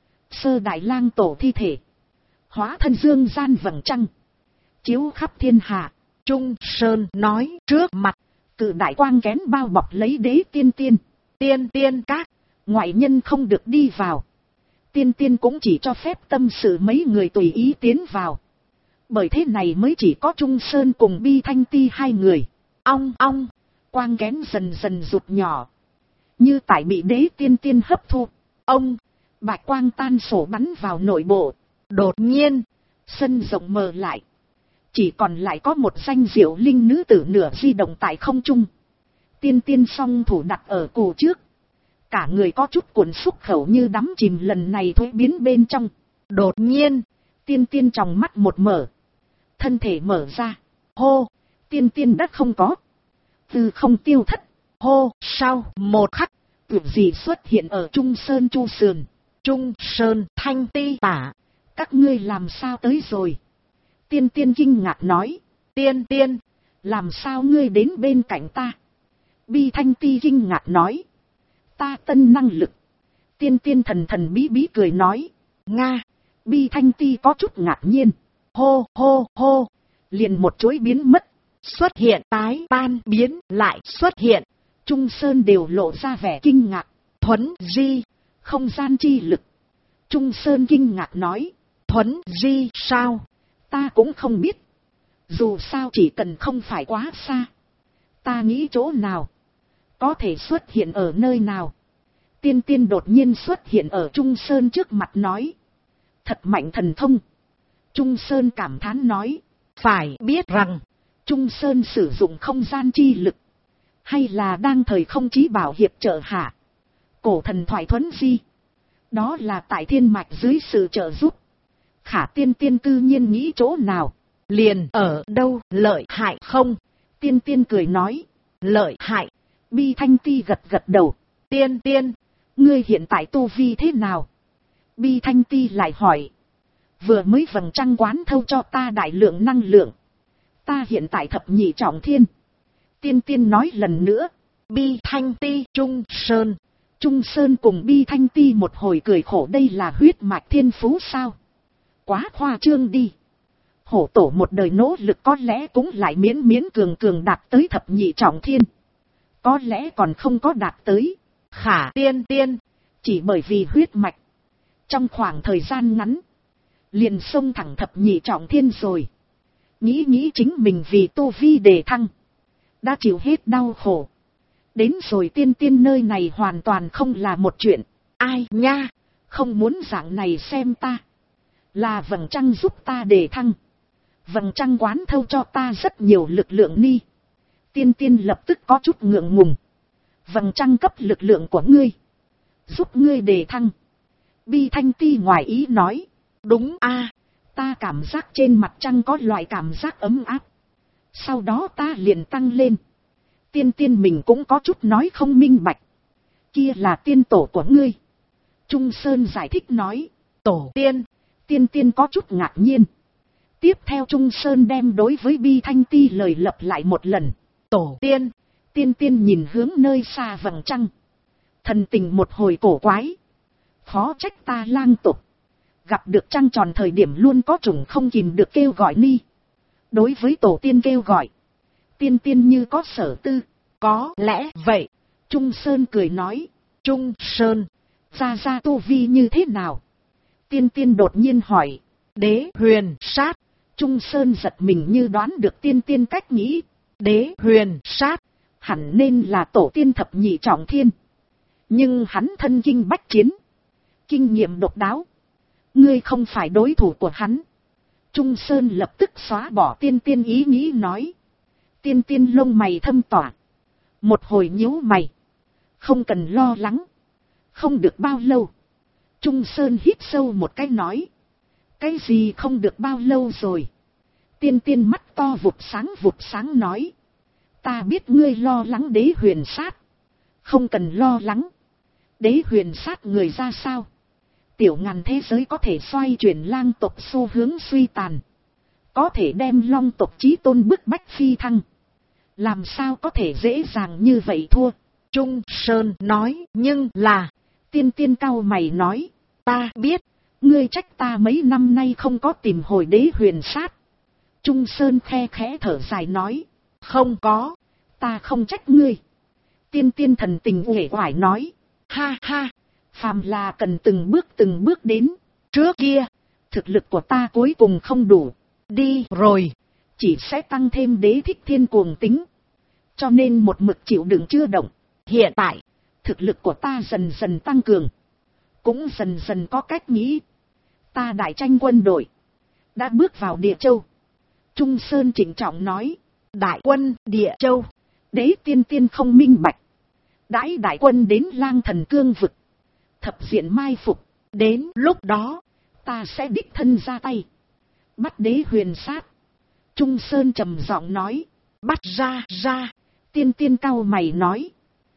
Sơ đại lang tổ thi thể, hóa thân dương gian vầng trăng, chiếu khắp thiên hạ. Trung Sơn nói. Trước mặt, cự đại quang kén bao bọc lấy Đế tiên tiên, tiên tiên các, ngoại nhân không được đi vào. Tiên tiên cũng chỉ cho phép tâm sự mấy người tùy ý tiến vào. Bởi thế này mới chỉ có Trung Sơn cùng Bi Thanh Ti hai người. Ong ong, quang kén dần dần rụt nhỏ, như tại bị Đế tiên tiên hấp thu. Ông, bạch quang tan sổ bắn vào nội bộ. Đột nhiên, sân rộng mờ lại, chỉ còn lại có một danh diệu linh nữ tử nửa di động tại không trung. Tiên tiên song thủ đặt ở cổ trước, cả người có chút cuộn xúc khẩu như đắm chìm lần này thuế biến bên trong. Đột nhiên, tiên tiên trong mắt một mở, thân thể mở ra. Hô, tiên tiên đã không có, từ không tiêu thất. Hô, sau một khắc, việc gì xuất hiện ở Trung Sơn Chu Sườn. Trung Sơn, Thanh Ti tả, các ngươi làm sao tới rồi? Tiên tiên kinh ngạc nói. Tiên tiên, làm sao ngươi đến bên cạnh ta? Bi Thanh Ti kinh ngạc nói. Ta tân năng lực. Tiên tiên thần thần bí bí cười nói. Nga. Bi Thanh Ti có chút ngạc nhiên. Hô hô hô, liền một chuỗi biến mất, xuất hiện, tái tan biến, lại xuất hiện. Trung Sơn đều lộ ra vẻ kinh ngạc. Thuấn di, không gian chi lực. Trung Sơn kinh ngạc nói. Thuấn di sao? Ta cũng không biết. Dù sao chỉ cần không phải quá xa. Ta nghĩ chỗ nào, có thể xuất hiện ở nơi nào. Tiên tiên đột nhiên xuất hiện ở Trung Sơn trước mặt nói. Thật mạnh thần thông. Trung Sơn cảm thán nói. Phải biết rằng, Trung Sơn sử dụng không gian chi lực, hay là đang thời không chí bảo hiệp trợ hạ. Cổ thần thoại thuấn di, Đó là tại thiên mạch dưới sự trợ giúp. Khả tiên tiên cư nhiên nghĩ chỗ nào? Liền ở đâu, lợi hại không? Tiên tiên cười nói. Lợi hại. Bi Thanh Ti gật gật đầu. Tiên tiên, ngươi hiện tại tu vi thế nào? Bi Thanh Ti lại hỏi. Vừa mới vầng trăng quán thâu cho ta đại lượng năng lượng. Ta hiện tại thập nhị trọng thiên. Tiên tiên nói lần nữa. Bi Thanh Ti, Trung Sơn. Trung Sơn cùng Bi Thanh Ti một hồi cười khổ, đây là huyết mạch thiên phú sao? Quá khoa trương đi. Hổ tổ một đời nỗ lực có lẽ cũng lại miễn miễn cường cường đạt tới thập nhị trọng thiên. Có lẽ còn không có đạt tới. Khả tiên tiên, chỉ bởi vì huyết mạch. Trong khoảng thời gian ngắn, liền xông thẳng thập nhị trọng thiên rồi. Nghĩ chính mình vì tu vi đề thăng, đã chịu hết đau khổ. Đến rồi tiên tiên nơi này hoàn toàn không là một chuyện. Ai nha, không muốn dạng này xem ta. Là vầng trăng giúp ta đề thăng. Vầng trăng quán thâu cho ta rất nhiều lực lượng ni. Tiên tiên lập tức có chút ngượng ngùng. Vầng trăng cấp lực lượng của ngươi, giúp ngươi đề thăng. Bi Thanh Ti ngoài ý nói. Đúng a, ta cảm giác trên mặt trăng có loại cảm giác ấm áp. Sau đó ta liền tăng lên. Tiên tiên mình cũng có chút nói không minh bạch. Kia là tiên tổ của ngươi. Trung Sơn giải thích nói. Tổ tiên. Tiên tiên có chút ngạc nhiên. Tiếp theo Trung Sơn đem đối với Bi Thanh Ti lời lặp lại một lần. Tổ tiên. Tiên tiên nhìn hướng nơi xa vầng trăng. Thần tình một hồi cổ quái. Khó trách ta lang tục. Gặp được trăng tròn thời điểm luôn có chủng không kìm được kêu gọi ni. Đối với tổ tiên kêu gọi, tiên tiên như có sở tư. Có lẽ vậy. Trung Sơn cười nói. Trung Sơn, ra tu vi như thế nào? Tiên tiên đột nhiên hỏi. Đế huyền sát. Trung Sơn giật mình như đoán được tiên tiên cách nghĩ. Đế huyền sát, hẳn nên là tổ tiên thập nhị trọng thiên. Nhưng hắn thân kinh bách chiến, kinh nghiệm độc đáo. Ngươi không phải đối thủ của hắn. Trung Sơn lập tức xóa bỏ tiên tiên ý nghĩ nói. Tiên tiên lông mày thâm tỏa. Một hồi nhíu mày. Không cần lo lắng. Không được bao lâu. Trung Sơn hít sâu một cái nói. Cái gì không được bao lâu rồi? Tiên tiên mắt to vụt sáng nói. Ta biết ngươi lo lắng đế huyền sát. Không cần lo lắng. Đế huyền sát người ra sao? Tiểu ngàn thế giới có thể xoay chuyển lang tộc xu hướng suy tàn. Có thể đem long tộc chí tôn bức bách phi thăng. Làm sao có thể dễ dàng như vậy thua? Trung Sơn nói. Nhưng là. Tiên tiên cau mày nói. Ta biết. Ngươi trách ta mấy năm nay không có tìm hồi đế huyền sát. Trung Sơn khe khẽ thở dài nói. Không có. Ta không trách ngươi. Tiên tiên thần tình uể oải nói. Ha ha. Phàm là cần từng bước đến. Trước kia, thực lực của ta cuối cùng không đủ. Đi rồi, chỉ sẽ tăng thêm đế thích thiên cuồng tính. Cho nên một mực chịu đựng chưa động. Hiện tại, thực lực của ta dần dần tăng cường. Cũng dần dần có cách nghĩ. Ta đại tranh quân đội. Đã bước vào Địa Châu. Trung Sơn trịnh trọng nói. Đại quân Địa Châu. Đế tiên tiên không minh bạch. Đãi đại quân đến Lang Thần Cương vực. Thập diện mai phục. Đến lúc đó, ta sẽ đích thân ra tay. Bắt đế huyền sát. Trung Sơn trầm giọng nói. Bắt ra. Tiên tiên cau mày nói.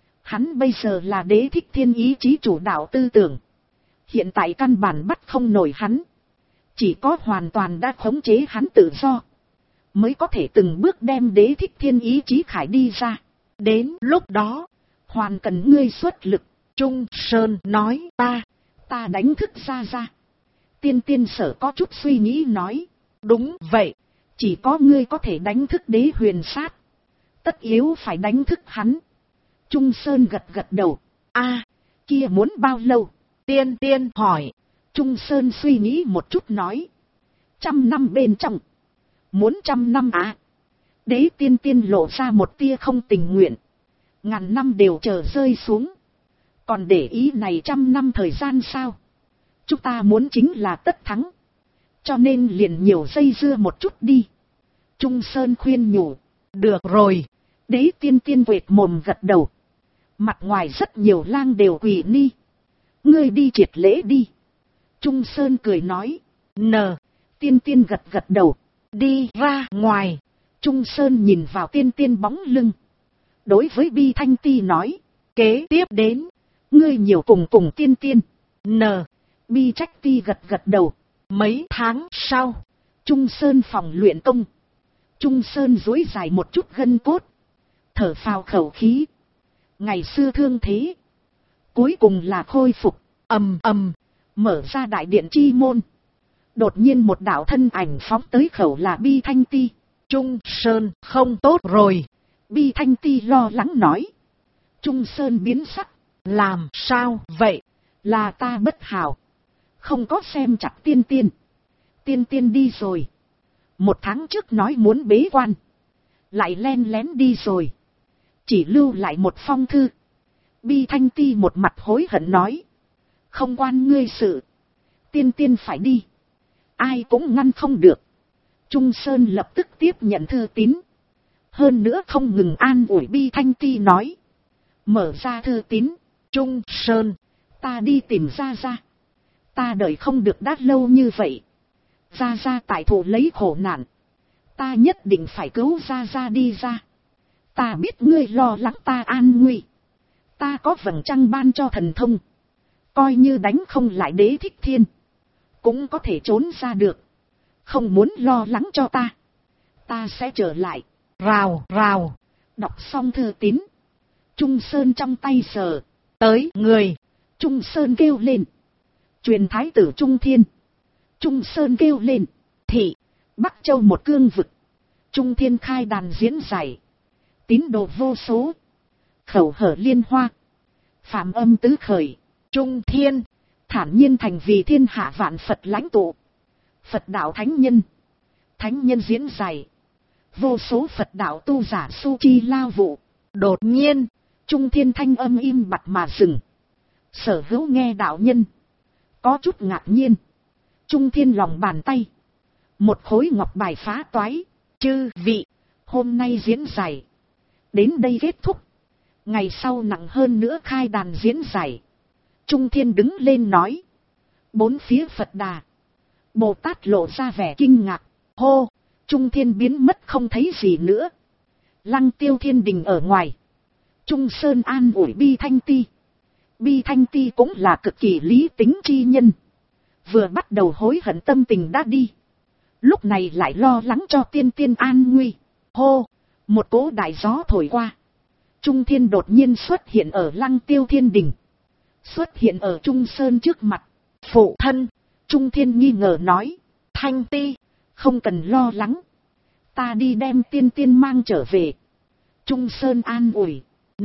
Hắn bây giờ là đế thích thiên ý chí chủ đạo tư tưởng. Hiện tại căn bản bắt không nổi hắn. Chỉ có hoàn toàn đã khống chế hắn tự do. Mới có thể từng bước đem đế thích thiên ý chí khải đi ra. Đến lúc đó, hoàn cần ngươi xuất lực. Trung Sơn nói. Ta đánh thức ra. Tiên tiên sở có chút suy nghĩ nói. Đúng vậy. Chỉ có ngươi có thể đánh thức đế huyền sát. Tất yếu phải đánh thức hắn. Trung Sơn gật đầu. Kia muốn bao lâu? Tiên tiên hỏi. Trung Sơn suy nghĩ một chút nói. 100 năm bên trong. Muốn 100 năm à? Đế tiên tiên lộ ra một tia không tình nguyện. Ngàn năm đều chờ rơi xuống. Còn để ý này 100 năm thời gian sao? Chúng ta muốn chính là tất thắng. Cho nên liền nhiều dây dưa một chút đi. Trung Sơn khuyên nhủ. Được rồi. Đế tiên tiên quệt mồm gật đầu. Mặt ngoài rất nhiều lang đều quỳ ni. Ngươi đi triệt lễ đi. Trung Sơn cười nói. Tiên tiên gật gật đầu. Đi ra ngoài. Trung Sơn nhìn vào tiên tiên bóng lưng. Đối với Bi Thanh Ti nói. Kế tiếp đến. Ngươi nhiều cùng tiên tiên. Bi Trách Ti gật gật đầu. Mấy tháng sau. Trung Sơn phòng luyện công. Trung Sơn duỗi dài một chút gân cốt. Thở phào khẩu khí. Ngày xưa thương thế. Cuối cùng là khôi phục. Mở ra đại điện chi môn. Đột nhiên một đạo thân ảnh phóng tới khẩu là Bi Thanh Ti. Trung Sơn không tốt rồi. Bi Thanh Ti lo lắng nói. Trung Sơn biến sắc. Làm sao vậy? Là ta bất hảo. Không có xem chặt tiên tiên. Tiên tiên đi rồi. 1 tháng trước nói muốn bế quan. Lại len lén đi rồi. Chỉ lưu lại một phong thư. Bi Thanh Ti một mặt hối hận nói. Không quan ngươi sự. Tiên tiên phải đi. Ai cũng ngăn không được. Trung Sơn lập tức tiếp nhận thư tín. Hơn nữa không ngừng an ủi Bi Thanh Ti nói. Mở ra thư tín. Trung Sơn. Ta đi tìm Gia Gia. Ta đợi không được đã lâu như vậy. Gia Gia tại thụ lấy khổ nạn. Ta nhất định phải cứu Gia Gia đi ra. Ta biết ngươi lo lắng ta an nguy. Ta có vầng trăng ban cho thần thông. Coi như đánh không lại Đế Thích Thiên. Cũng có thể trốn ra được. Không muốn lo lắng cho ta. Ta sẽ trở lại. Rào. Đọc xong thư tín. Trung Sơn trong tay sờ. Tới người. Trung Sơn kêu lên. Truyền thái tử Trung Thiên. Trung Sơn kêu lên. Thị. Bắc Châu một cương vực. Trung Thiên khai đàn diễn giải. Tín đồ vô số. Khẩu hở liên hoa. Phạm âm tứ khởi. Trung Thiên. Thản nhiên thành vì thiên hạ vạn Phật lãnh tụ. Phật đạo thánh nhân. Thánh nhân diễn giải. Vô số Phật đạo tu giả su chi lao vụ. Đột nhiên. Trung Thiên thanh âm im bặt mà dừng. Sở hữu nghe đạo nhân. Có chút ngạc nhiên. Trung Thiên lòng bàn tay. Một khối ngọc bài phá toái. Chư vị. Hôm nay diễn giải. Đến đây kết thúc. Ngày sau nặng hơn nữa khai đàn diễn giải. Trung Thiên đứng lên nói. 4 phía Phật Đà. Bồ Tát lộ ra vẻ kinh ngạc. Hô. Trung Thiên biến mất không thấy gì nữa. Lăng Tiêu Thiên Đình ở ngoài. Trung Sơn an ủi Bi Thanh Ti. Bi Thanh Ti cũng là cực kỳ lý tính chi nhân. Vừa bắt đầu hối hận tâm tình đã đi. Lúc này lại lo lắng cho tiên tiên an nguy. Hô. Một cỗ đại gió thổi qua. Trung Thiên đột nhiên xuất hiện ở Lăng Tiêu Thiên Đình. Xuất hiện ở Trung Sơn trước mặt. Phụ thân. Trung Thiên nghi ngờ nói. Thanh Ti. Không cần lo lắng. Ta đi đem tiên tiên mang trở về. Trung Sơn an ủi.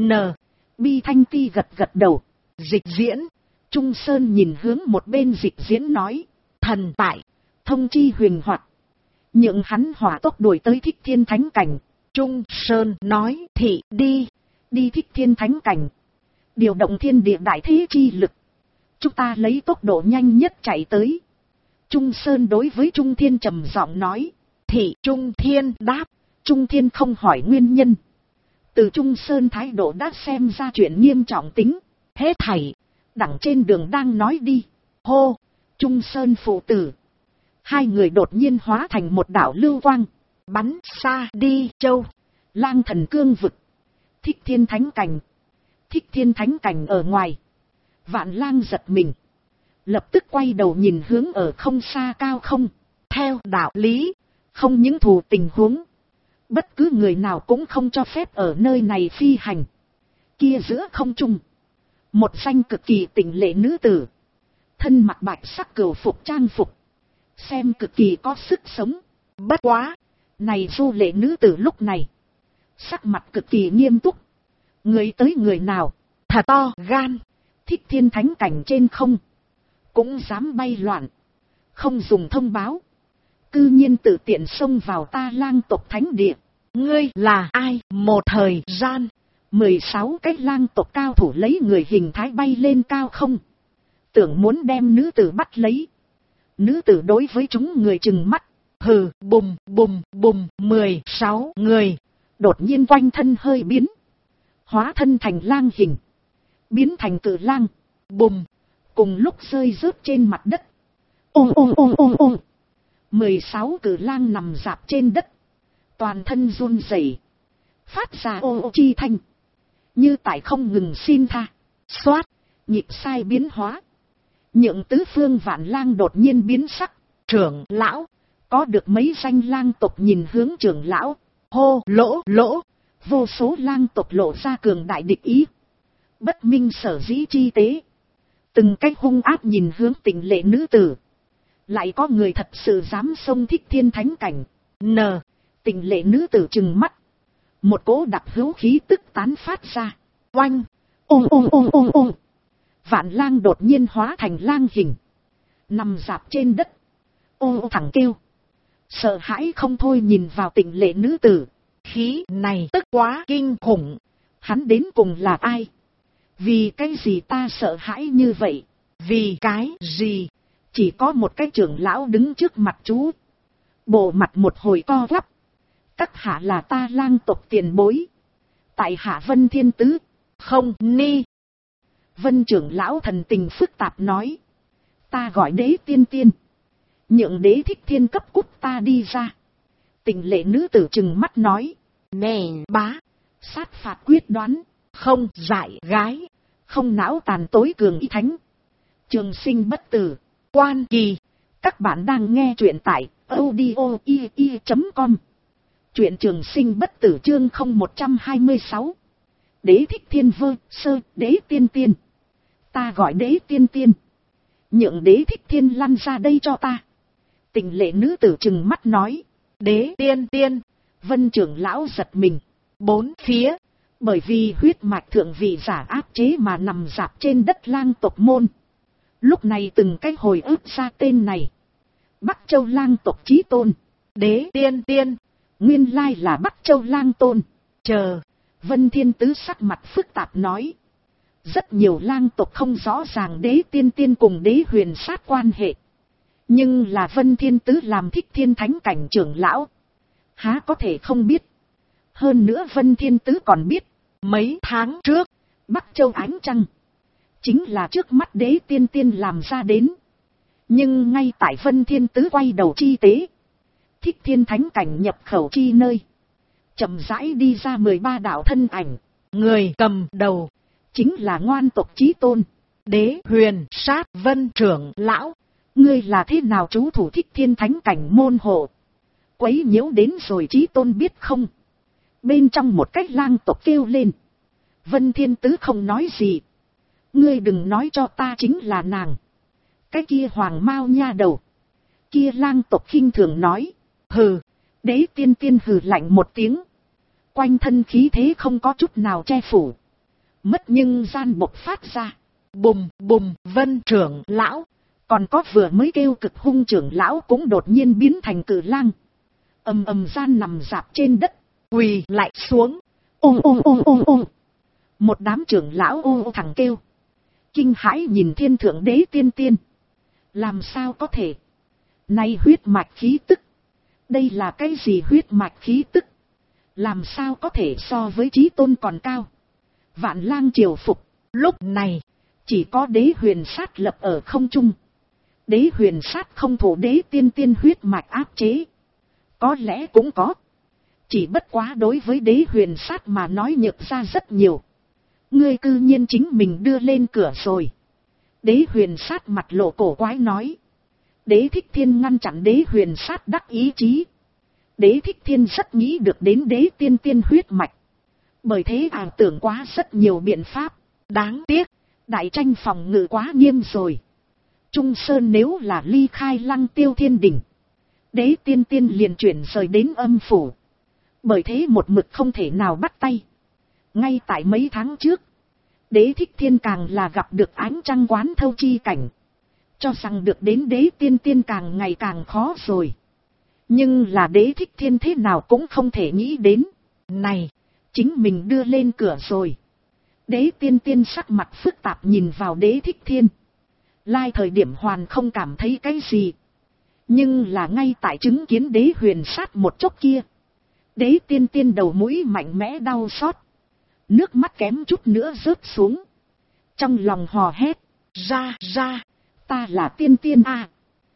Bi Thanh Ti gật gật đầu. Dịch diễn. Trung Sơn nhìn hướng một bên dịch diễn nói. Thần tại. Thông chi huyền hoạt. Nhượng hắn hỏa tốc đuổi tới Thích Thiên Thánh Cảnh. Trung Sơn nói. Thị đi. Đi Thích Thiên Thánh Cảnh. Điều động thiên địa đại thế chi lực. Chúng ta lấy tốc độ nhanh nhất chạy tới. Trung Sơn đối với Trung Thiên trầm giọng nói. Thị Trung Thiên đáp. Trung Thiên không hỏi nguyên nhân. Từ Trung Sơn thái độ đã xem ra chuyện nghiêm trọng tính. Hết thảy. Đẳng trên đường đang nói đi. Hô. Trung Sơn phụ tử. 2 người đột nhiên hóa thành một đạo lưu quang. Bắn xa đi châu. Lang Thần cương vực. Thích Thiên Thánh Cảnh. Thích Thiên Thánh Cảnh ở ngoài. Vạn Lang giật mình. Lập tức quay đầu nhìn hướng ở không xa cao không. Theo đạo lý. Không những thù tình huống. Bất cứ người nào cũng không cho phép ở nơi này phi hành. Kia giữa không trung. Một danh cực kỳ tỉnh lệ nữ tử. Thân mặc bạch sắc cửu phục trang phục. Xem cực kỳ có sức sống. Bất quá. Này du lệ nữ tử lúc này. Sắc mặt cực kỳ nghiêm túc. Người tới người nào. Thật to gan. Thích Thiên Thánh Cảnh trên không. Cũng dám bay loạn. Không dùng thông báo. Cư nhiên tự tiện xông vào ta Lang tộc thánh địa. Ngươi là ai? Một thời gian. 16 cái Lang tộc cao thủ lấy người hình thái bay lên cao không. Tưởng muốn đem nữ tử bắt lấy. Nữ tử đối với chúng người trừng mắt. Hừ, bùm, bùm, bùm, 16 người. Đột nhiên quanh thân hơi biến. Hóa thân thành lang hình. Biến thành cự lang. Bùm. cùng lúc rơi rớt trên mặt đất. Ôm ôm ôm ôm ôm. 16 cử lang nằm rạp trên đất, toàn thân run rẩy, phát ra ô ô chi thanh, như tại không ngừng xin tha. Xoát, nhịp sai biến hóa, nhượng tứ phương vạn lang đột nhiên biến sắc. Trưởng lão, có được mấy danh lang tộc nhìn hướng trưởng lão, hô lỗ lỗ. Vô số lang tộc lộ ra cường đại địch ý, bất minh sở dĩ chi tế, từng cách hung ác nhìn hướng Tịnh Lệ nữ tử. Lại có người thật sự dám xông Thích Thiên thánh cảnh. Tịnh Lệ nữ tử trừng mắt, một cỗ đặc hữu khí tức tán phát ra. Oanh, ôm ôm ôm ôm ôm. Vạn lang đột nhiên hóa thành lang hình, nằm rạp trên đất, ô thẳng kêu, sợ hãi không thôi nhìn vào Tịnh Lệ nữ tử. Khí này tức quá kinh khủng, hắn đến cùng là ai? Vì cái gì ta sợ hãi như vậy? Vì cái gì? Chỉ có một cái trưởng lão đứng trước mặt chú, bộ mặt một hồi co quắp. Các hạ là ta lang tộc tiền bối, tại hạ Vân Thiên Tứ. Không ni. Vân trưởng lão thần tình phức tạp nói, ta gọi Đế Tiên Tiên, nhượng Đế Thích Thiên cấp cút ta đi ra. Tịnh Lệ nữ tử trừng mắt nói, nè bá, sát phạt quyết đoán, không dại gái, không não tàn tối cường y thánh, trường sinh bất tử, quan kỳ. Các bạn đang nghe truyện tại audio.com. Truyện trường sinh bất tử chương 0126. Đế Thích Thiên vơ sơ Đế Tiên Tiên. Ta gọi Đế Tiên Tiên, nhượng Đế Thích Thiên lăn ra đây cho ta. Tịnh Lệ nữ tử trừng mắt nói, Đế Tiên Tiên. Vân trưởng lão giật mình, bốn phía, bởi vì huyết mạch thượng vị giả áp chế mà nằm rạp trên đất lang tộc môn. Lúc này từng cái hồi ức ra tên này. Bắc Châu lang tộc chí tôn, Đế Tiên Tiên, nguyên lai là Bắc Châu lang tôn. Chờ, Vân Thiên Tứ sắc mặt phức tạp nói, rất nhiều lang tộc không rõ ràng Đế Tiên Tiên cùng Đế Huyền sát quan hệ. Nhưng là Vân Thiên Tứ làm Thích Thiên thánh cảnh trưởng lão, há có thể không biết. Hơn nữa Vân Thiên Tứ còn biết, mấy tháng trước, Bắc Châu ánh trăng chính là trước mắt Đế Tiên Tiên làm ra đến. Nhưng ngay tại Vân Thiên Tứ quay đầu chi tế, Thích Thiên thánh cảnh nhập khẩu chi nơi, chậm rãi đi ra 13 đạo thân ảnh. Người cầm đầu chính là ngoan tộc chí tôn, Đế Huyền sát. Vân trưởng lão, ngươi là thế nào trú thủ Thích Thiên thánh cảnh môn hộ? Quấy nhiễu đến rồi chí tôn biết không? Bên trong một cách lang tộc kêu lên. Vân Thiên Tứ không nói gì. Ngươi đừng nói cho ta chính là nàng. Cái kia hoàng mao nha đầu. Kia lang tộc khinh thường nói. Hừ. Đế Tiên Tiên hừ lạnh một tiếng, quanh thân khí thế không có chút nào che phủ, mất nhưng gian bộc phát ra. Bùm bùm. Vân trưởng lão, còn có vừa mới kêu cực hung trưởng lão cũng đột nhiên biến thành cử lang, ầm ầm gian nằm rạp trên đất, quỳ lại xuống. Ôm ôm ôm ôm ôm. Một đám trưởng lão ô thẳng kêu, kinh hãi nhìn thiên thượng Đế Tiên Tiên. Làm sao có thể? Nay huyết mạch khí tức, đây là cái gì huyết mạch khí tức? Làm sao có thể so với chí tôn còn cao? Vạn lang triều phục. Lúc này, chỉ có Đế Huyền sát lập ở không trung. Đế Huyền sát không thủ Đế Tiên Tiên huyết mạch áp chế. Có lẽ cũng có. Chỉ bất quá đối với Đế Huyền sát mà nói nhược ra rất nhiều. Ngươi cư nhiên chính mình đưa lên cửa rồi. Đế Huyền sát mặt lộ cổ quái nói. Đế Thích Thiên ngăn chặn Đế Huyền sát đắc ý chí. Đế Thích Thiên rất nghĩ được đến Đế Tiên Tiên huyết mạch. Bởi thế ảo tưởng quá rất nhiều biện pháp. Đáng tiếc, đại tranh phòng ngự quá nghiêm rồi. Trung Sơn nếu là ly khai Lăng Tiêu Thiên Đỉnh, Đế Tiên Tiên liền chuyển rời đến âm phủ. Bởi thế một mực không thể nào bắt tay. Ngay tại mấy tháng trước, Đế Thích Thiên càng là gặp được ánh trăng quán thâu chi cảnh, cho rằng được đến Đế Tiên Tiên càng ngày càng khó rồi. Nhưng là Đế Thích Thiên thế nào cũng không thể nghĩ đến. Này, chính mình đưa lên cửa rồi. Đế Tiên Tiên sắc mặt phức tạp nhìn vào Đế Thích Thiên. Lai thời điểm hoàn không cảm thấy cái gì. Nhưng là ngay tại chứng kiến Đế Huyền sát một chốc kia, Đế Tiên Tiên đầu mũi mạnh mẽ đau xót, nước mắt kém chút nữa rớt xuống. Trong lòng hò hét, ra. Ta là tiên tiên à.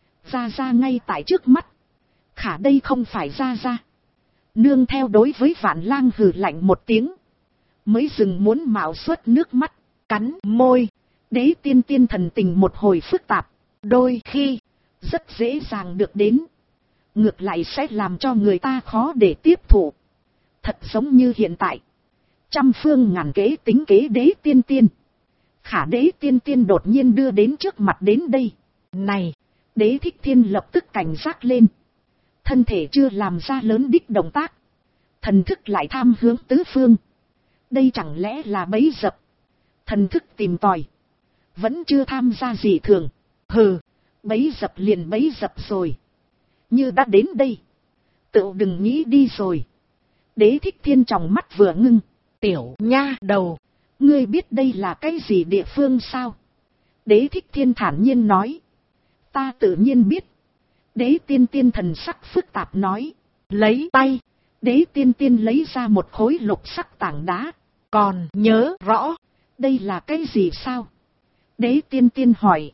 Ra ngay tại trước mắt. Khả đây không phải ra. Nương theo đối với Vạn Lang hừ lạnh một tiếng. Mới dừng muốn mạo suốt nước mắt, cắn môi. Đế tiên thần tình một hồi phức tạp. Đôi khi, rất dễ dàng được đến. Ngược lại sẽ làm cho người ta khó để tiếp thụ. Thật giống như hiện tại. Trăm phương ngàn kế tính kế đế tiên. Khả đế tiên đột nhiên đưa đến trước mặt đến đây. Này, Đế Thích Thiên lập tức cảnh giác lên. Thân thể chưa làm ra lớn đích động tác. Thần thức lại tham hướng tứ phương. Đây chẳng lẽ là bẫy dập. Thần thức tìm tòi. Vẫn chưa tham gia gì thường. Hừ, bẫy dập liền bẫy dập rồi. Như đã đến đây. Tự đừng nghĩ đi rồi. Đế Thích Thiên trong mắt vừa ngưng. Tiểu nha đầu. Ngươi biết đây là cái gì địa phương sao? Đế Thích Thiên thản nhiên nói. Ta tự nhiên biết. Đế tiên thần sắc phức tạp nói. Lấy tay. Đế tiên lấy ra một khối lục sắc tảng đá. Còn nhớ rõ. Đây là cái gì sao? Đế tiên hỏi.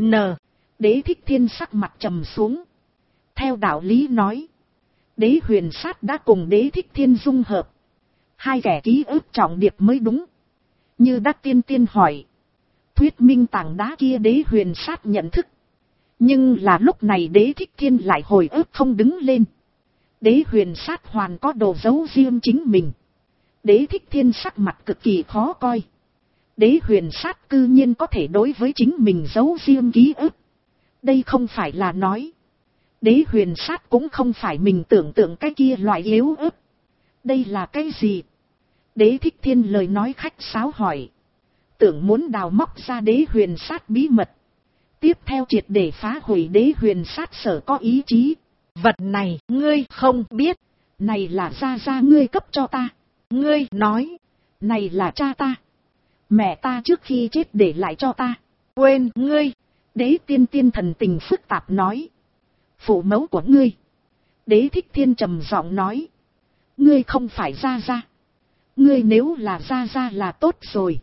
Đế Thích Thiên sắc mặt trầm xuống. Theo đạo lý nói. Đế huyền sát đã cùng Đế Thích Thiên dung hợp. Hai kẻ ký ức trọng điệp mới đúng. Như đã tiên hỏi. Thuyết minh tảng đá kia Đế huyền sát nhận thức. Nhưng là lúc này Đế Thích Thiên lại hồi ức không đứng lên. Đế huyền sát hoàn có đồ giấu riêng chính mình. Đế Thích Thiên sắc mặt cực kỳ khó coi. Đế huyền sát cư nhiên có thể đối với chính mình giấu riêng ký ức. Đây không phải là nói. Đế huyền sát cũng không phải mình tưởng tượng cái kia loại yếu ớt. Đây là cái gì? Đế Thích Thiên lời nói khách sáo hỏi. Tưởng muốn đào móc ra đế huyền sát bí mật. Tiếp theo triệt để phá hủy đế huyền sát sở có ý chí. Vật này ngươi không biết. Này là ra ngươi cấp cho ta. Ngươi nói. Này là cha ta. Mẹ ta trước khi chết để lại cho ta. Quên ngươi. Đế tiên thần tình phức tạp nói. Phụ mẫu của ngươi. Đế Thích Thiên trầm giọng nói. Ngươi không phải ra. Ngươi nếu là ra là tốt rồi.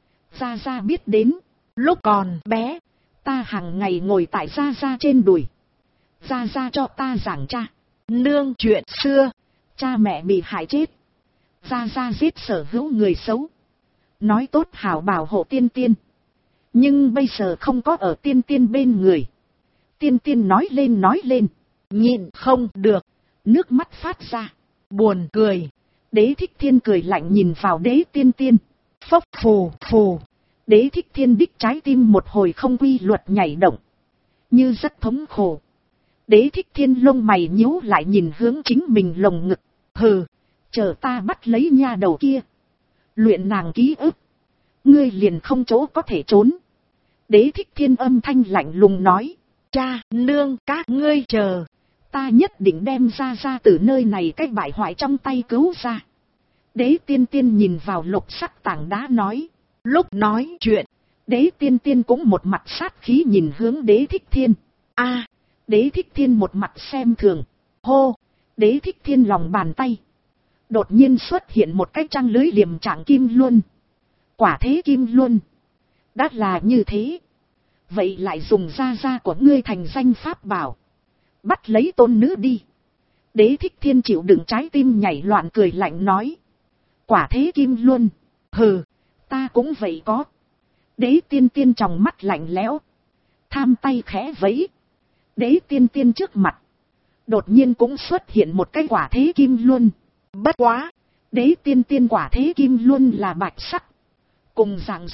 Ra biết đến. Lúc còn bé. Ta hàng ngày ngồi tại ra trên đùi. Ra cho ta giảng cha. Nương chuyện xưa. Cha mẹ bị hại chết. Ra giết sở hữu người xấu. Nói tốt hảo bảo hộ tiên. Nhưng bây giờ không có ở tiên bên người. Tiên nói lên. Nhịn không được. Nước mắt phát ra. Buồn cười. Đế Thích Thiên cười lạnh nhìn vào đế tiên. Phốc phù. Đế Thích Thiên đích trái tim một hồi không quy luật nhảy động. Như rất thống khổ. Đế Thích Thiên lông mày nhíu lại nhìn hướng chính mình lồng ngực. Hừ, chờ ta bắt lấy nha đầu kia. Luyện nàng ký ức. Ngươi liền không chỗ có thể trốn. Đế Thích Thiên âm thanh lạnh lùng nói. Cha, nương các ngươi chờ. Ta nhất định đem ra từ nơi này cái bại hoại trong tay cứu ra. Đế tiên nhìn vào lục sắc tảng đá nói. Lúc nói chuyện, đế tiên cũng một mặt sát khí nhìn hướng đế Thích Thiên. Đế Thích Thiên một mặt xem thường. Hô, đế Thích Thiên lòng bàn tay. Đột nhiên xuất hiện một cái trăng lưới liềm trạng kim luân. Quả thế kim luân. Đã là như thế. Vậy lại dùng ra của ngươi thành danh pháp bảo. Bắt lấy tôn nữ đi. Đế Thích Thiên chịu đựng trái tim nhảy loạn cười lạnh nói. Quả thế kim luân. Hừ, ta cũng vậy có. Đế tiên trong mắt lạnh lẽo. Tham tay khẽ vẫy. Đế tiên trước mặt. Đột nhiên cũng xuất hiện một cái quả thế kim luân. Bất quá. Đế tiên quả thế kim luân là bạch sắc. Cùng dạng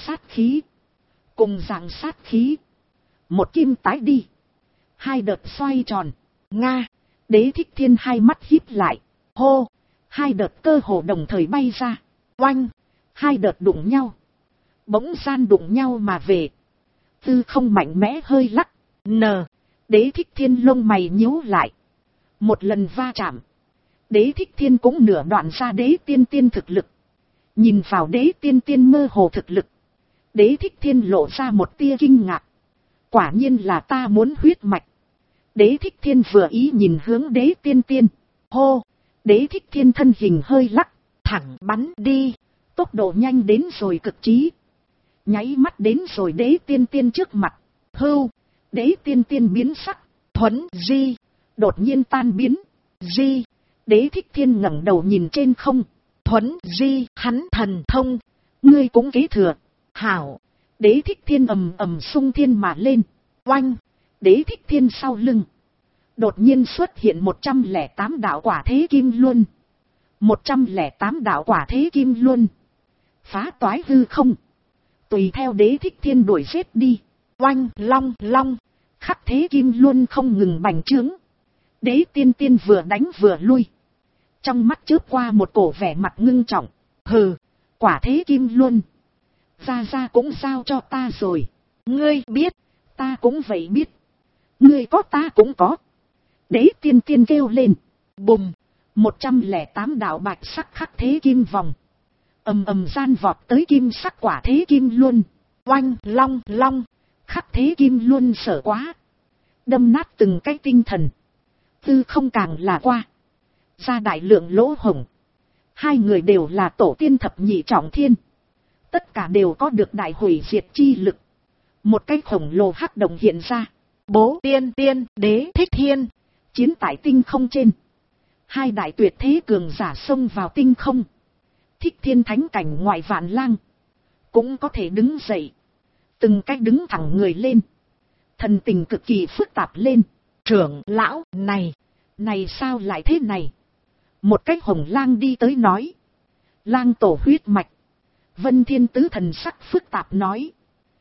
sát khí. Một kim tái đi. Hai đợt xoay tròn. Nga. Đế Thích Thiên hai mắt híp lại. Hô. Hai đợt cơ hồ đồng thời bay ra. Oanh. Hai đợt đụng nhau. Bỗng gian đụng nhau mà về. Tư không mạnh mẽ hơi lắc. Đế Thích Thiên lông mày nhíu lại. Một lần va chạm. Đế Thích Thiên cũng nửa đoạn ra đế tiên thực lực. Nhìn vào đế tiên mơ hồ thực lực. Đế Thích Thiên lộ ra một tia kinh ngạc. Quả nhiên là ta muốn huyết mạch. Đế Thích Thiên vừa ý nhìn hướng đế tiên. Hô. Đế Thích Thiên thân hình hơi lắc. Thẳng bắn đi. Tốc độ nhanh đến rồi cực trí. nháy mắt đến rồi đế tiên tiên trước mặt. Hưu, đế tiên tiên biến sắc. Thuấn di, đột nhiên tan biến. di, Đế Thích Thiên ngẩng đầu nhìn trên không. thuấn di, hắn thần thông. Ngươi cũng kế thừa. Hảo, Đế Thích Thiên ầm ầm xung thiên mà lên. oanh, Đế Thích Thiên sau lưng đột nhiên xuất hiện 108 đạo quả thế kim luân. 108 đạo quả thế kim luân phá toái hư không, tùy theo Đế Thích Thiên đuổi giết đi. oanh, long long, Khắc thế kim luân không ngừng bành trướng. Đế tiên tiên vừa đánh vừa lui, trong mắt chớp qua một cổ vẻ mặt ngưng trọng. Hừ, quả thế kim luân ra cũng giao cho ta rồi. ngươi biết, Ta cũng vậy biết. Ngươi có ta cũng có. Đế tiên tiên kêu lên. bùng, 108 đạo bạch sắc khắc thế kim vòng ầm ầm gian vọt tới kim sắc quả thế kim luân. oanh, long long, Khắc thế kim luân sợ quá, đâm nát từng cái tinh thần. Tư không càng là qua, ra đại lượng lỗ hổng. Hai người đều là tổ tiên thập nhị trọng thiên, tất cả đều có được đại hủy diệt chi lực. Một cái khổng lồ hắc động hiện ra. bố tiên tiên, Đế Thích Thiên. Chiến tại tinh không trên, hai đại tuyệt thế cường giả xông vào tinh không. Thích Thiên thánh cảnh ngoại vạn lang cũng có thể đứng dậy, từng cách đứng thẳng người lên, thần tình cực kỳ phức tạp lên. Trưởng lão, Này sao lại thế này? Một cái hồng lang đi tới nói. Lang tổ huyết mạch. Vân Thiên Tứ thần sắc phức tạp nói.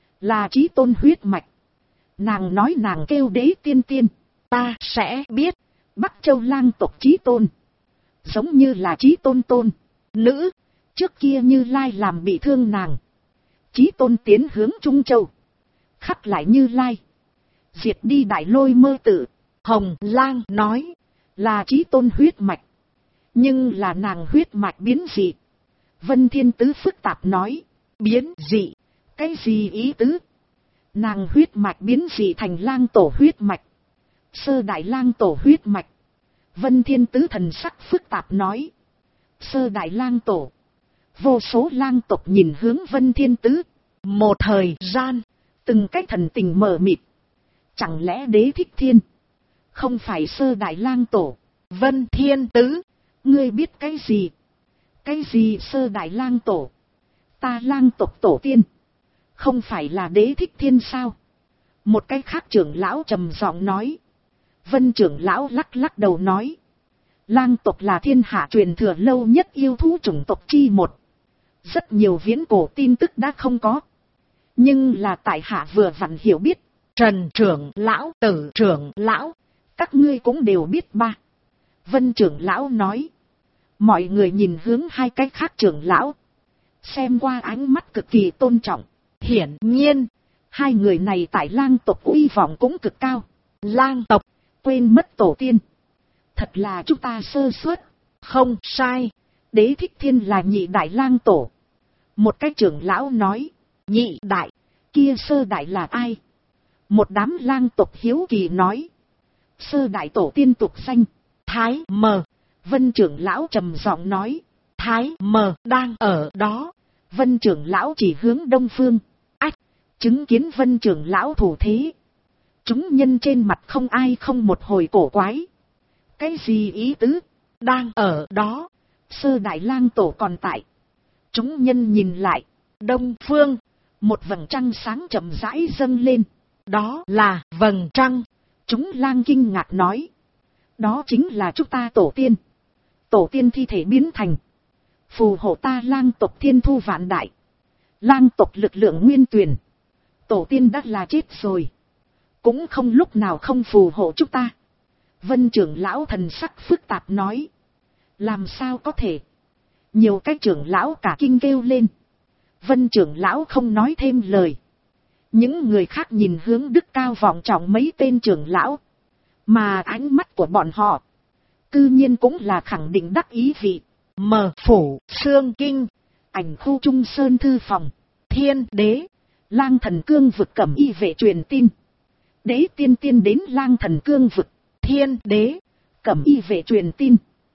Là Chí Tôn huyết mạch. Nàng nói nàng kêu Đế tiên tiên. ta sẽ biết. Bắc Châu lang tộc Chí Tôn, giống như là Chí Tôn tôn nữ. Trước kia Như Lai làm bị thương nàng, Chí Tôn tiến hướng Trung Châu, khắc lại Như Lai, diệt đi Đại Lôi Mơ Tự. Hồng lang nói, là Chí Tôn huyết mạch, nhưng là nàng huyết mạch biến dị. Vân Thiên Tứ phức tạp nói. biến dị, cái gì ý tứ? Nàng huyết mạch biến dị thành lang tổ huyết mạch, sơ đại lang tổ huyết mạch. Vân Thiên Tứ thần sắc phức tạp nói. Sơ đại lang tổ. Vô số lang tộc nhìn hướng Vân Thiên Tứ. một thời gian, từng cái thần tình mờ mịt. Chẳng lẽ Đế Thích Thiên không phải sơ đại lang tổ? Vân Thiên Tứ, ngươi biết cái gì? Cái gì sơ đại lang tổ? Ta lang tộc tổ tiên không phải là Đế Thích Thiên sao? Một cái khác trưởng lão trầm giọng nói. Vân trưởng lão lắc lắc đầu nói. Lang tộc là thiên hạ truyền thừa lâu nhất yêu thú chủng tộc chi một. Rất nhiều viễn cổ tin tức đã không có, nhưng là tại hạ vừa vặn hiểu biết. Trần trưởng lão, Tử trưởng lão, các ngươi cũng đều biết ba. Vân trưởng lão nói. Mọi người nhìn hướng hai cái khác trưởng lão, xem qua ánh mắt cực kỳ tôn trọng. hiển nhiên, hai người này tại lang tộc uy vọng cũng cực cao. lang tộc, quên mất tổ tiên, thật là chúng ta sơ suất. không sai. Đế Thích Thiên là nhị đại lang tổ. Một cái trưởng lão nói. Nhị đại, kia sơ đại là ai? Một đám lang tộc hiếu kỳ nói. Sơ đại tổ tiên tục danh Thái Mờ. Vân trưởng lão trầm giọng nói. Thái Mờ đang ở đó. Vân trưởng lão chỉ hướng đông phương. Ách, chứng kiến Vân trưởng lão thủ thế, chúng nhân trên mặt không ai không một hồi cổ quái. Cái gì ý tứ? Đang ở đó. Sơ đại lang tổ còn tại. Chúng nhân nhìn lại. Đông phương, một vầng trăng sáng chậm rãi dâng lên. đó là vầng trăng. Chúng lang kinh ngạc nói. Đó chính là chúng ta tổ tiên. Tổ tiên thi thể biến thành phù hộ ta lang tộc thiên thu vạn đại. Lang tộc lực lượng nguyên tuyển. Tổ tiên đã là chết rồi, cũng không lúc nào không phù hộ chúng ta. Vân trưởng lão thần sắc phức tạp nói. Làm sao có thể? Nhiều cái trưởng lão cả kinh kêu lên. Vân trưởng lão không nói thêm lời. Những người khác nhìn hướng đức cao vọng trọng mấy tên trưởng lão, mà ánh mắt của bọn họ cư nhiên cũng là khẳng định đắc ý vị. Mờ phủ xương kinh, Ảnh khu Trung Sơn thư phòng. Thiên Đế, Lang thần cương vực cẩm y vệ truyền tin. Đế tiên tiên đến Lang thần cương vực. Thiên Đế, Cẩm y vệ truyền tin.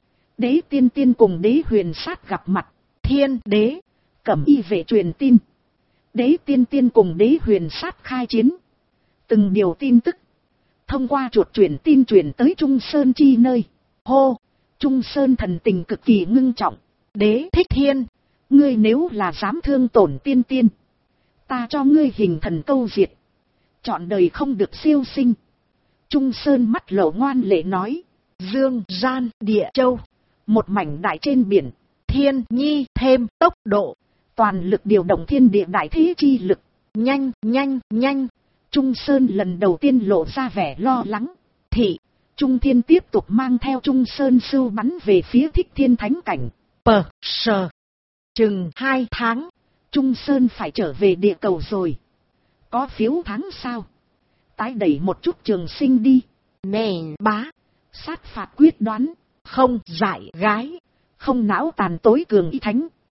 Đế tiên tiên cùng Đế huyền sát gặp mặt. Thiên Đế, Cẩm y vệ truyền tin. Đế tiên tiên cùng đế huyền sát khai chiến. Từng điều tin tức. Thông qua chuột truyền tin truyền tới Trung Sơn chi nơi. Hô! Trung Sơn thần tình cực kỳ ngưng trọng. Đế Thích Thiên. Ngươi nếu là dám thương tổn tiên tiên. Ta cho ngươi hình thần câu diệt. Chọn đời không được siêu sinh. Trung Sơn mắt lộ ngoan lệ nói. Dương gian địa châu. Một mảnh đại trên biển. Thiên nhi thêm tốc độ. Toàn lực điều động thiên địa đại thế chi lực. Nhanh, nhanh, nhanh. Trung Sơn lần đầu tiên lộ ra vẻ lo lắng. Thị. Trung Thiên tiếp tục mang theo Trung Sơn sưu bắn về phía Thích Thiên thánh cảnh. Sờ. Chừng 2 tháng. Trung Sơn phải trở về địa cầu rồi. Có phiếu thắng sao? Tái đẩy một chút Trường Sinh đi. Mèn bá. Sát phạt quyết đoán. Không dại gái. Không não tàn tối cường y thánh.